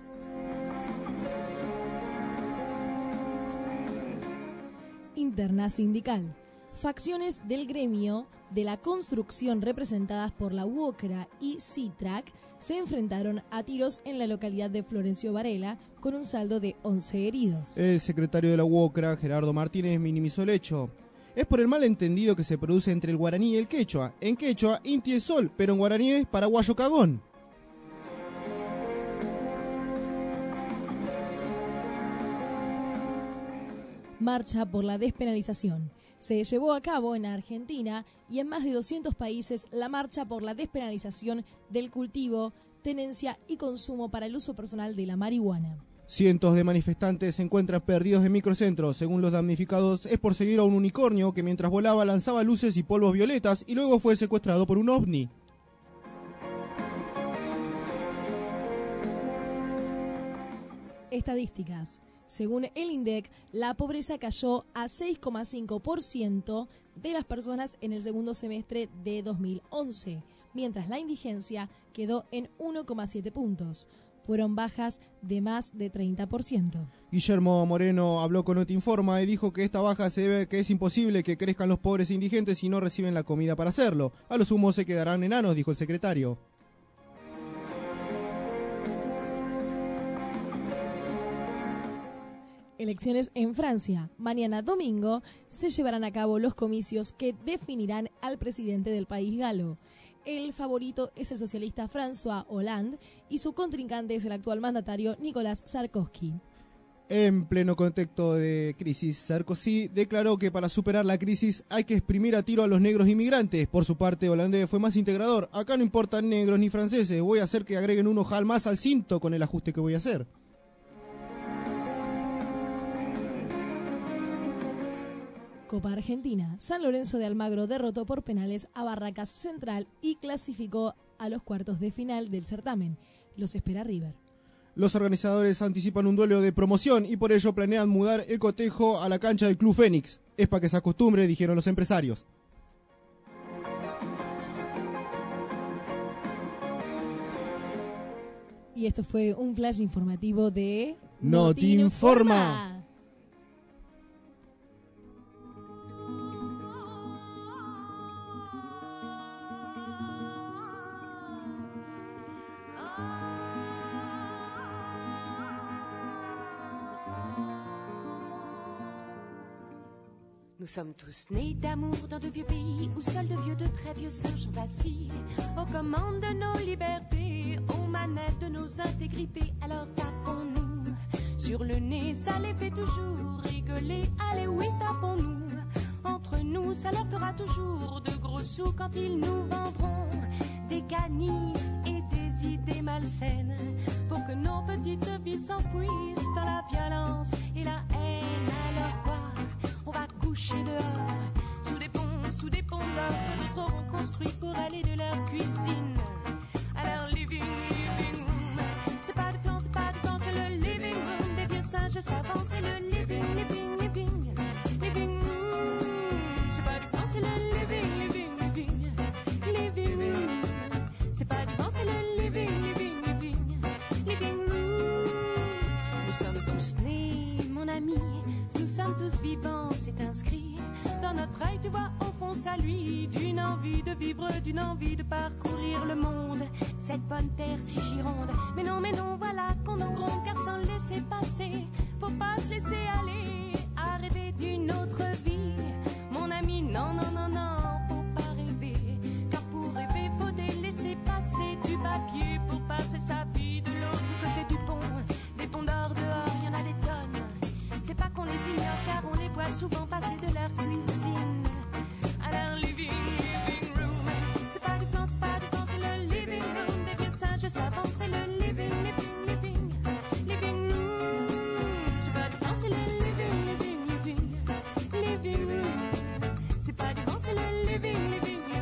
Interna sindical. Facciones del gremio de la construcción representadas por la UOCRA y CITRAC se enfrentaron a tiros en la localidad de Florencio Varela con un saldo de 11 heridos. El secretario de la UOCRA, Gerardo Martínez, minimizó el hecho. Es por el malentendido que se produce entre el guaraní y el quechua. En quechua, Inti es sol, pero en guaraní es paraguayo cagón. Marcha por la despenalización. Se llevó a cabo en Argentina y en más de 200 países la marcha por la despenalización del cultivo, tenencia y consumo para el uso personal de la marihuana. Cientos de manifestantes se encuentran perdidos en microcentros. Según los damnificados, es por seguir a un unicornio que mientras volaba lanzaba luces y polvos violetas y luego fue secuestrado por un ovni. Estadísticas. Según el INDEC, la pobreza cayó a 6,5% de las personas en el segundo semestre de 2011, mientras la indigencia quedó en 1,7 puntos. Fueron bajas de más de 30%. Guillermo Moreno habló con No Te Informa y dijo que esta baja se debe a que es imposible que crezcan los pobres e indigentes si no reciben la comida para hacerlo. A lo sumo se quedarán enanos, dijo el secretario. Elecciones en Francia. Mañana domingo se llevarán a cabo los comicios que definirán al presidente del país galo. El favorito es el socialista François Hollande y su contrincante es el actual mandatario Nicolas Sarkozy. En pleno contexto de crisis, Sarkozy declaró que para superar la crisis hay que exprimir a tiro a los negros inmigrantes. Por su parte, Hollande fue más integrador. Acá no importan negros ni franceses, voy a hacer que agreguen un ojal más al cinto con el ajuste que voy a hacer. Copa Argentina. San Lorenzo de Almagro derrotó por penales a Barracas Central y clasificó a los cuartos de final del certamen. Los espera River. Los organizadores anticipan un duelo de promoción y por ello planean mudar el cotejo a la cancha del Club Fénix. Es para que se acostumbre, dijeron los empresarios. Y Y esto fue un flash informativo de Noti Informa. Nous sommes tous nés d'amour dans de vieux pays où seuls de vieux, de très vieux singes vacillent aux commandes de nos libertés, aux manettes de nos intégrités. Alors tapons-nous sur le nez, ça les fait toujours rigoler. Allez oui, tapons-nous entre nous, ça leur fera toujours de gros sous quand ils nous vendront des canifs et des idées malsaines pour que nos petites vies s'enfouissent dans la violence et la haine. Alors quoi? On va coucher dehors, sous des ponts d'or que d'autres auront construits pour aller de leur cuisine à leur living room. C'est pas de plan, c'est le living room des vieux singes savants, c'est le living room. C'est pas du plan, c'est le living room. C'est pas du plan, c'est le living room. Nous sommes tous nés, mon ami, nous sommes tous vivants, c'est inscrit dans notre œil, tu vois au fond ça lui, d'une envie de vivre, d'une envie de parcourir le monde, cette bonne terre si gironde. Mais non, voilà qu'on en gronde, car sans laisser passer, faut pas se laisser aller à rêver d'une autre vie. Mon ami, non, faut pas rêver, car pour rêver faut délaisser passer du papier pour passer sa vie de l'autre côté du pont. Des ponts d'or dehors, y en a des tonnes. C'est pas qu'on les ignore car on les voit souvent passer de leur cuisine à leur living room. C'est pas du plan, c'est le living room des vieux singes savants, c'est le living room. C'est pas du plan, c'est le living room. C'est pas du plan, c'est le living room.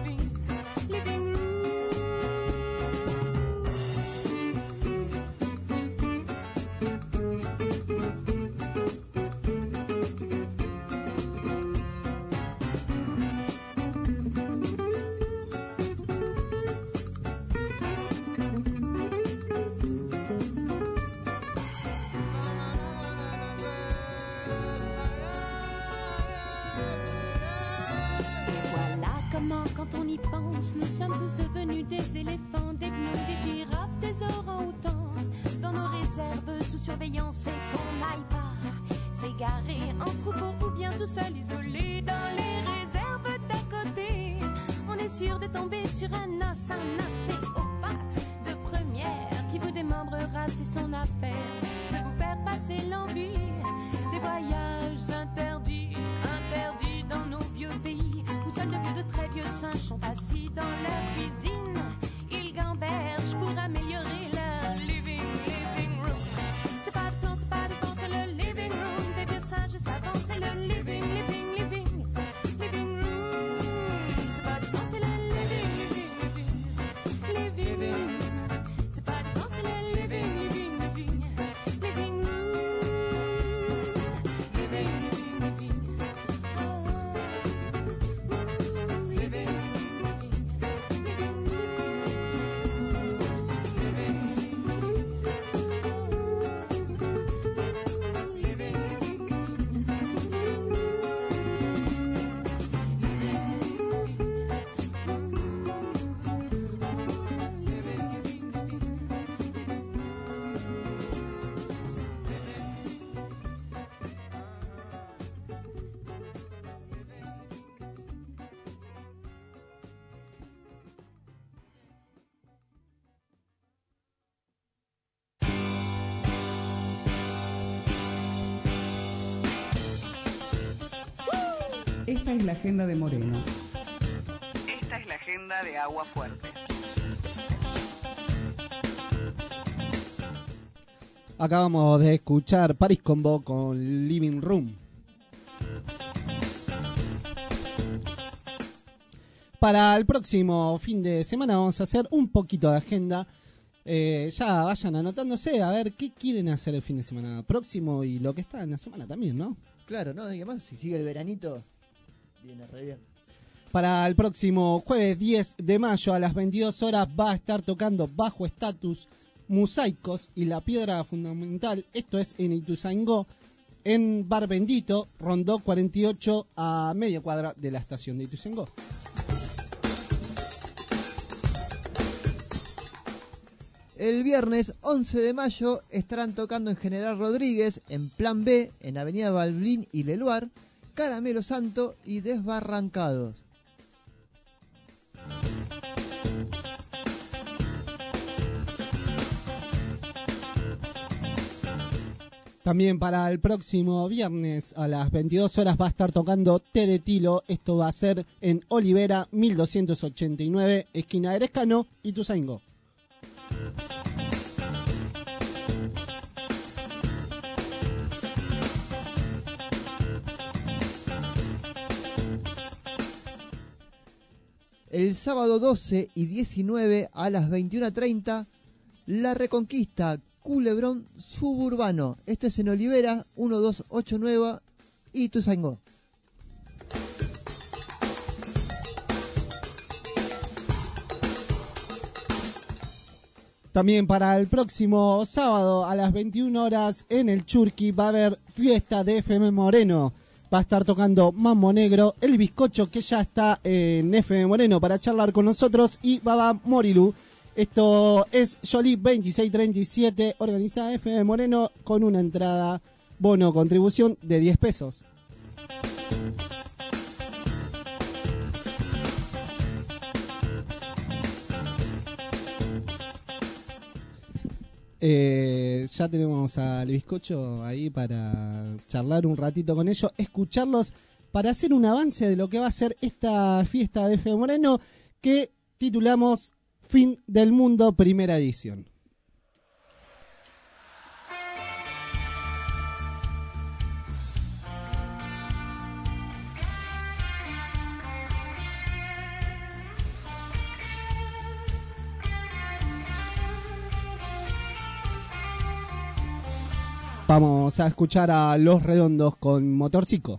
Quand on y pense, nous sommes tous devenus des éléphants, des gnous, des girafes, des orang-outans. Dans nos réserves sous surveillance et qu'on n'aille pas s'égarer en troupeau ou bien tout seul isolé dans les réserves d'à côté. On est sûr de tomber sur un ostéopathe de première qui vous démembrera, c'est son affaire de vous faire passer l'envie des voyages interdits dans nos vieux pays où seuls de vieux, de très vieux singes sont assis dans leur cuisine. Ils gambergent pour améliorer leur living room. C'est pas de plan, c'est le living room des vieux singes savants, c'est le living room. C'est pas de plan, c'est le living room. C'est pas de plan, c'est le living room. Esta es la agenda de Moreno. Esta es la agenda de Agua Fuerte. Acabamos de escuchar Paris Combo con Living Room. Para el próximo fin de semana vamos a hacer un poquito de agenda. Ya vayan anotándose a ver qué quieren hacer el fin de semana próximo y lo que está en la semana también, ¿no? Claro, ¿no? Y además, si sigue el veranito, viene re bien. Para el próximo jueves 10 de mayo a las 22 horas va a estar tocando Bajo Estatus Mosaicos y la Piedra Fundamental. Esto es en Ituzaingó, en Bar Bendito, Rondó 48, a media cuadra de la estación de Ituzaingó. El viernes 11 de mayo estarán tocando en General Rodríguez, en Plan B, en Avenida Balblín y Leluar, Caramelo Santo y Desbarrancados. También para el próximo viernes a las 22 horas va a estar tocando Té de Tilo. Esto va a ser en Olivera 1289, esquina Erescano, Ituzaingó. El sábado 12 y 19 a las 21:30, La Reconquista, Culebrón Suburbano. Esto es en Olivera 1289 y Ituzaingó. También para el próximo sábado a las 21 horas en el Churqui va a haber fiesta de FM Moreno. Va a estar tocando Mambo Negro, el bizcocho que ya está en FM Moreno para charlar con nosotros, y Baba Morilu. Esto es Jolie 2637, organizada FM Moreno, con una entrada, bono, contribución de 10 pesos. Ya tenemos al bizcocho ahí para charlar un ratito con ellos, escucharlos para hacer un avance de lo que va a ser esta fiesta de FM Moreno que titulamos Fin del Mundo, primera edición. Vamos a escuchar a Los Redondos con Motorcico.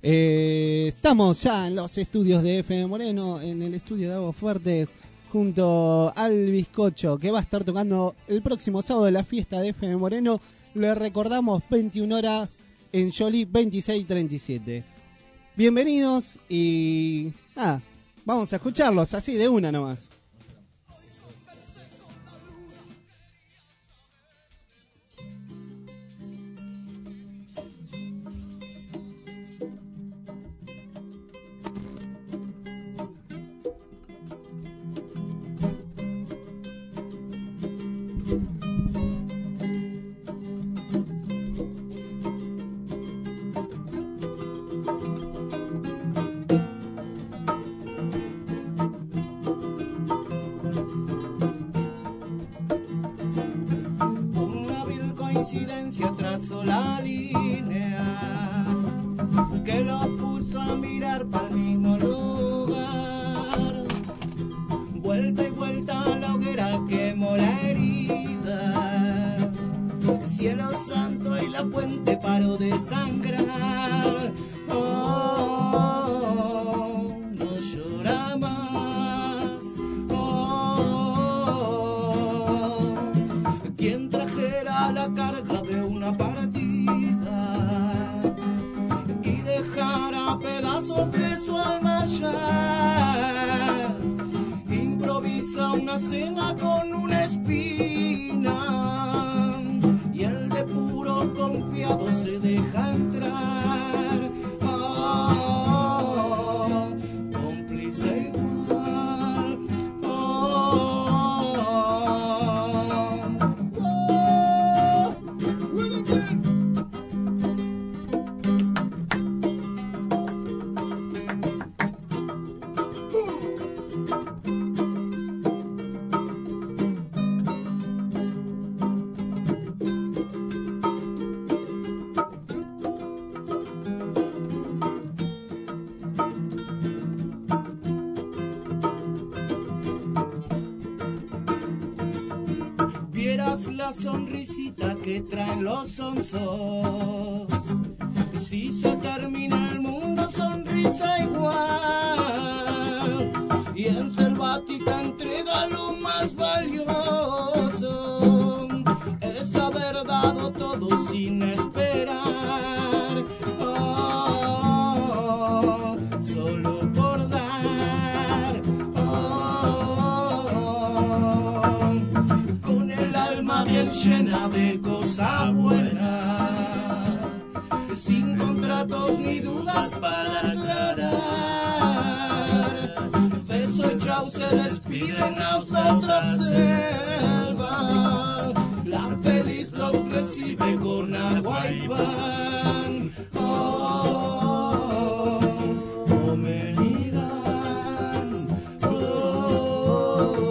Estamos ya en los estudios de FM Moreno, en el estudio de Aguas Fuertes, junto al Bizcocho, que va a estar tocando el próximo sábado de la fiesta de FM Moreno. Le recordamos 21 horas en Jolie 2637. Bienvenidos y vamos a escucharlos así de una nomás. Coincidencia trazó la línea que los puso a mirar para el mismo lugar. Vuelta y vuelta la hoguera quemó la herida. El cielo santo y la fuente paró de sangrar. Oh, no llora más. Oh, quien trajera la carga de una partida y dejara pedazos de su alma ya. Improvisa una cena con una espina y el de puro confiado se deja entrar. Oh, cómplice igual. Vieras la sonrisita que traen los sonsos. Si se termina el mundo, sonrisa igual. Y en Selvática entrega lo más valioso, es haber dado todo sin esperar. Oh, solo por dar. Oh, con el alma bien llena de cosas buenas, sin contratos ni dudas para aclarar. Beso y chau se despiden hasta otra selva. La feliz lo recibe con agua y pan. Oh, humanidad. Oh,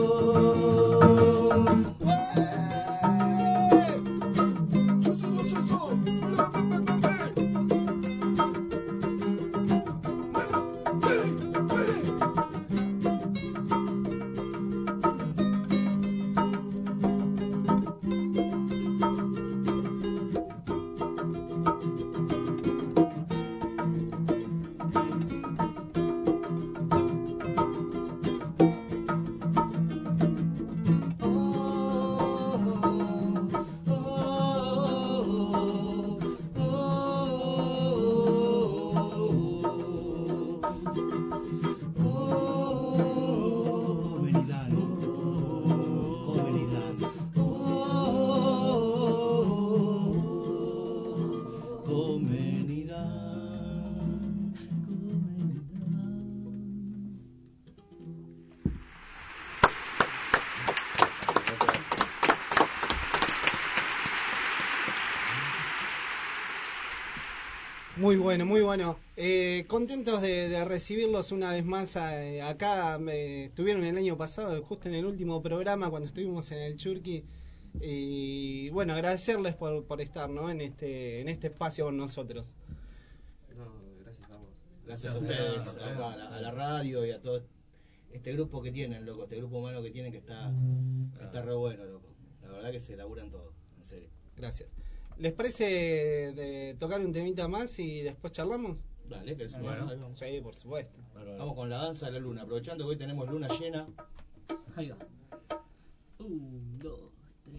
Muy bueno, muy bueno. Contentos de recibirlos una vez más acá. Estuvieron el año pasado, justo en el último programa, cuando estuvimos en el Churqui. Y bueno, agradecerles por estar, ¿no?, en este espacio con nosotros. No, gracias a vos. Gracias a ustedes, a la radio y a todo este grupo que tienen, loco. Este grupo humano que tienen que está re bueno, loco. La verdad que se laburan todo, en serio. Gracias. ¿Les parece de tocar un temita más y después charlamos? Dale, que es Bueno. ahí vamos. Sí, por supuesto. Vamos con la danza de la luna, aprovechando que hoy tenemos luna llena. Ahí va. 1, 2, 3,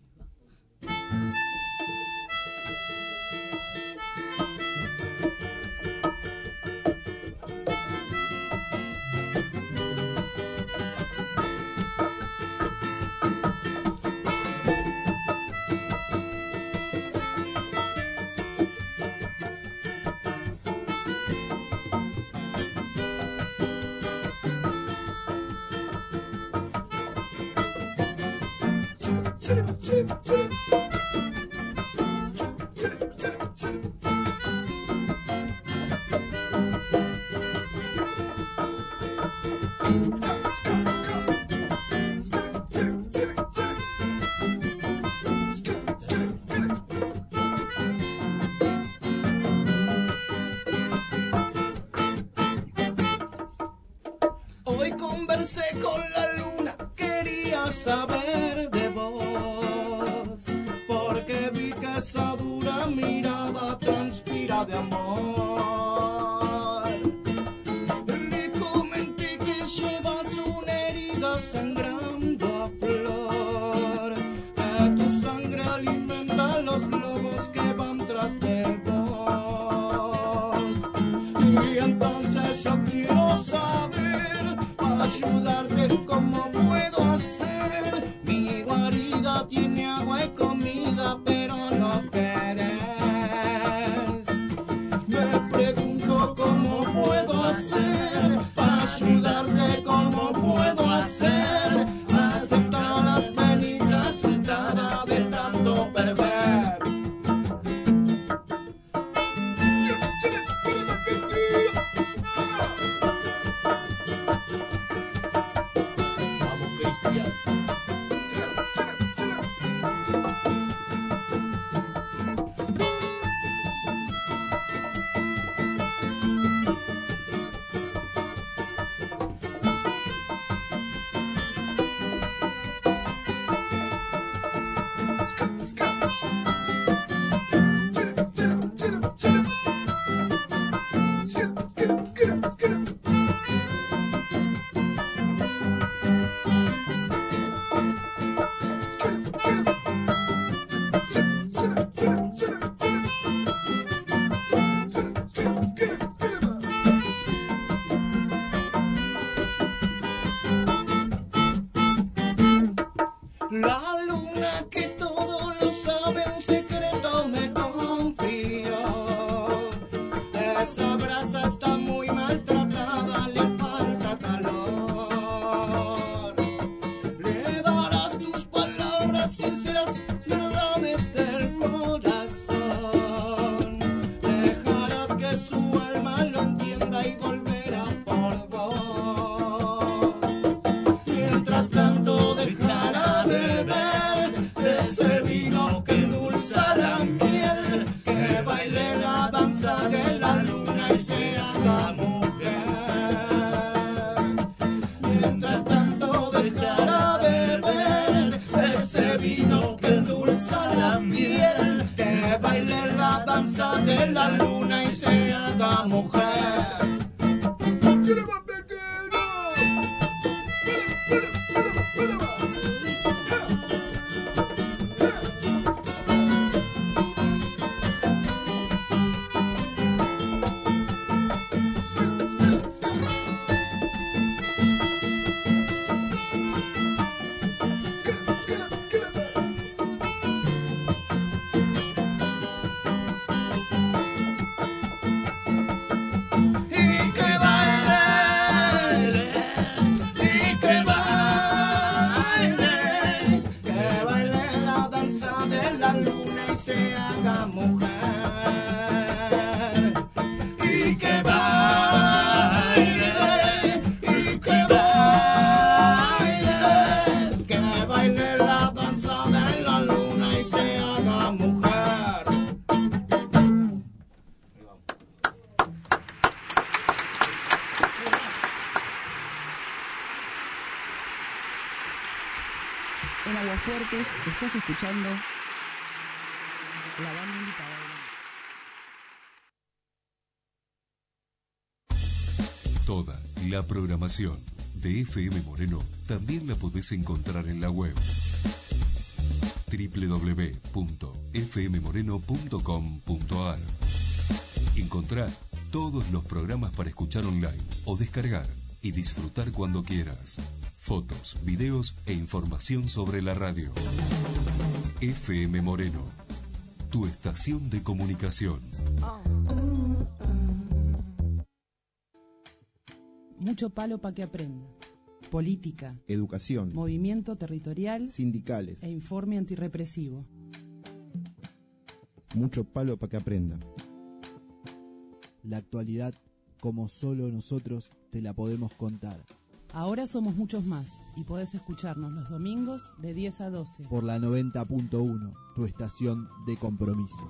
Hoy conversé con la luna, quería saber de vos, porque vi que esa dura mirada transpira de amor. Le comenté que llevas una herida sangrando a flor, que tu sangre alimenta los lobos que van tras de vos. Y entonces yo quiero saber, para ayudarte, cómo puedo hacer. Mi guarida tiene agua y comida, pero no querés. Me pregunto cómo puedo hacer, para ayudarte, cómo puedo hacer. Aceptar las cenizas asustadas de tanto perder. La luna que todo lo sabe, un secreto me confío. Esa brasa está muy maltratada, le falta calor. Le darás tus palabras sinceras, verdades del corazón. Dejarás que su alma lo entienda y volverá por vos. Mientras tanto dejará beber de ese vino que endulza la miel, que baile la danza de la luna y se haga mujer. Mientras tanto dejará beber de ese vino que endulza la miel, que baile la danza de la luna y se haga mujer. Y que baile, y que baile, que baile la danza de la luna y se haga mujer. Y que baile, y que baile la danza de la luna y se haga mujer. En Aguafuertes estás escuchando la banda invitada. Toda la programación de FM Moreno también la podés encontrar en la web www.fmmoreno.com.ar. Encontrá todos los programas para escuchar online o descargar y disfrutar cuando quieras. Fotos, videos e información sobre la radio. FM Moreno, tu estación de comunicación. Mucho palo para que aprenda. Política, educación, movimiento territorial, sindicales e informe antirrepresivo. Mucho palo para que aprenda. La actualidad, como solo nosotros te la podemos contar. Ahora somos muchos más y podés escucharnos los domingos de 10 a 12. Por la 90.1, tu estación de compromiso.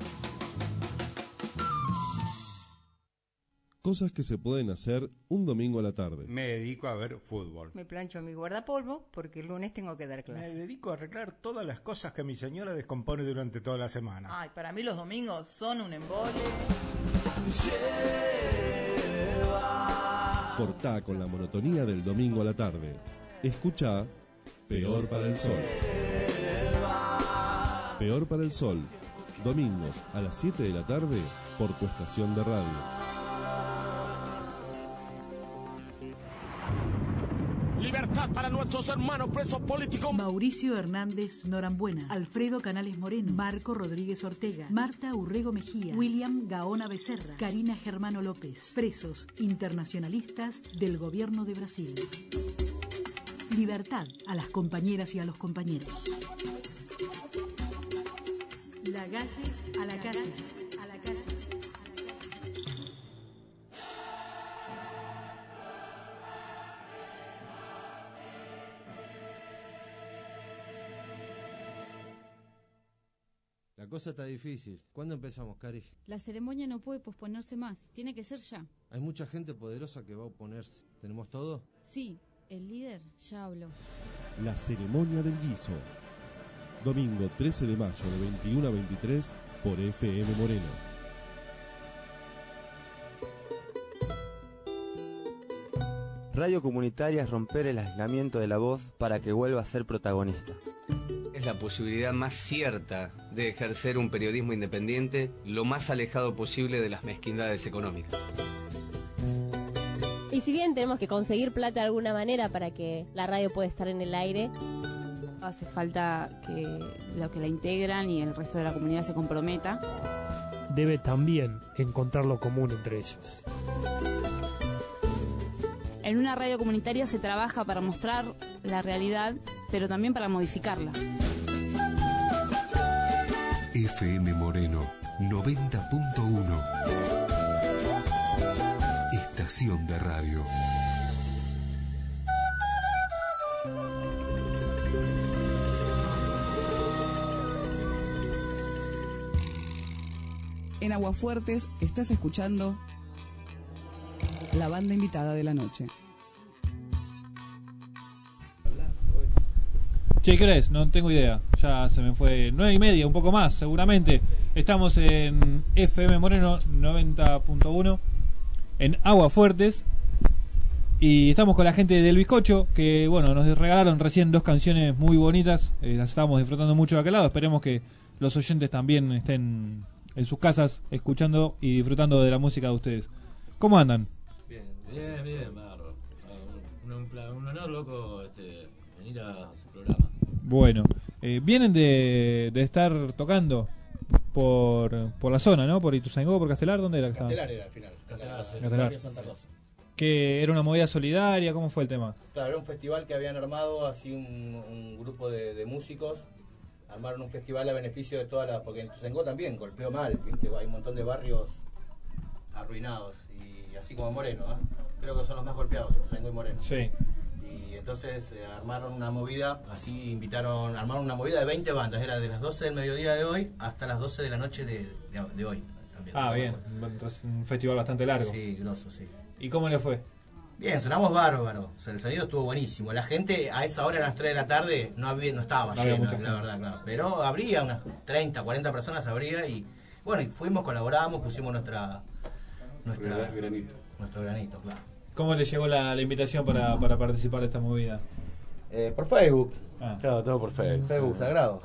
Cosas que se pueden hacer un domingo a la tarde. Me dedico a ver fútbol. Me plancho mi guardapolvo porque el lunes tengo que dar clase. Me dedico a arreglar todas las cosas que mi señora descompone durante toda la semana. Ay, para mí los domingos son un embole. Cortá con la monotonía del domingo a la tarde. Escuchá Peor para el Sol. Peor para el Sol. Domingos a las 7 de la tarde por tu estación de radio. Libertad para nuestros hermanos presos políticos. Mauricio Hernández Norambuena, Alfredo Canales Moreno, Marco Rodríguez Ortega, Marta Urrego Mejía, William Gaona Becerra, Karina Germano López, presos internacionalistas del gobierno de Brasil. Libertad a las compañeras y a los compañeros. La calle a la calle. A la calle. La cosa está difícil. ¿Cuándo empezamos, Cari? La ceremonia no puede posponerse más. Tiene que ser ya. Hay mucha gente poderosa que va a oponerse. ¿Tenemos todo? Sí, el líder ya habló. La ceremonia del guiso. Domingo 13 de mayo de 21 a 23 por FM Moreno. Radio comunitaria es romper el aislamiento de la voz para que vuelva a ser protagonista. Es la posibilidad más cierta de ejercer un periodismo independiente lo más alejado posible de las mezquindades económicas. Y si bien tenemos que conseguir plata de alguna manera para que la radio pueda estar en el aire, hace falta que los que la integran y el resto de la comunidad se comprometa. Debe también encontrar lo común entre ellos. En una radio comunitaria se trabaja para mostrar la realidad, pero también para modificarla. FM Moreno 90.1. Estación de radio. En Aguafuertes estás escuchando la banda invitada de la noche. Che, ¿qué hora es? No tengo idea. Ya se me fue 9:30, un poco más, seguramente. Estamos en FM Moreno 90.1, en Aguafuertes. Y estamos con la gente del Bizcocho, que bueno, nos regalaron recién 2 canciones muy bonitas. Las estamos disfrutando mucho de aquel lado. Esperemos que los oyentes también estén en sus casas escuchando y disfrutando de la música de ustedes. ¿Cómo andan? Bien, bárbaro. Un honor, loco, venir a su programa. Bueno, vienen de estar tocando por la zona, ¿no? Por Ituzaingó, por Castelar, ¿dónde era que estaban? Castelar era al final. Castelar. Santa Rosa. Que era una movida solidaria, ¿cómo fue el tema? Claro, era un festival que habían armado, así un grupo de músicos. Armaron un festival a beneficio de todas las... Porque en Ituzaingó también golpeó mal, ¿viste? Hay un montón de barrios arruinados. Y así como Moreno, ¿eh? Creo que son los más golpeados, Ituzaingó y Moreno. Sí. Y entonces armaron una movida, armaron una movida de 20 bandas. Era de las 12 del mediodía de hoy hasta las 12 de la noche de hoy. También. Ah, bien. Entonces un festival bastante largo. Sí, grosso, sí. ¿Y cómo le fue? Bien, sonamos bárbaro. O sea, el sonido estuvo buenísimo. La gente a esa hora, a las 3 de la tarde, no estaba lleno, la verdad, claro. Pero habría unas 30, 40 personas, habría. Y bueno, y fuimos, colaboramos, pusimos nuestro granito, claro. ¿Cómo le llegó la invitación para participar de esta movida? Por Facebook. Claro, todo por Facebook. Facebook sagrado.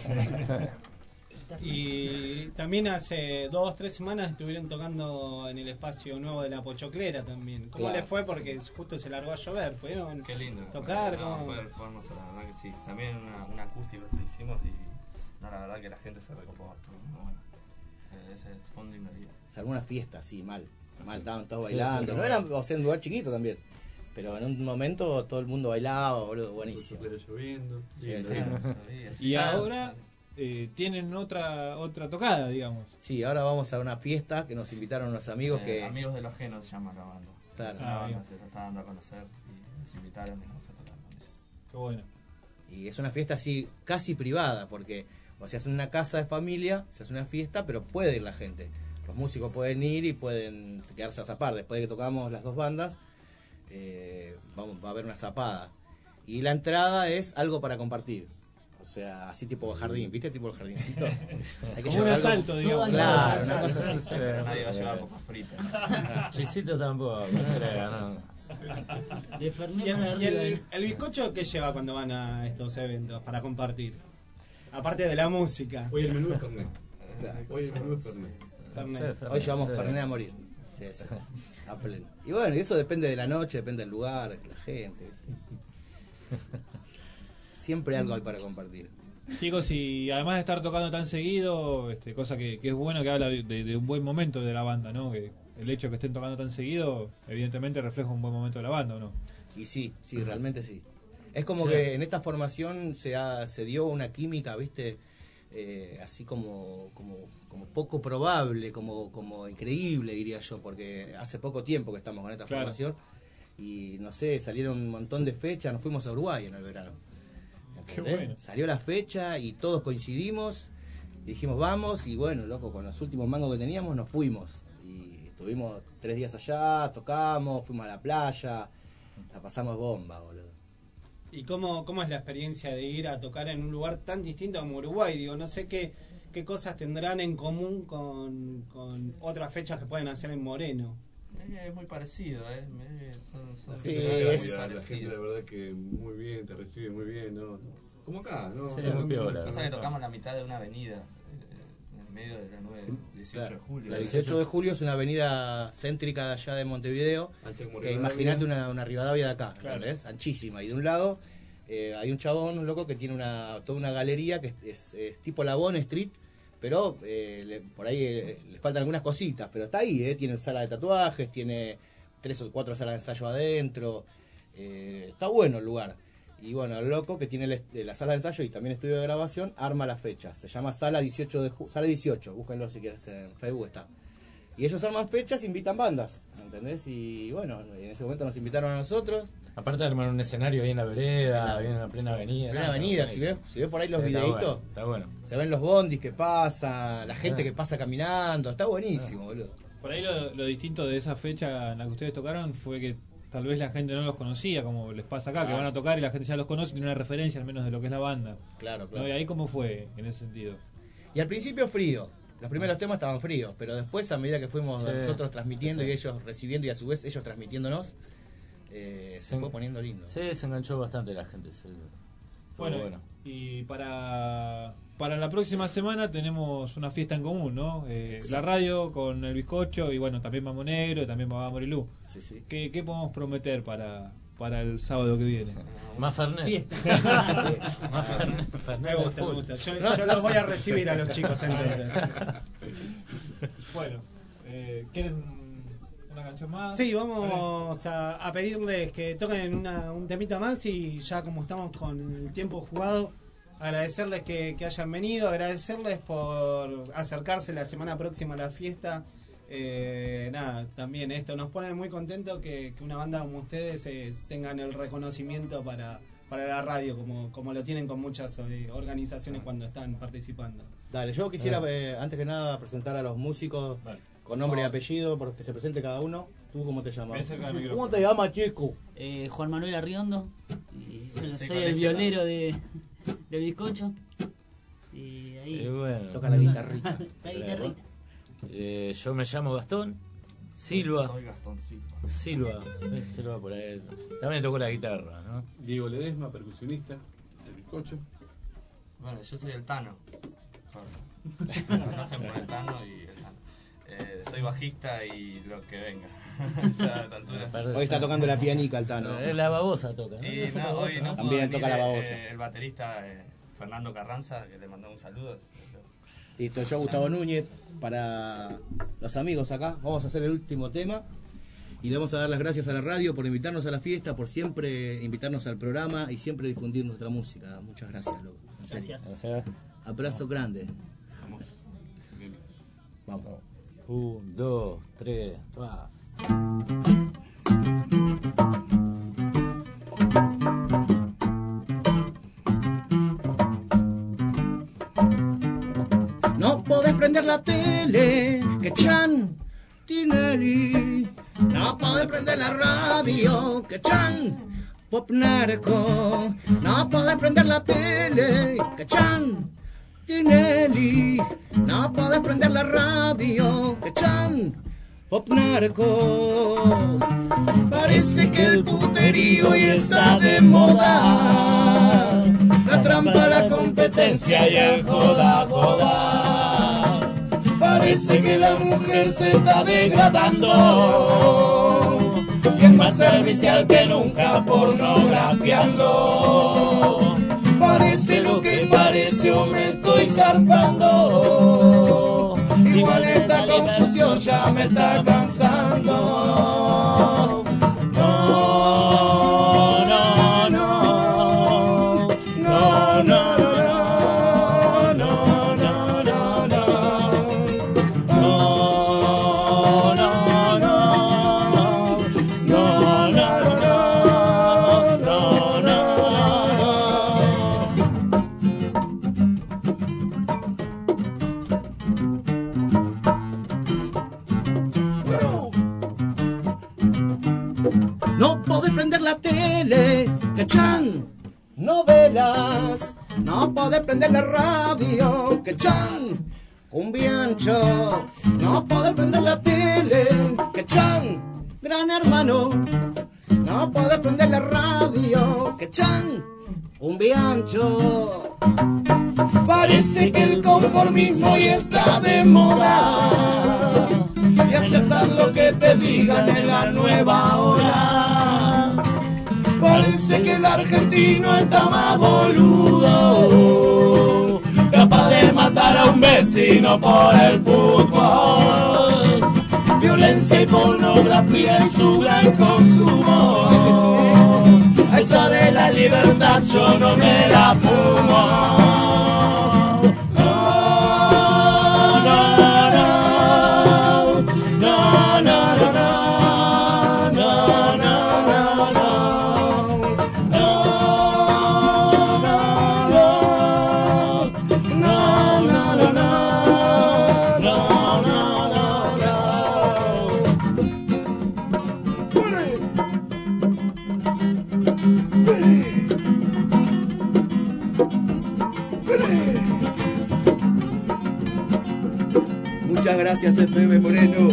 Y también hace 2-3 semanas estuvieron tocando en el espacio nuevo de la Pochoclera también. ¿Cómo Claro. les fue? Porque justo se largó a llover. ¿Pudieron Qué lindo. tocar? No, ¿Cómo? fue hermoso, la verdad que sí. También un acústico que hicimos y no, la verdad que la gente se recopó bastante. Bueno, ese fue un lindo día. O sea, alguna fiesta así, mal, estaban todos Sí, bailando. sí, No era, o sea, un lugar chiquito también. Pero en un momento todo el mundo bailaba, boludo, buenísimo. Lloviendo. Sí, sí. Y ahora tienen otra tocada, digamos. Sí, ahora vamos a una fiesta que nos invitaron unos amigos que... Amigos de los Genos se llama la banda. Claro. Es una banda, se está dando a conocer y nos invitaron y vamos a tocar con ellos. Qué bueno. Y es una fiesta así, casi privada, porque o sea, es en una casa de familia, se hace una fiesta, pero puede ir la gente. Los músicos pueden ir y pueden quedarse a zapar. Después de que tocamos las dos bandas, va a haber una zapada. Y la entrada es algo para compartir. O sea, así tipo jardín, ¿viste? Tipo el jardincito. Hay que como un llevar asalto, algo. digamos. Claro, una cosa así. Nadie va a llevar papas fritas. Chisito tampoco, no creo, no. ¿Y el bizcocho qué lleva cuando van a estos eventos para compartir? Aparte de la música. Hoy el menú es Fernet. Hoy el menú es Fernet. Hoy llevamos Fernet a morir. Sí, sí, a pleno. Y bueno, y eso depende de la noche, depende del lugar, de la gente. Siempre algo hay para compartir. Chicos, y además de estar tocando tan seguido, cosa que es bueno, que habla de un buen momento de la banda, ¿no? Que el hecho de que estén tocando tan seguido, evidentemente refleja un buen momento de la banda, ¿o no? Y sí, realmente sí. Es como Sí. que en esta formación se dio una química, ¿viste? Así como poco probable, como increíble, diría yo, porque hace poco tiempo que estamos con esta Claro. formación y no sé, salieron un montón de fechas, nos fuimos a Uruguay en el verano. Qué ¿Entendés? bueno. Salió la fecha y todos coincidimos y dijimos vamos y bueno, loco, con los últimos mangos que teníamos nos fuimos y estuvimos 3 días allá, tocamos, fuimos a la playa, la pasamos bomba, boludo. ¿Y cómo es la experiencia de ir a tocar en un lugar tan distinto como Uruguay? Digo, no sé qué cosas tendrán en común con otras fechas que pueden hacer en Moreno. Es muy parecido, son Sí, la gente la verdad que muy bien, te recibe muy bien, ¿no? Como acá, ¿no? Sí, muy piola. Pasa que tocamos la mitad de una avenida, en medio de la 18 de julio. La 18 de julio es una avenida céntrica de allá de Montevideo, que imagínate una Rivadavia de acá, ¿entendés? Anchísima. Y de un lado hay un chabón, un loco, que tiene toda una galería que es tipo la Bond Street, pero por ahí le faltan algunas cositas, pero está ahí, tiene sala de tatuajes, tiene 3 o 4 salas de ensayo adentro, está bueno el lugar. Y bueno, el loco que tiene la sala de ensayo y también estudio de grabación, arma las fechas. Se llama Sala 18, búsquenlo si quieres en Facebook, está. Y ellos arman fechas, invitan bandas, ¿entendés? Y bueno, en ese momento nos invitaron a nosotros. Aparte de armar un escenario ahí en la vereda, ahí en la plena avenida. Plena avenida, si ves por ahí los videitos, está bueno. se ven los bondis que pasan, la gente que pasa caminando, está buenísimo, boludo. Por ahí lo distinto de esa fecha en la que ustedes tocaron fue que tal vez la gente no los conocía, como les pasa acá, que van a tocar y la gente ya los conoce, tiene una referencia al menos de lo que es la banda. Claro. ¿No? ¿Y ahí cómo fue en ese sentido? Y al principio frío, los primeros temas estaban fríos, pero después a medida que fuimos nosotros transmitiendo y ellos recibiendo y a su vez ellos transmitiéndonos, se fue poniendo lindo. Sí, se enganchó bastante la gente. Bueno, y para la próxima semana tenemos una fiesta en común, ¿no? La radio con el bizcocho y bueno, también Mambo Negro y también Babá Morilú. Sí. ¿Qué podemos prometer para el sábado que viene? Más Fernet. Más Fernet. Me gusta. Yo los voy a recibir a los chicos entonces. Bueno, ¿quieren una canción más? Sí, vamos a pedirles que toquen un temita más y ya como estamos con el tiempo jugado, agradecerles que hayan venido, agradecerles por acercarse la semana próxima a la fiesta. También esto nos pone muy contentos que una banda como ustedes tengan el reconocimiento para la radio, como lo tienen con muchas organizaciones cuando están participando. Dale, yo quisiera antes que nada presentar a los músicos con nombre y apellido, porque se presente cada uno. ¿Tú cómo te llamas? ¿Cómo te llamas, chico? Juan Manuel Arriondo, soy el violero de bizcocho. Y ahí bueno. Toca la guitarrita. La guitarrita. Yo me llamo Gastón, Silva. Soy Gastón Silva. Silva por ahí. También tocó la guitarra, ¿no? Diego Ledesma, percusionista del bizcocho. Bueno, yo soy el Tano. Me conocen por el Tano y el Tano. Soy bajista y lo que venga. Ya a esta altura. Hoy está tocando la pianica el Tano. La babosa toca, ¿no? Y no, hoy no también toca la babosa. El baterista Fernando Carranza, que le mandó un saludo. Listo, yo Gustavo Núñez, para los amigos acá, vamos a hacer el último tema y le vamos a dar las gracias a la radio por invitarnos a la fiesta, por siempre invitarnos al programa y siempre difundir nuestra música. Muchas gracias, loco. Gracias. Abrazo grande. Vamos. 1, 2, 3, va. No podés prender la tele, que Chan Tinelli. No podés prender la radio, que Chan Pop Narco. No podés prender la tele, que Chan Tinelli. No podés prender la radio, que Chan Pop Narco. Parece que el puterío hoy está de moda. La trampa, la competencia y el joda, joda. Parece que la mujer se está degradando y es más servicial que nunca pornografiando. Parece lo que parece o me estoy zarpando. Igual esta confusión ya me está cansando. La tele, que Chan, novelas, no podés prender la radio, que Chan, cumbiancho, no podés prender la tele, que Chan, Gran Hermano, no podés prender la radio, que Chan, cumbiancho. Parece que el conformismo hoy está de moda y aceptar lo que te digan en la nueva hora. Parece que el argentino está más boludo, capaz de matar a un vecino por el fútbol. Violencia y pornografía en su gran consumo. A esa de la libertad yo no me la fumo. Muchas gracias, FM Moreno.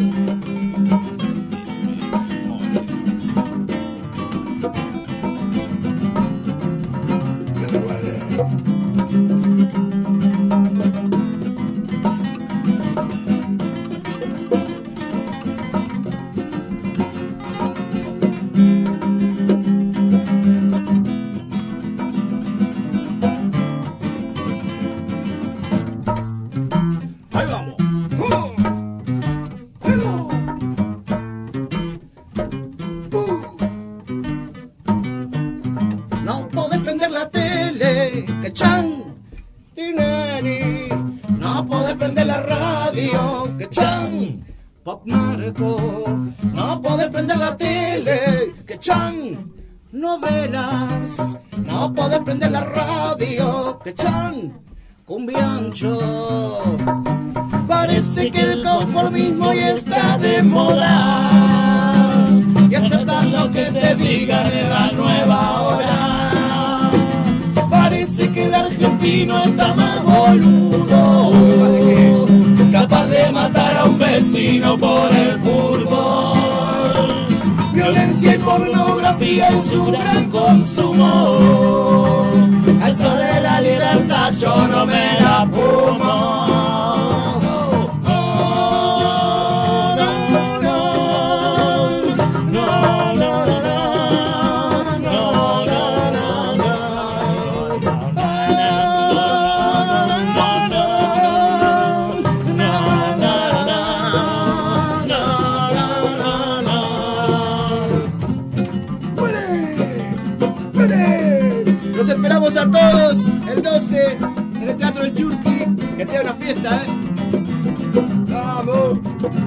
Pop Narco, no podés prender la tele, que Chan, novelas, no podés prender la radio, que Chan, cumbiancho. Parece que el conformismo hoy está de moda y aceptar lo que te digan en la nueva hora. Parece que el argentino está más boludo, capaz de matar a un vecino por el fútbol. pornografía en su gran consumo. Al sol de la libertad yo no me la fumo. A todos el 12 en el Teatro del Churqui, que sea una fiesta, ¡vamos!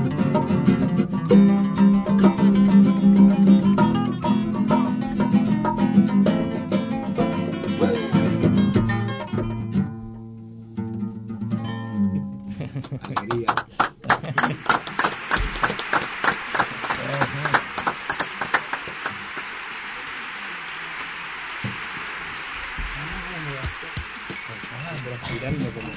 Alegría. Tirando como...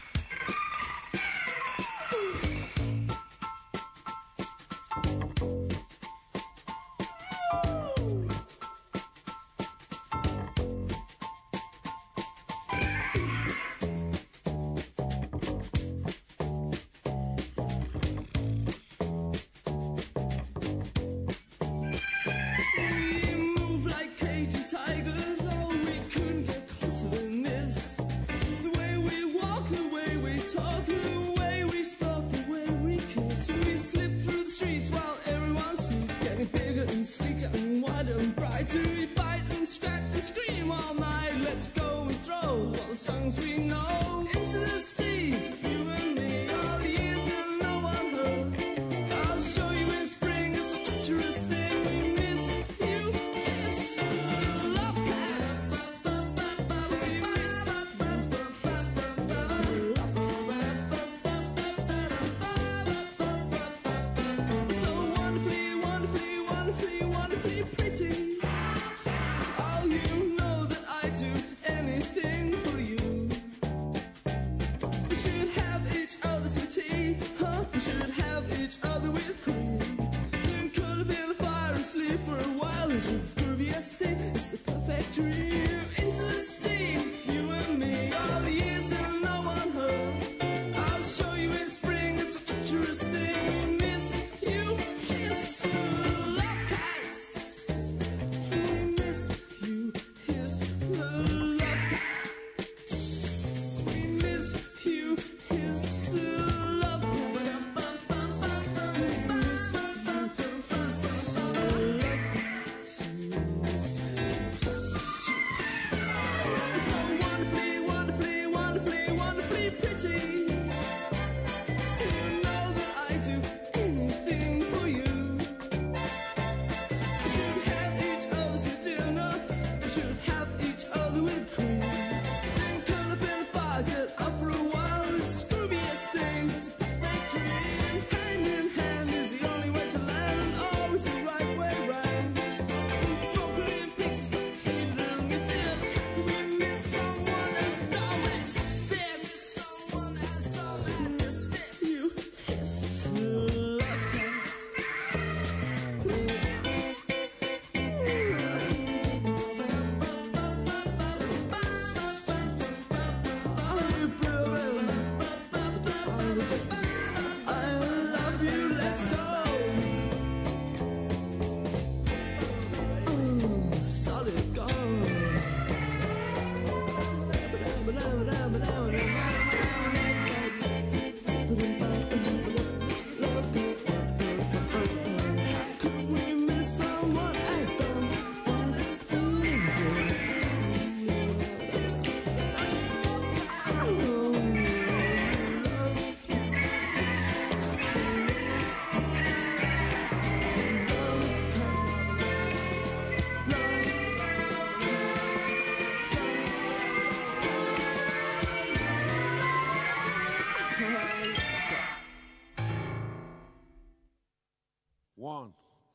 One,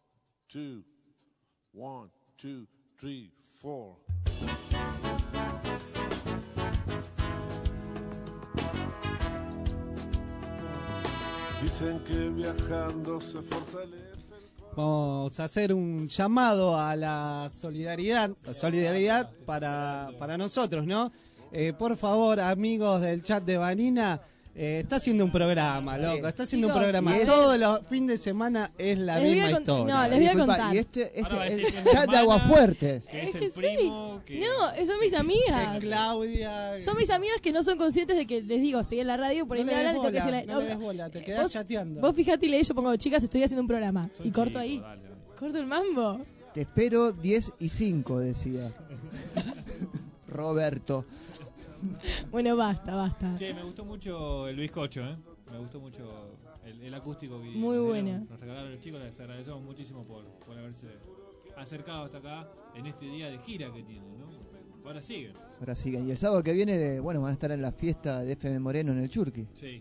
two, 1, 2, 3, 4. Dicen que viajando se fortalece el corazón. Vamos a hacer un llamado a la solidaridad para nosotros, ¿no? Por favor, amigos del chat de Vanina, está haciendo un programa, loco, está haciendo un programa. Todos los fines de semana es la misma historia. No, les voy a contar. Y este es el chat de Aguafuertes. Que es que el primo, sí. No, son mis amigas. Claudia. Son mis amigas que no son conscientes de que les digo, estoy en la radio, por ahí No me le hablan y tengo que des decirle. bola, no le des bola, te quedás chateando. Vos fijate y leí, yo pongo, chicas, estoy haciendo un programa. Son Y corto chicos, ahí. dale. Corto el mambo. Te espero 10 y 5, decía Roberto. Bueno, basta. Che, me gustó mucho el bizcocho, me gustó mucho el acústico que Muy bueno. Nos regalaron los chicos, les agradecemos muchísimo por haberse acercado hasta acá en este día de gira que tienen, ¿no? Ahora siguen. Ahora siguen. Y el sábado que viene, bueno, van a estar en la fiesta de FM Moreno en el Churqui. Sí.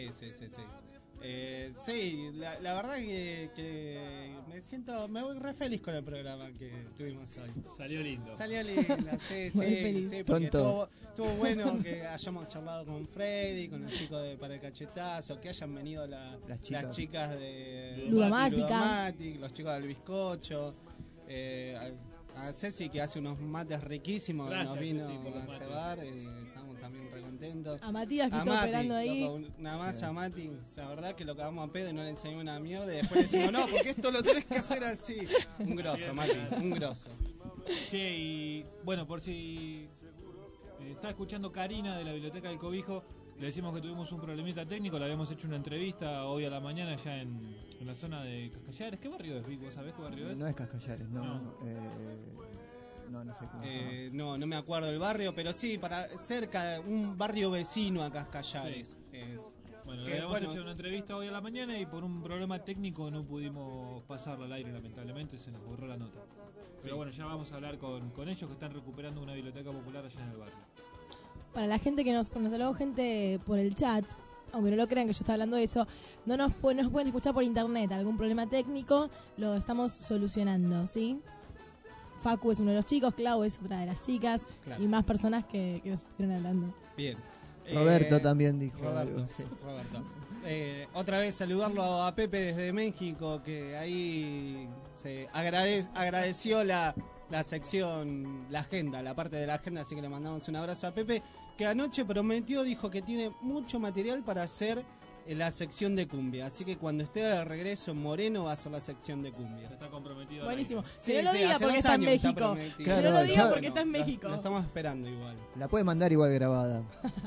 Sí, la verdad que me voy re feliz con el programa que tuvimos hoy. Salió lindo, sí, porque Tonto. estuvo bueno que hayamos charlado con Freddy, con los chicos de Para el Cachetazo, que hayan venido las chicas de Ludomatic, los chicos del bizcocho, a Ceci que hace unos mates riquísimos. Gracias, nos vino Ceci, por los a cebar, estamos también re contentos. A Matías que A está Mati, operando ahí. loco, nada más a Mati, la verdad que lo cagamos a pedo y no le enseñamos una mierda y después le decimos, no, porque esto lo tenés que hacer así. Un grosso, Mati, un grosso. Che, y bueno, por si está escuchando Karina de la Biblioteca del Cobijo, le decimos que tuvimos un problemita técnico, le habíamos hecho una entrevista hoy a la mañana allá en la zona de Cascallares. ¿Qué barrio es, Vic? ¿Vos sabés qué barrio es? No es Cascallares, no. No sé cómo se llama. No me acuerdo del barrio, pero sí, para cerca, un barrio vecino a Cascallares. Sí. Bueno, le habíamos hecho una entrevista hoy a la mañana y por un problema técnico no pudimos pasarla al aire, lamentablemente, se nos borró la nota. Pero bueno, ya vamos a hablar con ellos que están recuperando una biblioteca popular allá en el barrio. Para la gente que nos habló gente por el chat, aunque no lo crean que yo estaba hablando de eso, no nos pueden escuchar por internet, algún problema técnico, lo estamos solucionando, ¿sí? Facu es uno de los chicos, Clau es otra de las chicas, claro. Y más personas que nos estuvieron hablando. Bien. Roberto también dijo Roberto, algo, sí. Roberto. Otra vez saludarlo a Pepe desde México, que ahí se agradeció la sección, la agenda, la parte de la agenda, así que le mandamos un abrazo a Pepe, que anoche prometió, dijo que tiene mucho material para hacer la sección de cumbia, así que cuando esté de regreso en Moreno va a ser la sección de cumbia. Está comprometido. Buenísimo. Sí, que no lo diga porque está en México. Que no lo diga porque está en México. Lo estamos esperando igual. La puede mandar igual grabada.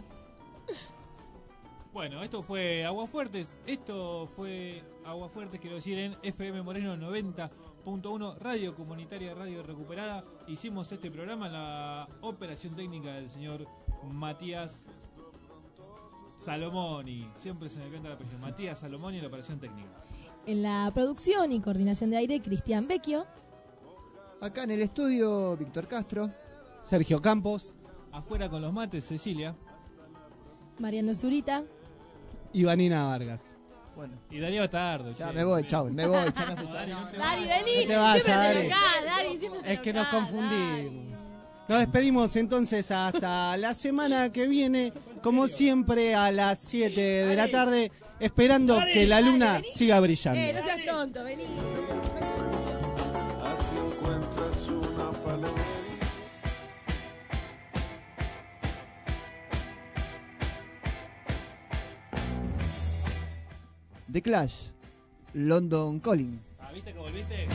Bueno, esto fue Aguafuertes. Quiero decir, en FM Moreno 90.1, Radio Comunitaria, Radio Recuperada. Hicimos este programa en la operación técnica del señor Matías Salomoni. Siempre se me canta la apellido. Matías Salomoni en la operación técnica. En la producción y coordinación de aire, Cristian Vecchio. Acá en el estudio, Víctor Castro. Sergio Campos. Afuera con los mates, Cecilia. Mariano Zurita. Y Vanina Vargas. Bueno. Y Darío Tardo. Ya me voy, chao, me voy. Ya me Dari, vení. No te vayas, Dari. Es que nos confundimos. Nos despedimos entonces hasta la semana que viene, como siempre a las 7 de la tarde, esperando que la luna siga brillando. No seas tonto, vení. Así encuentras una palabra. The Clash, London Calling. ¿Viste que volviste?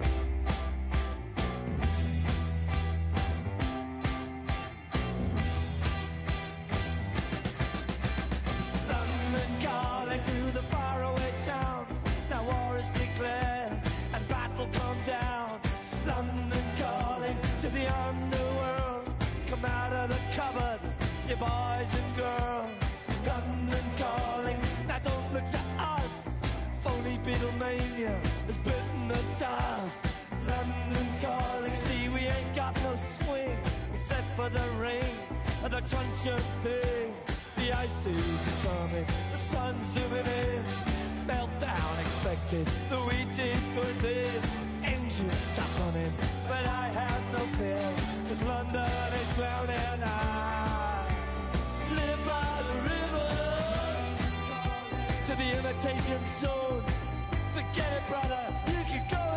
Boys and girls, London calling. Now don't look to us. Phony Beatlemania has bitten the dust. London calling. See, we ain't got no swing except for the rain and the truncheon thing. The ice age is coming. The sun's zooming in. Meltdown expected. The wheat is going thin. Engines stop running, but I have no fear, 'cause London is drowning. Live by the river to the imitation zone. Forget it, brother, you can go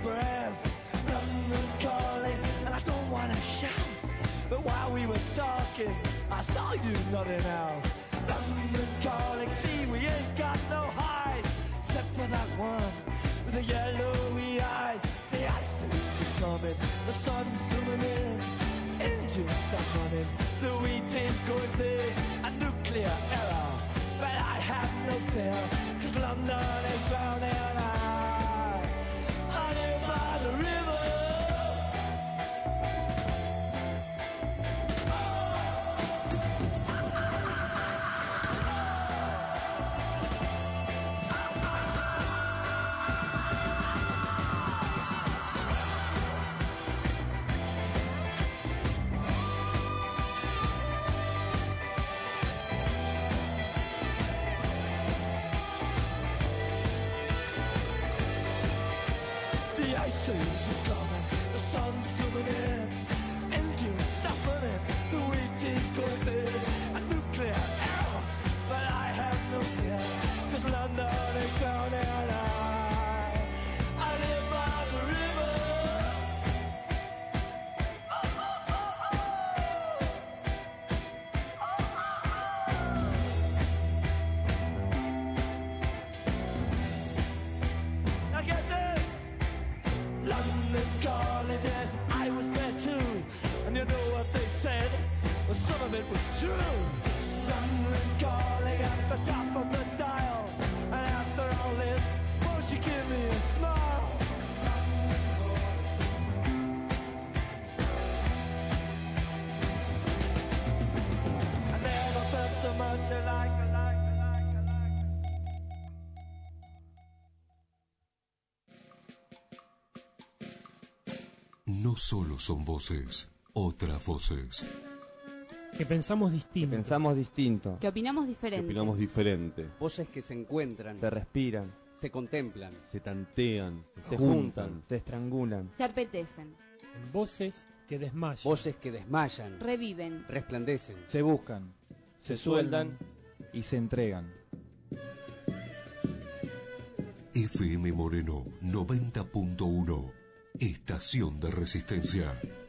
breath. London calling, and I don't wanna shout, but while we were talking, I saw you nodding out. London calling, see we ain't got no hide, except for that one with the yellowy eyes. The ice age is coming, the sun's zooming in, engines stop running, the wheat is going thin, a nuclear error, but I have no fear, 'cause London is drowning. I live by the river. The ice age is coming, the sun's zooming in, engines stop running, the wheat is going thin, a nuclear error, but I have no fear, 'cause London is drowning. I live by the river. Now get this! London calling, yes, I was there too. And you know what they said? Well, some of it was true. London calling at the top of the dial. And after all this, won't you give me a smile? I never felt so much alike. No solo son voces, otras voces. Que pensamos distinto. Que opinamos diferente. Voces que se encuentran, Se respiran, se contemplan, se tantean, se juntan, se estrangulan. Se apetecen, En voces que desmayan. voces que desmayan, reviven. resplandecen. Se buscan, se sueldan y se entregan. FM Moreno 90.1. Estación de Resistencia.